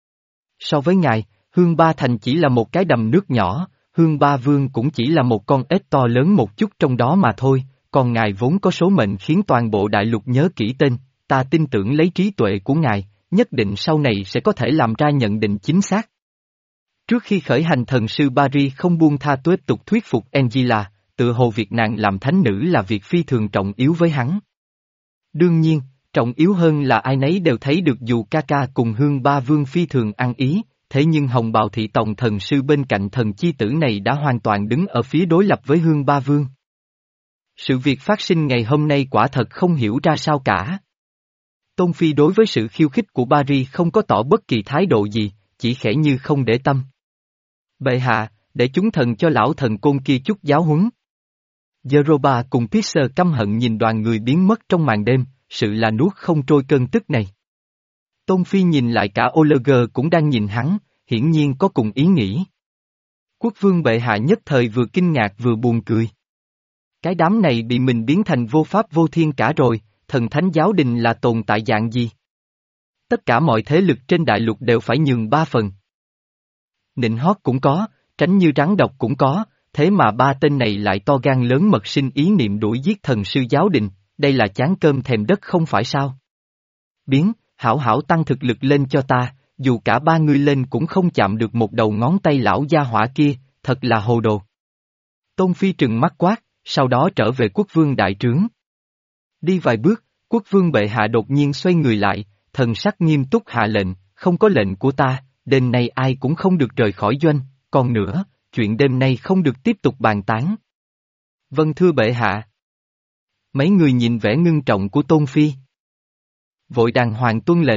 So với ngài, Hương Ba Thành chỉ là một cái đầm nước nhỏ, Hương Ba Vương cũng chỉ là một con ếch to lớn một chút trong đó mà thôi, còn ngài vốn có số mệnh khiến toàn bộ đại lục nhớ kỹ tên, ta tin tưởng lấy trí tuệ của ngài, nhất định sau này sẽ có thể làm ra nhận định chính xác. Trước khi khởi hành thần sư Bari không buông tha tiếp tục thuyết phục Angela, tự hồ việc nàng làm thánh nữ là việc phi thường trọng yếu với hắn. Đương nhiên, trọng yếu hơn là ai nấy đều thấy được dù ca ca cùng Hương Ba Vương phi thường ăn ý, thế nhưng Hồng Bào Thị Tòng thần sư bên cạnh thần chi tử này đã hoàn toàn đứng ở phía đối lập với Hương Ba Vương. Sự việc phát sinh ngày hôm nay quả thật không hiểu ra sao cả. Tôn Phi đối với sự khiêu khích của Bari không có tỏ bất kỳ thái độ gì, chỉ khẽ như không để tâm. Bệ hạ, để chúng thần cho lão thần côn kia chút giáo huấn. Jeroba cùng Pisser căm hận nhìn đoàn người biến mất trong màn đêm, sự là nuốt không trôi cơn tức này. Tôn Phi nhìn lại cả Oleger cũng đang nhìn hắn, hiển nhiên có cùng ý nghĩ. Quốc vương bệ hạ nhất thời vừa kinh ngạc vừa buồn cười. Cái đám này bị mình biến thành vô pháp vô thiên cả rồi, thần thánh giáo đình là tồn tại dạng gì? Tất cả mọi thế lực trên đại lục đều phải nhường ba phần. Nịnh hót cũng có, tránh như rắn độc cũng có, thế mà ba tên này lại to gan lớn mật sinh ý niệm đuổi giết thần sư giáo đình, đây là chán cơm thèm đất không phải sao? Biến, hảo hảo tăng thực lực lên cho ta, dù cả ba người lên cũng không chạm được một đầu ngón tay lão gia hỏa kia, thật là hồ đồ. Tôn Phi trừng mắt quát, sau đó trở về quốc vương đại trướng. Đi vài bước, quốc vương bệ hạ đột nhiên xoay người lại, thần sắc nghiêm túc hạ lệnh, không có lệnh của ta, đêm nay ai cũng không được rời khỏi doanh, còn nữa, chuyện đêm nay không được tiếp tục bàn tán. Vâng thưa bệ hạ. Mấy người nhìn vẻ ngưng trọng của Tôn Phi. Vội đàng hoàng tuân lệnh.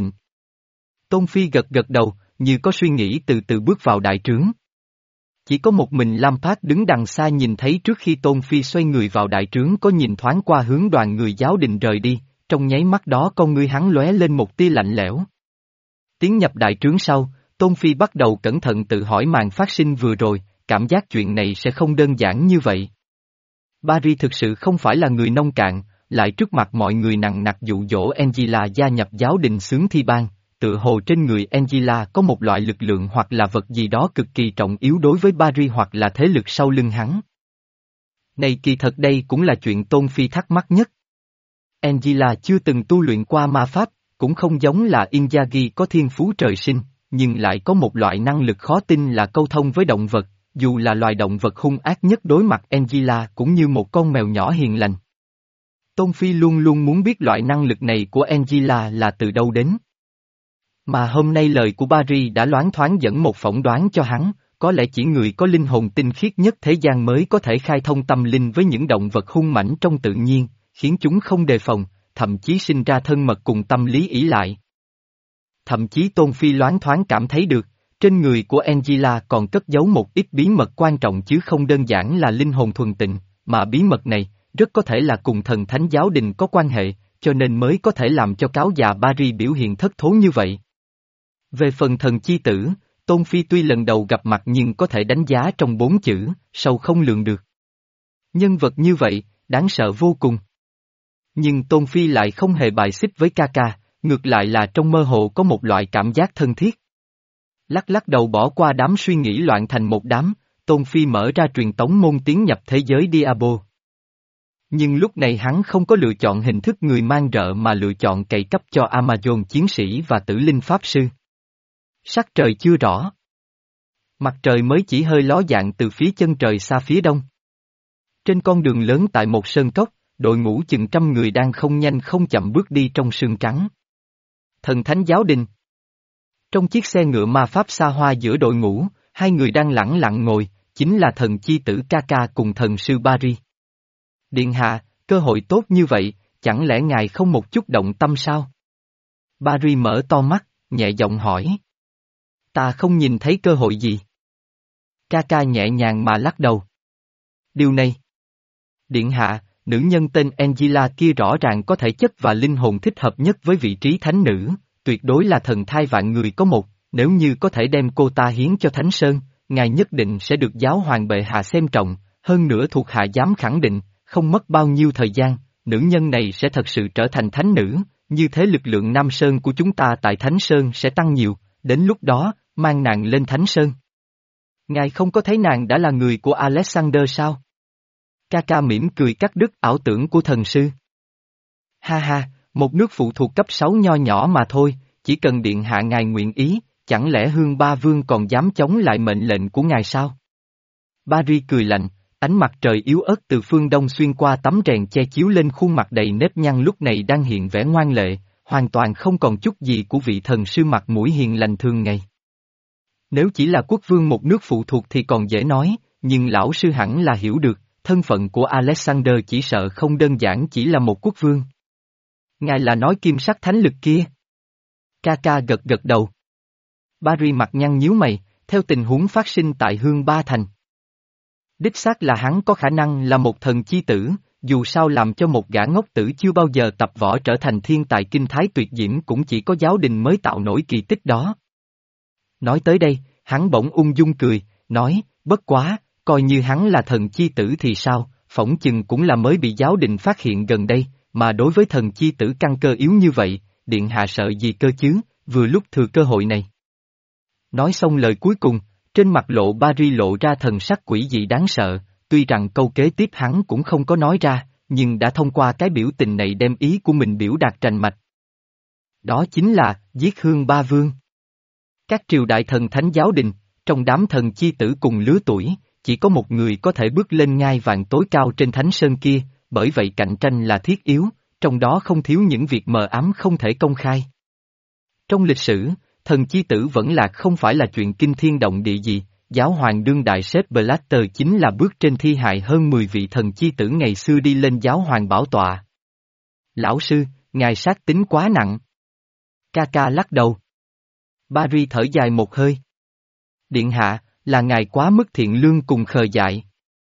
Tôn Phi gật gật đầu, như có suy nghĩ từ từ bước vào đại trướng. Chỉ có một mình Lam Phát đứng đằng xa nhìn thấy trước khi Tôn Phi xoay người vào đại trướng có nhìn thoáng qua hướng đoàn người giáo đình rời đi, trong nháy mắt đó con ngươi hắn lóe lên một tia lạnh lẽo. Tiến nhập đại trướng sau, Tôn Phi bắt đầu cẩn thận tự hỏi màn phát sinh vừa rồi, cảm giác chuyện này sẽ không đơn giản như vậy. Bari thực sự không phải là người nông cạn, lại trước mặt mọi người nặng nặc dụ dỗ Angela gia nhập giáo đình xướng thi bang, tự hồ trên người Angela có một loại lực lượng hoặc là vật gì đó cực kỳ trọng yếu đối với Bari hoặc là thế lực sau lưng hắn. Này kỳ thật đây cũng là chuyện Tôn Phi thắc mắc nhất. Angela chưa từng tu luyện qua ma pháp, cũng không giống là Inzaghi có thiên phú trời sinh, nhưng lại có một loại năng lực khó tin là câu thông với động vật, dù là loài động vật hung ác nhất đối mặt Angela cũng như một con mèo nhỏ hiền lành. Tôn Phi luôn luôn muốn biết loại năng lực này của Angela là từ đâu đến. Mà hôm nay lời của Bari đã loáng thoáng dẫn một phỏng đoán cho hắn, có lẽ chỉ người có linh hồn tinh khiết nhất thế gian mới có thể khai thông tâm linh với những động vật hung mãnh trong tự nhiên, khiến chúng không đề phòng, thậm chí sinh ra thân mật cùng tâm lý ỷ lại. Thậm chí Tôn Phi loáng thoáng cảm thấy được, trên người của Angela còn cất giấu một ít bí mật quan trọng chứ không đơn giản là linh hồn thuần tịnh, mà bí mật này, rất có thể là cùng thần thánh giáo đình có quan hệ, cho nên mới có thể làm cho cáo già Bari biểu hiện thất thố như vậy. Về phần thần chi tử, Tôn Phi tuy lần đầu gặp mặt nhưng có thể đánh giá trong bốn chữ, sâu không lường được. Nhân vật như vậy, đáng sợ vô cùng. Nhưng Tôn Phi lại không hề bài xích với ca ca, ngược lại là trong mơ hồ có một loại cảm giác thân thiết. Lắc lắc đầu bỏ qua đám suy nghĩ loạn thành một đám, Tôn Phi mở ra truyền tống môn tiến nhập thế giới Diabo. Nhưng lúc này hắn không có lựa chọn hình thức người mang rợ mà lựa chọn cày cấp cho Amazon chiến sĩ và tử linh pháp sư. Sắc trời chưa rõ. Mặt trời mới chỉ hơi ló dạng từ phía chân trời xa phía đông. Trên con đường lớn tại một sơn cốc, đội ngũ chừng trăm người đang không nhanh không chậm bước đi trong sương trắng. Thần thánh giáo đình. Trong chiếc xe ngựa ma pháp xa hoa giữa đội ngũ, hai người đang lẳng lặng ngồi, chính là thần chi tử Kaka cùng thần sư Bari. Điện hạ, cơ hội tốt như vậy, chẳng lẽ ngài không một chút động tâm sao? Bari mở to mắt, nhẹ giọng hỏi. Ta không nhìn thấy cơ hội gì. Kaka nhẹ nhàng mà lắc đầu. Điều này. Điện hạ, nữ nhân tên Angela kia rõ ràng có thể chất và linh hồn thích hợp nhất với vị trí thánh nữ, tuyệt đối là thần thai vạn người có một, nếu như có thể đem cô ta hiến cho Thánh Sơn, ngài nhất định sẽ được giáo hoàng bệ hạ xem trọng, hơn nữa thuộc hạ dám khẳng định, không mất bao nhiêu thời gian, nữ nhân này sẽ thật sự trở thành thánh nữ, như thế lực lượng Nam Sơn của chúng ta tại Thánh Sơn sẽ tăng nhiều, đến lúc đó, mang nàng lên Thánh Sơn. Ngài không có thấy nàng đã là người của Alexander sao? Kaka mỉm cười cắt đứt ảo tưởng của thần sư. Ha ha, một nước phụ thuộc cấp sáu nho nhỏ mà thôi, chỉ cần điện hạ ngài nguyện ý, chẳng lẽ Hương Ba Vương còn dám chống lại mệnh lệnh của ngài sao? Bari cười lạnh, ánh mặt trời yếu ớt từ phương đông xuyên qua tấm rèn che chiếu lên khuôn mặt đầy nếp nhăn lúc này đang hiện vẻ ngoan lệ, hoàn toàn không còn chút gì của vị thần sư mặt mũi hiền lành thường ngày. Nếu chỉ là quốc vương một nước phụ thuộc thì còn dễ nói, nhưng lão sư hẳn là hiểu được, thân phận của Alexander chỉ sợ không đơn giản chỉ là một quốc vương. Ngài là nói kim sắc thánh lực kia. Kaka gật gật đầu. Bari mặt nhăn nhíu mày, theo tình huống phát sinh tại Hương Ba Thành. Đích xác là hắn có khả năng là một thần chi tử, dù sao làm cho một gã ngốc tử chưa bao giờ tập võ trở thành thiên tài kinh thái tuyệt diễm cũng chỉ có giáo đình mới tạo nổi kỳ tích đó. Nói tới đây, hắn bỗng ung dung cười, nói, bất quá, coi như hắn là thần chi tử thì sao, phỏng chừng cũng là mới bị giáo đình phát hiện gần đây, mà đối với thần chi tử căn cơ yếu như vậy, điện hạ sợ gì cơ chứ, vừa lúc thừa cơ hội này. Nói xong lời cuối cùng, trên mặt lộ Bari lộ ra thần sắc quỷ dị đáng sợ, tuy rằng câu kế tiếp hắn cũng không có nói ra, nhưng đã thông qua cái biểu tình này đem ý của mình biểu đạt rành mạch. Đó chính là, giết Hương Ba Vương. Các triều đại thần thánh giáo đình, trong đám thần chi tử cùng lứa tuổi, chỉ có một người có thể bước lên ngai vàng tối cao trên thánh sơn kia, bởi vậy cạnh tranh là thiết yếu, trong đó không thiếu những việc mờ ám không thể công khai. Trong lịch sử, thần chi tử vẫn lạc không phải là chuyện kinh thiên động địa gì, giáo hoàng đương đại Sepp Blatter chính là bước trên thi hài hơn mười vị thần chi tử ngày xưa đi lên giáo hoàng bảo tọa. Lão sư, ngài sát tính quá nặng. Kaka lắc đầu. Bari thở dài một hơi. Điện hạ, là ngài quá mức thiện lương cùng khờ dại.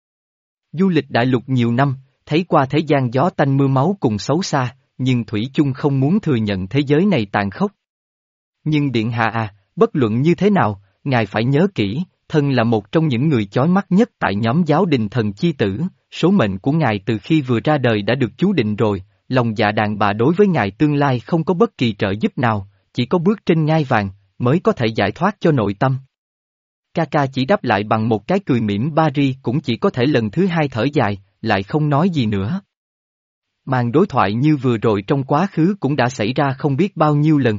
Du lịch đại lục nhiều năm, thấy qua thế gian gió tanh mưa máu cùng xấu xa, nhưng Thủy chung không muốn thừa nhận thế giới này tàn khốc. Nhưng điện hạ à, bất luận như thế nào, ngài phải nhớ kỹ, thân là một trong những người chói mắt nhất tại nhóm giáo đình thần chi tử, số mệnh của ngài từ khi vừa ra đời đã được chú định rồi, lòng dạ đàn bà đối với ngài tương lai không có bất kỳ trợ giúp nào, chỉ có bước trên ngai vàng, mới có thể giải thoát cho nội tâm. Kaka chỉ đáp lại bằng một cái cười mỉm. Bari cũng chỉ có thể lần thứ hai thở dài, lại không nói gì nữa. Màn đối thoại như vừa rồi trong quá khứ cũng đã xảy ra không biết bao nhiêu lần.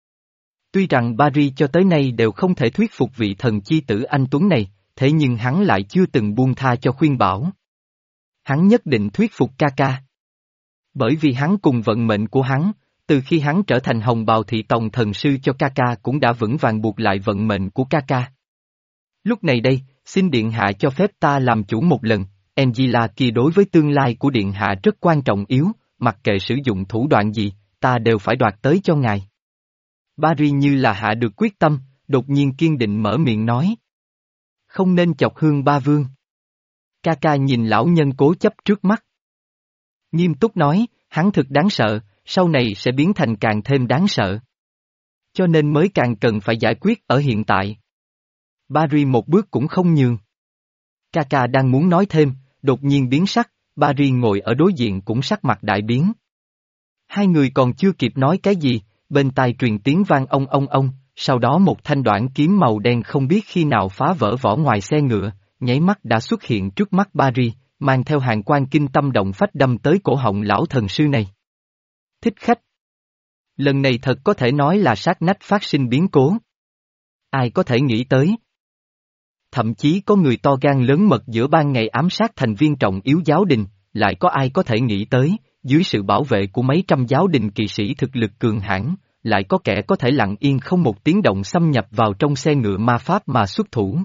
Tuy rằng Bari cho tới nay đều không thể thuyết phục vị thần chi tử anh Tuấn này, thế nhưng hắn lại chưa từng buông tha cho khuyên bảo. Hắn nhất định thuyết phục Kaka. Bởi vì hắn cùng vận mệnh của hắn, từ khi hắn trở thành hồng bào thị tòng thần sư cho Kaka cũng đã vững vàng buộc lại vận mệnh của Kaka. Lúc này đây, xin điện hạ cho phép ta làm chủ một lần, Angela kia đối với tương lai của điện hạ rất quan trọng yếu, mặc kệ sử dụng thủ đoạn gì, ta đều phải đoạt tới cho ngài. Bari như là hạ được quyết tâm, đột nhiên kiên định mở miệng nói. Không nên chọc Hương Ba Vương. Kaka nhìn lão nhân cố chấp trước mắt. Nghiêm túc nói, hắn thực đáng sợ, sau này sẽ biến thành càng thêm đáng sợ. Cho nên mới càng cần phải giải quyết ở hiện tại. Bari một bước cũng không nhường. Kaka đang muốn nói thêm, đột nhiên biến sắc, Bari ngồi ở đối diện cũng sắc mặt đại biến. Hai người còn chưa kịp nói cái gì, bên tai truyền tiếng vang ông ông ông, sau đó một thanh đoạn kiếm màu đen không biết khi nào phá vỡ vỏ ngoài xe ngựa, nháy mắt đã xuất hiện trước mắt Bari, mang theo hàng quan kinh tâm động phách đâm tới cổ họng lão thần sư này. Thích khách. Lần này thật có thể nói là sát nách phát sinh biến cố. Ai có thể nghĩ tới? Thậm chí có người to gan lớn mật giữa ban ngày ám sát thành viên trọng yếu giáo đình, lại có ai có thể nghĩ tới, dưới sự bảo vệ của mấy trăm giáo đình kỵ sĩ thực lực cường hãn, lại có kẻ có thể lặng yên không một tiếng động xâm nhập vào trong xe ngựa ma pháp mà xuất thủ.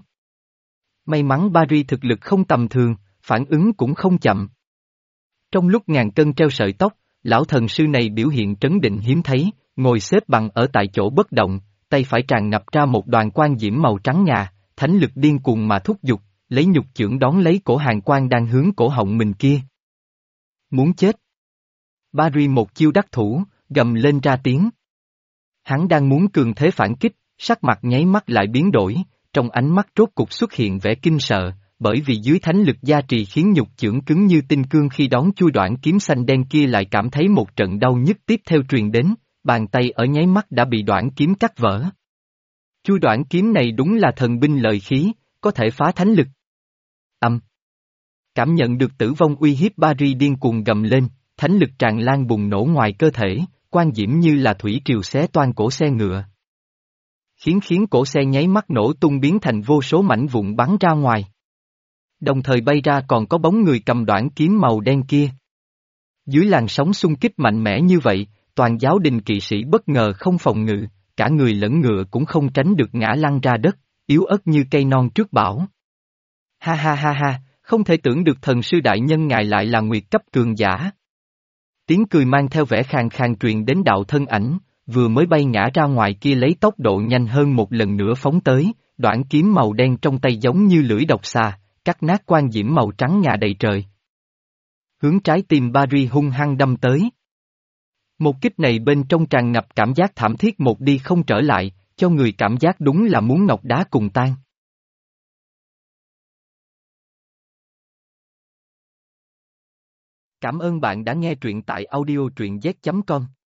May mắn Barry thực lực không tầm thường, phản ứng cũng không chậm. Trong lúc ngàn cân treo sợi tóc, lão thần sư này biểu hiện trấn định hiếm thấy, ngồi xếp bằng ở tại chỗ bất động, tay phải tràn ngập ra một đoàn quang diễm màu trắng ngà, thánh lực điên cuồng mà thúc giục, lấy nhục chưởng đón lấy cổ hàng quang đang hướng cổ họng mình kia. Muốn chết. Barry một chiêu đắc thủ, gầm lên ra tiếng. Hắn đang muốn cường thế phản kích, sắc mặt nháy mắt lại biến đổi, trong ánh mắt rốt cục xuất hiện vẻ kinh sợ, bởi vì dưới thánh lực gia trì khiến nhục chưởng cứng như tinh cương khi đón chui đoạn kiếm xanh đen kia lại cảm thấy một trận đau nhức tiếp theo truyền đến, bàn tay ở nháy mắt đã bị đoạn kiếm cắt vỡ. Chui đoạn kiếm này đúng là thần binh lợi khí, có thể phá thánh lực. Âm. Cảm nhận được tử vong uy hiếp, Barry điên cuồng gầm lên, thánh lực tràn lan bùng nổ ngoài cơ thể, quang diễm như là thủy triều xé toang cổ xe ngựa. Khiến khiến cổ xe nháy mắt nổ tung biến thành vô số mảnh vụn bắn ra ngoài. Đồng thời bay ra còn có bóng người cầm đoạn kiếm màu đen kia. Dưới làn sóng xung kích mạnh mẽ như vậy, toàn giáo đình kỵ sĩ bất ngờ không phòng ngự, cả người lẫn ngựa cũng không tránh được ngã lăn ra đất, yếu ớt như cây non trước bão. Ha ha ha ha, không thể tưởng được thần sư đại nhân ngài lại là nguyệt cấp cường giả. Tiếng cười mang theo vẻ khàn khàn truyền đến đạo thân ảnh, vừa mới bay ngã ra ngoài kia lấy tốc độ nhanh hơn một lần nữa phóng tới, đoạn kiếm màu đen trong tay giống như lưỡi độc xà, cắt nát quang diễm màu trắng ngà đầy trời. Hướng trái tim Barry hung hăng đâm tới. Một kích này bên trong tràn ngập cảm giác thảm thiết một đi không trở lại, cho người cảm giác đúng là muốn ngọc đá cùng tan. Cảm ơn bạn đã nghe truyện tại audio truyện z chấm com.